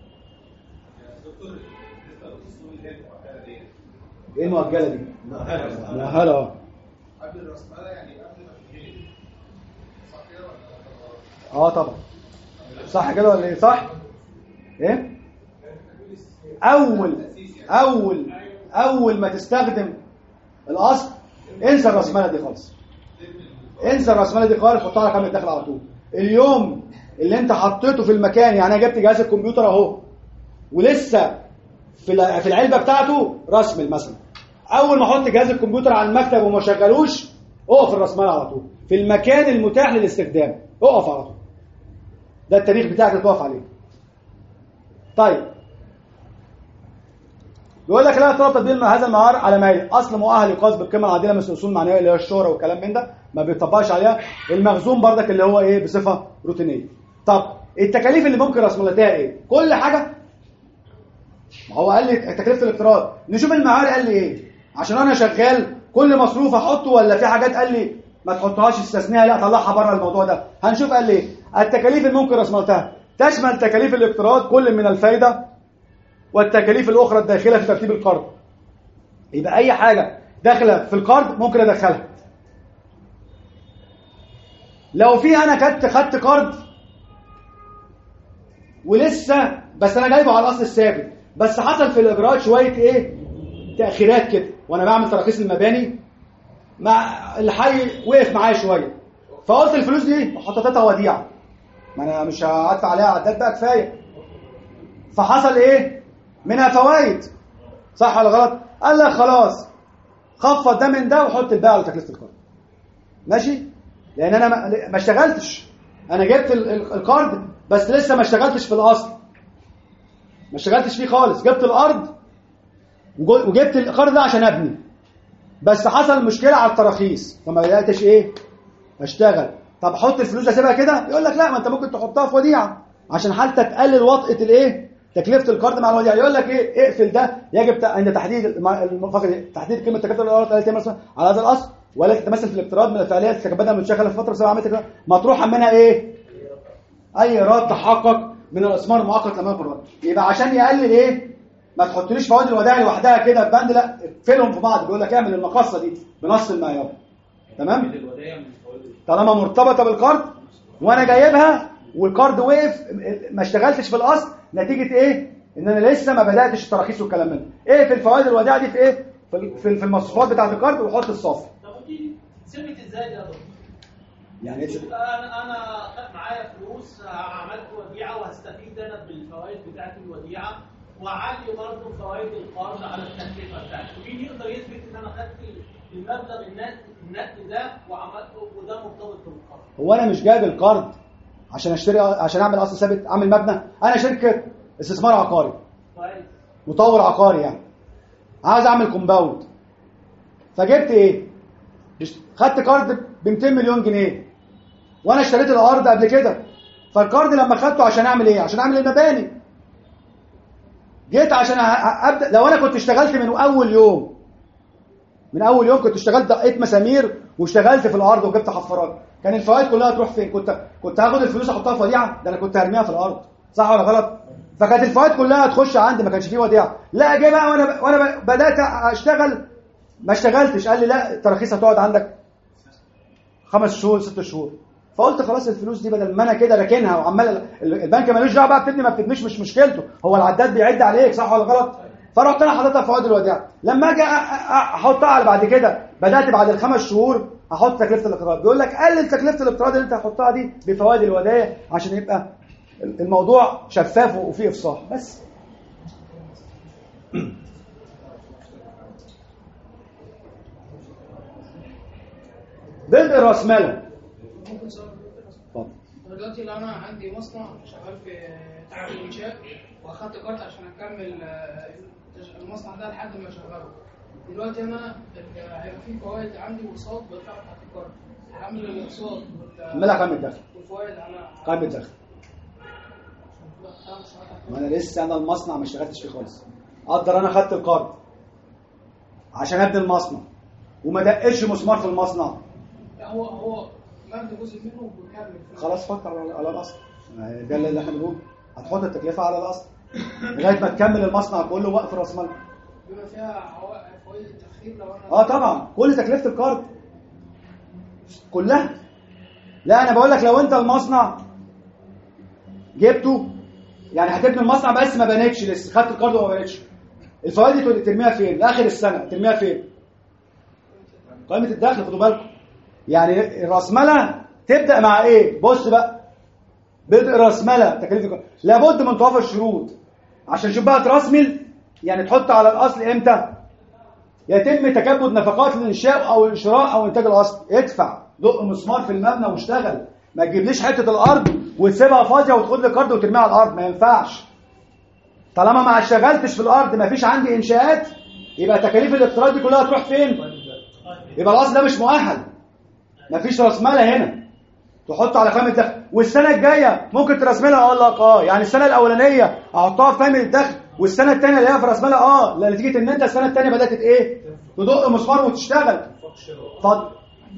S1: ايه المؤجله دي؟ مؤهله اه
S6: قبل الرأسمالة يعني قبل ما تنتهي. صح كده ولا؟
S1: اه طبعا صح كده ولا ايه؟ صح؟ ايه؟ اول اول اول ما تستخدم الاصل انسى الرأسمالة دي خالص. انسى الرأسمالة دي خالص، حطها على كام الدخل على طول. اليوم اللي انت حطيته في المكان، يعني انا جبت جهاز الكمبيوتر اهو ولسه في في العلبه بتاعته رسمل مثلا، اول ما احط جهاز الكمبيوتر على المكتب وما شغلوش اقف الرأسمالة على طول في المكان المتاح للاستخدام، اقف على طول. ده التاريخ بتاعك اللي تقف عليه. طيب بيقول لك لا يترتب تطبيق هذا المعيار على ما اصل مؤهل يقاس بالقيمه العادله مثل الاصول المعنويه اللي هي الشهره والكلام من ده ما بيطبقش عليها. المخزون بردك اللي هو ايه بصفه روتينيه. طب التكاليف اللي ممكن رسملتها ايه؟ كل حاجه. ما هو قال لي تكلفه الاقتراض. نشوف المعيار قال لي ايه عشان انا شغال كل مصروف احطه ولا في حاجات قال لي ما تحطهاش استثنيها لا طلعها بره الموضوع ده. هنشوف قال لي ايه. التكاليف اللي ممكن رسملتها تشمل تكاليف الاقتراض كل من الفايده والتكاليف الاخرى الداخله في ترتيب القرض. يبقى اي حاجه داخله في القرض ممكن ادخلها. لو في انا كنت خدت قرض ولسه بس انا جايبه على الاصل الثابت بس حصل في الاجراءات شويه ايه تاخيرات كده وانا بعمل تراخيص المباني مع الحي وقف معايا شويه فقلت الفلوس دي حطيتها وديعه ما انا مش هدفع عليها عداد بقى كفايه فحصل ايه منها فوائد صح ولا غلط؟ قال لك خلاص خفض ده من ده وحط الباقي على تكلفه القرض. ماشي؟ لان انا ما اشتغلتش، انا جبت القرض بس لسه ما اشتغلتش في الاصل ما اشتغلتش فيه خالص، جبت الارض وجبت القرض ده عشان ابني، بس حصل مشكله على التراخيص فما بداتش ايه اشتغل. طب احط الفلوس اسيبها كده؟ يقول لك لا، ما انت ممكن تحطها في وديعه عشان حتى تقلل وطئه الايه تكلفه القرض مع الوديعه. يقول لك ايه اقفل ده، يجب عند تحديد المفاجاه تحديد قيمه تكلفه الارض ثلاث مثلا على هذا الاصل، ولا تتمثل في الاقتراض من الفعاليات تتبادل من الشغل في فتره سبع عامات مطروحه منها ايه اي ايراد تحقق من الاستثمار المؤقت لما يكون. يبقى عشان يقلل ايه ما تحطليش فوائد الودائع لوحدها كده بند، لا اقفلهم في بعض. بيقول لك اعمل المقاصه دي بنص المعيار. تمام، طالما مرتبطه بالقرض وانا جايبها والقرض وقف ما اشتغلتش في الاصل، نتيجه ايه ان انا لسه ما بداتش التراخيص والكلام من ايه في الفوائد الودائع دي في ايه في في المصروفات بتاعه القرض وحط الصافي.
S13: طب ودي سمت ازاي يا دكتور؟
S1: يعني ايه؟
S13: انا انا معايا فلوس عملت وديعه وهستفيد انا بالفوائد بتاعت الوديعه وعلي برضه فوائد القرض على التكلفه بتاعتي، مين يقدر يثبت ان انا خدت المبلغ النت النت ده وعملته وده مرتبط بالقرض؟
S1: هو انا مش جايب القرض عشان اشتري عشان اعمل اصل ثابت اعمل مبنى، انا شركه استثمار عقاري
S13: كويس
S1: مطور عقاري يعني عايز اعمل كومباوند، فجبت ايه خدت قرض ب مئتين مليون جنيه وانا اشتريت الارض قبل كده، فالقرض لما خدته عشان اعمل ايه عشان اعمل المباني، جيت عشان ابدا. لو انا كنت اشتغلت من اول يوم من اول يوم كنت اشتغلت دقيت مسامير واشتغلت في الارض وجبت حفارات، كان الفوائد كلها تروح فين؟ كنت كنت هاخد الفلوس احطها في وديعه؟ ده انا كنت هرميها في الارض، صح ولا غلط؟ فكانت الفوائد كلها تخش عندي، ما كانش فيه وديعه. لا جه بقى وانا وانا بدات اشتغل ما اشتغلتش، قال لي لا التراخيص هتقعد عندك خمس شهور ست شهور، فقلت خلاص الفلوس دي بدل ما انا كده راكنها وعمال البنك مالوش دعوه بقى بتبني ما بتبنيش مش مشكلته، هو العداد بيعد عليك صح ولا غلط؟ فرحت انا حاططها في فوائد الوديعه، لما اجي احطها على بعد كده بدات بعد الخمس شهور احط تكلفه الاقتراض، بيقول لك قلل تكلفه الاقتراض اللي انت هتحطها دي بفوائد الودائع عشان يبقى الموضوع شفاف وفيه افصاح بس. بدء راس مال.
S9: ممكن سؤال؟ اتفضل. دلوقتي لو انا عندي مصنع شغال في تعمير انشاء واخدت قرض عشان اكمل المصنع ده لحد ما اشغله، دلوقتي انا هيبقى في فوائد عندي واقساط بدفع تحت القرض، هعمل الاقساط
S1: مالها قائمه الدخل
S9: والفوائد على
S1: قائمه الدخل. ما انا لسه انا المصنع ما اشتغلتش فيه خالص، اقدر انا خدت القرض عشان ابني المصنع وما دقش مسمار في المصنع،
S9: هو هو مبني جزء منه وبيكمل
S1: خلاص فكر على الاصل، ده اللي احنا بنقوله، هتحط التكلفه على الاصل لغايه ما تكمل المصنع كله وقف راس مال.
S9: بما فيها فوائد التخفيض لو انا
S1: اه طبعا كل تكلفه القرض كلها. لا انا بقول لك لو انت المصنع جبته يعني هتبني المصنع بس ما بنيتش لسه، خدت القرض وما بنيتش، الفوائد دي ترميها فين؟ لاخر السنه ترميها فين؟ قائمه الدخل. خدوا بالكم يعني الراسماله تبدا مع ايه؟ بص بقى بدء راسماله تكلفه لابد من توافر شروط عشان شوف بقى تراسمل يعني تحط على الاصل امتى؟ يتم تكبد نفقات الانشاء او الشراء او انتاج الاصل، ادفع دق مسمار في المبنى واشتغل، ما تجيبليش حته الارض وتسيبها فاضيه وتاخد لي قرض وترميها على الارض، ما ينفعش. طالما ما اشتغلتش في الارض ما فيش عندي انشاءات، يبقى تكاليف الاقتراض دي كلها تروح فين؟ يبقى الاصل ده مش مؤهل، ما فيش راس مال هنا تحطه على قائمه الدخل. والسنه الجايه ممكن ترسملها اقول لك اه يعني السنه الاولانيه احطها في قائمه الدخل والسنه الثانيه اللي هي في راس مالها اه نتيجه ان انت السنه الثانيه بدات ايه؟ تدق مسمار وتشتغل. اتفضل.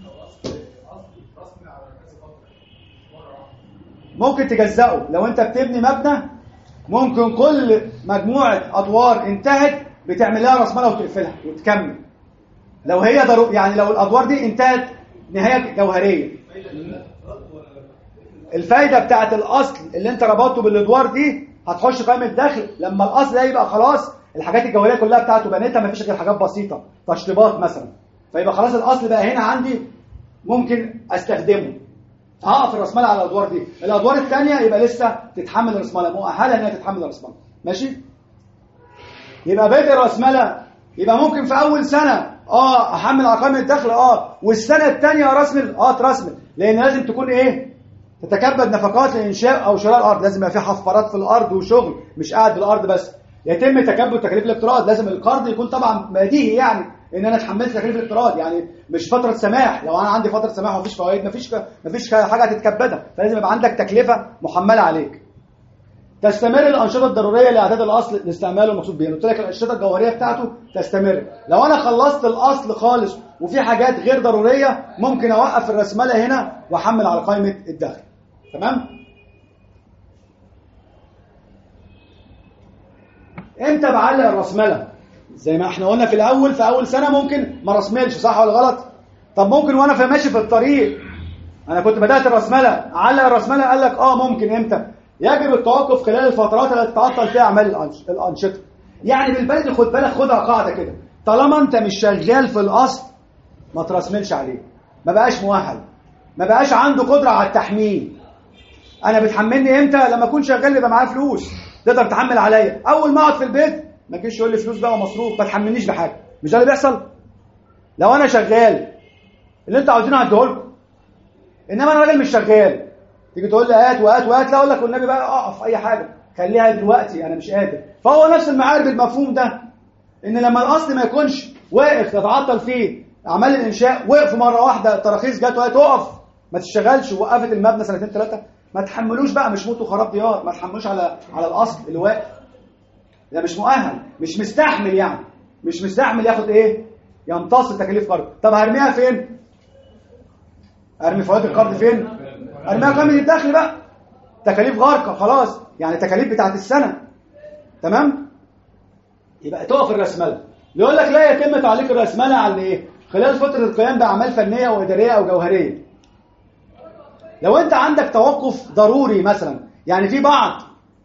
S1: ممكن تجزئه لو انت بتبني مبنى، ممكن كل مجموعه ادوار انتهت بتعمل لها راس مالها وتقفلها وتكمل. لو هي ضروري يعني لو الادوار دي انتهت نهايه جوهريه، الفايده بتاعت الاصل اللي انت ربطته بالادوار دي هتخش قائمه الدخل لما الاصل ده يبقى خلاص الحاجات الجوهريه كلها بتاعته بنيتها، ما فيش غير حاجات بسيطه تشطيبات مثلا، فيبقى خلاص الاصل بقى هنا عندي ممكن استخدمه، هقف الراسمال على الادوار دي. الادوار الثانيه يبقى لسه تتحمل الراسمال، مؤهله انها تتحمل الراسمال. ماشي؟ يبقى بدء الراسمال يبقى ممكن في اول سنه اه احمل على قائمه الدخل اه والسنه الثانيه ارسمل اه ترسمل، لان لازم تكون ايه؟ تتكبد نفقات لانشاء او شراء الارض، لازم يبقى في حفرات في الارض وشغل، مش قاعد بالارض بس. يتم تكبد تكاليف الاقتراض، لازم القرض يكون طبعا بديهي يعني ان انا اتحملت تكاليف الاقتراض، يعني مش فتره سماح. لو انا عندي فتره سماح ومفيش فوائد مفيش مفيش حاجه هتتكبدها، فلازم يبقى عندك تكلفه محمله عليك. تستمر الانشطه الضروريه لاعداد الاصل لاستعماله المقصود بيه. قلت لك الانشطه الجوهريه بتاعته تستمر. لو انا خلصت الاصل خالص وفي حاجات غير ضروريه ممكن اوقف الرسمله هنا واحمل على قائمه الدخل. تمام؟ امتى بعلق الرسمله؟ زي ما احنا قلنا في الاول، في اول سنه ممكن ما رسملش، صح ولا غلط؟ طب ممكن وانا في ماشي في الطريق انا كنت بدات الرسمله علق الرسمله، قال لك اه ممكن. امتى؟ يجب التوقف خلال الفترات التي تتعطل فيها اعمال الانشطه. يعني بالبلد خد بالك، خدها قاعده كده، طالما انت مش شغال في الاصل ما ترسملش عليه، ما بقاش مؤهل، ما بقاش عنده قدره على التحميل. انا بتحملني امتى؟ لما اكون شغال يبقى معايا فلوس تقدر تحمل عليا. اول ما اقعد في البيت ما تجيش تقول لي فلوس بقى ومصروف، ما تحملنيش بحاجه. مش ده اللي بيحصل؟ لو انا شغال اللي انتوا عاوزينه هديه لكم، انما انا راجل مش شغال تيجي تقول لي هات وهات وهات، لا اقول لك والنبي بقى اقف اي حاجه خليها دلوقتي انا مش قادر. فهو نفس المعارف بالمفهوم ده، ان لما الاصل ما يكونش واقف تتعطل فيه اعمال الانشاء، وقف مره واحده التراخيص جت وقت تقف ما تشتغلش ووقفت المبنى سنتين ثلاثه، ما تحملوش بقى، مش موت وخراب ديار، ما تحملوش على على الاصل اللي واقف. ده مش مؤهل، مش مستحمل، يعني مش مستحمل ياخد ايه؟ يمتص تكاليف قرض. طب هرميها فين؟ ارمي فوائد القرض فين؟ ارميها قائمه الدخل بقى، تكاليف غارقه خلاص، يعني تكاليف بتاعت السنه. تمام؟ يبقى تقف الرسمله. يقول لك لا يتم تعليق الرسمله على ايه؟ خلال فتره القيام باعمال فنيه او اداريه او جوهريه. لو انت عندك توقف ضروري مثلا، يعني في بعض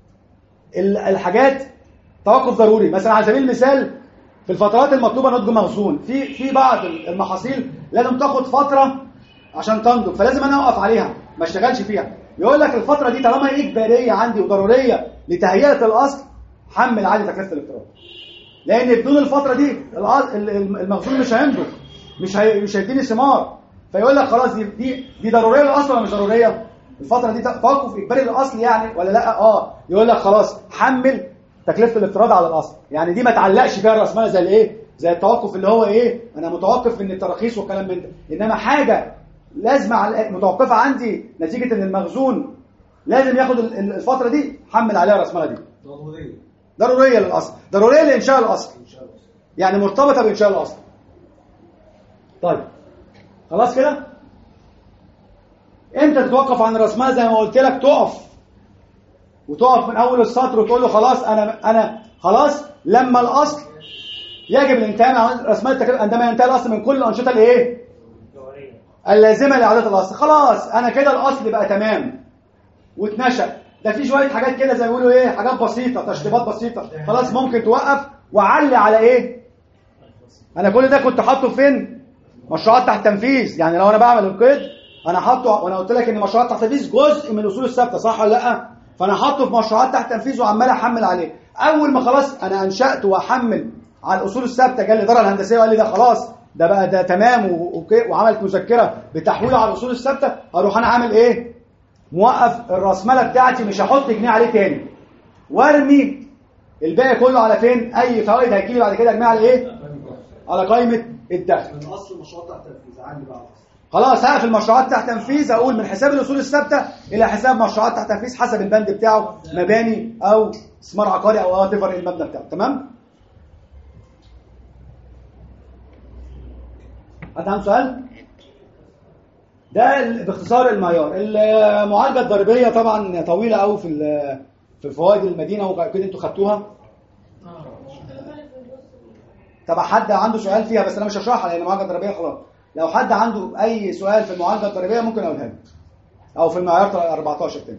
S1: الحاجات توقف ضروري، مثلا على سبيل المثال في الفترات المطلوبه نضج مخزون، في في بعض المحاصيل لازم تاخد فتره عشان تنضج، فلازم انا اوقف عليها ما اشتغلش فيها. يقول لك الفتره دي طالما اجباريه عندي وضروريه لتهيئه الاصل، حمل عادي تكلفه الاقتراض، لان بدون الفتره دي المخزون مش هينضج، مش هي... مش هيديني ثمار. فيقول لك خلاص دي دي دي ضروريه للاصل ولا مش ضروريه؟ الفتره دي توقف اجباري للاصل يعني ولا لا؟ اه يقول لك خلاص حمل تكلفه الاقتراض على الاصل، يعني دي ما تعلقش فيها الراسماله زي الايه؟ زي التوقف اللي هو ايه؟ انا متوقف من التراخيص والكلام من ده، انما حاجه لازمه متوقفه عندي نتيجه ان المخزون لازم ياخد الفتره دي، حمل عليها الراسماله دي.
S7: ضروريه
S1: ضروريه للاصل، ضروريه لانشاء الاصل، يعني مرتبطه بانشاء الاصل. طيب خلاص كده؟ امتى تتوقف عن الراسماله؟ زي ما قلت لك تقف وتقف من اول السطر وتقول له خلاص انا انا خلاص لما الاصل يجب الانتهاء عن راسماله التكلفه، عندما ينتهي الاصل من كل الانشطه اللي ايه؟ اللازمه لاعاده الاصل. خلاص انا كده الاصل بقى تمام واتنشأ. ده في شويه حاجات كده زي ما بيقولوا ايه، حاجات بسيطه، تشطيبات بسيطه، خلاص ممكن توقف وعلي على ايه؟ انا كل ده كنت حاطه فين؟ مشروعات تحت تنفيذ. يعني لو انا بعمل القيد انا حاطه، وانا قلت لك ان مشروعات تحت تنفيذ جزء من الاصول الثابته، صح ولا لا؟ فانا حاطه في مشروعات تحت تنفيذ وعمال احمل عليه. اول ما خلاص انا انشأت واحمل على الاصول الثابته، جه الاداره الهندسيه وقال لي ده خلاص ده بقى ده تمام وعملت مذكره بتحويله على الاصول الثابته، اروح انا عامل ايه؟ موقف الراسماله بتاعتي، مش هحط جنيه عليه تاني، وارمي الباقي كله على فين؟ اي فوائد هتجيلي بعد كده ارميها على ايه؟ على قائمه الدخل.
S7: من اصل مشروع تحت تنفيذ عندي بقى
S1: خلاص هقفل المشروعات تحت تنفيذ، اقول من حساب الاصول الثابته الى حساب مشروعات تحت تنفيذ حسب البند بتاعه، مباني او استثمار عقاري او وات ايفر المبنى بتاعه. تمام؟ حد عنده سؤال؟ ده باختصار المعيار. المعالجه الضريبيه طبعا طويله قوي في في فوائد المدينه وكده انتوا خدتوها. طب حد عنده سؤال فيها؟ بس انا مش هشرحها لان المعالجه الضريبيه خلاص. لو حد عنده اي سؤال في المعالجه الضريبيه ممكن اقولها له، او في المعيار أربعتاشر تاني.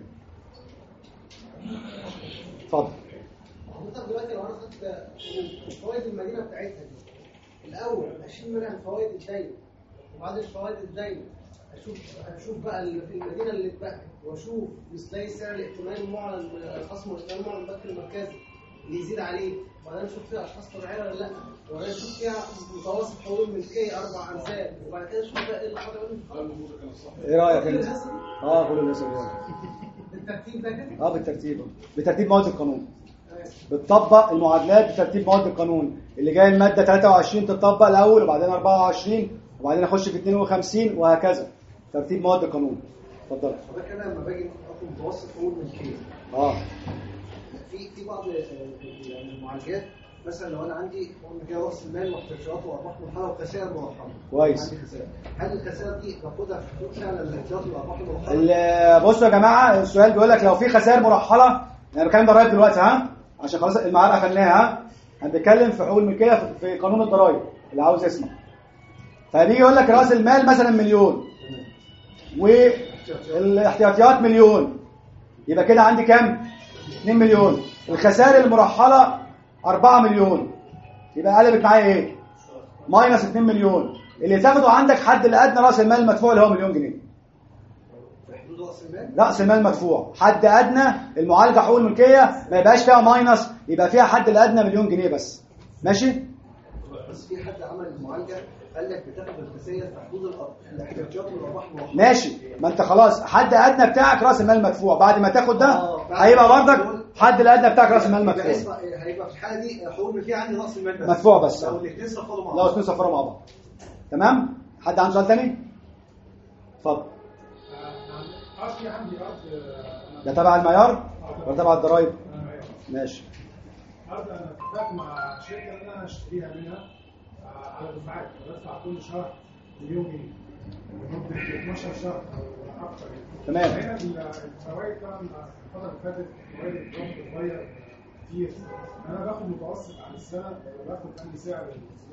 S1: اتفضل.
S7: حضرتك دلوقتي لو انا خدت فوائد المدينه بتاعتها دي الاول اشيل منها الفوائد الدايمه، وبعد الفوائد الدايمه اشوف اشوف بقى في المدينه اللي اتبقت، واشوف مثلي سعر الاحتمال المعلن الخصم والاحتمال المعلن البنك المركزي، اللي يزيد عليه، وبعدين نشوف فيها اشخاص طبيعيه ولا لا، وبعدين نشوف فيها متوسط حقوق الملكيه اربع امثال، وبعد كده نشوف بقى ايه اللي حصل.
S1: ايه رايك انت؟ اه كل الناس
S7: بالترتيب ده كده؟
S1: اه بالترتيب بترتيب مواد القانون. بتطبق المعادلات بترتيب مواد القانون، اللي جاي الماده ثلاثة وعشرين تطبق الاول وبعدين أربعة وعشرين وبعدين اخش في اثنين وخمسين وهكذا. ترتيب مواد القانون. اتفضل.
S7: حضرتك انا لما باجي اخد متوسط حقوق الملكيه
S1: اه
S7: في في بعض يعني المعالجات، مثلا لو انا عندي حقوق الملكيه راس المال واحتياطات وارباح مرحله وخسائر مرحله.
S1: كويس.
S7: عندي خسائر، هل الخسائر دي باخدها في حقوق فعلا الاحتياطي وارباح مرحله؟
S1: بصوا يا جماعه السؤال بيقول لك لو في خسائر مرحله، انا بتكلم ضرايب دلوقتي ها عشان خلاص المعارضه اخذناها ها، هنتكلم في حقوق الملكيه في قانون الضرايب اللي عاوز يسمع. فبيجي يقول لك راس المال مثلا مليون والاحتياطيات مليون، يبقى كده عندي كام؟ اتنين مليون. الخسائر المرحله أربعة مليون، يبقى قلبت معايا ايه؟ ماينس اتنين مليون. اللي تاخده عندك حد الادنى راس المال المدفوع اللي هو مليون جنيه. رأس المال مدفوع حد أدنى المعالجة حقوق الملكية ما يبقاش فيها ماينس، يبقى فيها حد الأدنى مليون جنيه بس. ماشي؟
S7: بس في حد عمل المعالجة قال لك بتاخد الخسائر في حدود الاحتياطات والأرباح المرحلة.
S1: ماشي، ما أنت خلاص حد أدنى بتاعك رأس المال مدفوع، بعد ما تاخد ده هيبقى برضك حد الأدنى بتاعك رأس المال مدفوع.
S7: هيبقى في الحالة دي حقوق الملكية عندي رأس المال بس
S1: مدفوع بس.
S7: لو الاثنين صفروا مع بعض.
S1: لو الاثنين صفروا مع بعض. تمام؟ حد عنده سؤال تاني؟ اتفضل.
S5: أصلي عندي أرض.
S1: ده تبع المعيار ولا تبع الضرايب؟ ماشي.
S5: أرض أنا اتفقت مع شركة إن أنا أشتريها منها على دفعات، بدفع كل شهر مليون جنيه لمدة اتناشر شهر أو أكثر.
S1: تمام.
S5: هنا الفوائد طبعا الفترة اللي فاتت فوائد الضغط اتغير كتير. أنا باخد متوسط على السنة باخد أي سعر.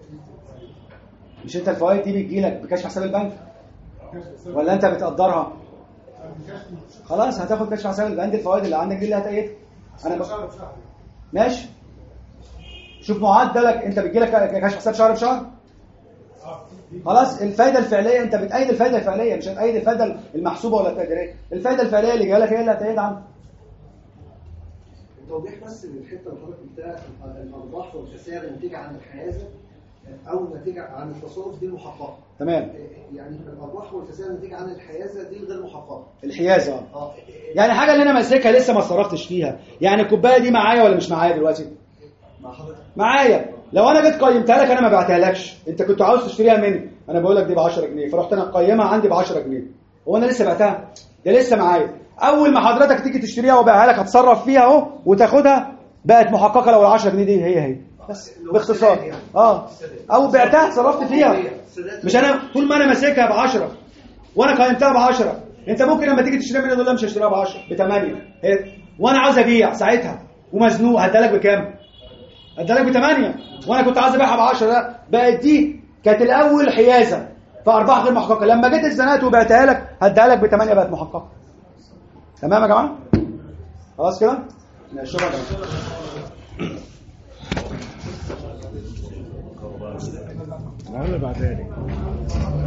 S1: مش أنت الفوائد دي بتجيلك بكشف حساب البنك؟ ولا أنت بتقدرها؟ خلاص هتاخد كشف حساب البنك، الفوائد اللي عندك دي اللي هتأيدها. انا ب... ماشي. شوف معدلك انت بتجيلك كشف حساب شهر بشهر. خلاص الفايده الفعليه انت بتأيد الفايده الفعليه، مش هتأيد الفايده المحسوبه ولا التقديريه. الفايده الفعليه اللي جايه لك هي اللي هتأيدها عنك.
S7: التوضيح بس للحته اللي حضرتك قلتها الارباح والخسائر الناتجه عن الحيازه او نتيجه عن التصرف دي المحققه.
S1: تمام.
S7: يعني الارباح والخسائر الناتجه عن الحيازه دي غير محققه.
S1: الحيازه اه يعني حاجه اللي انا ماسكها لسه ما صرفتش فيها، يعني الكوبايه دي معايا ولا مش معايا دلوقتي؟
S7: مع حضرتك
S1: معايا. لو انا جيت قيمتها لك انا ما بعتهالكش، انت كنت عاوز تشتريها مني، انا بقول لك دي ب عشرة جنيه، فرحت انا اقيمها عندي ب عشرة جنيه. هو انا لسه بعتها؟ ده لسه معايا. اول ما حضرتك تيجي تشتريها وبيعها لك هتصرف فيها اهو وتاخدها بقت محققه لو ال عشرة جنيه دي هي هي بس باختصار. اه او بعتها اتصرفت فيها. مش انا طول ما انا ماسكها ب عشرة وانا قيمتها ب عشرة، انت ممكن لما تيجي تشتريها مني تقول لا مش هشتريها ب عشرة ب ثمانية وانا عاوز ابيع ساعتها ومزنوق، هديها لك بكام؟ هديها لك ب ثمانية وانا كنت عاوز ابيعها ب عشرة. لا بقت دي كانت الاول حيازه فارباح غير محققه، لما جيت اتزنقت وبعتها لك هديها لك ب ثمانية بقت محققه. تمام يا جماعه؟ خلاص كده؟ ماشي شكرا.
S14: نعمل بعد ذلك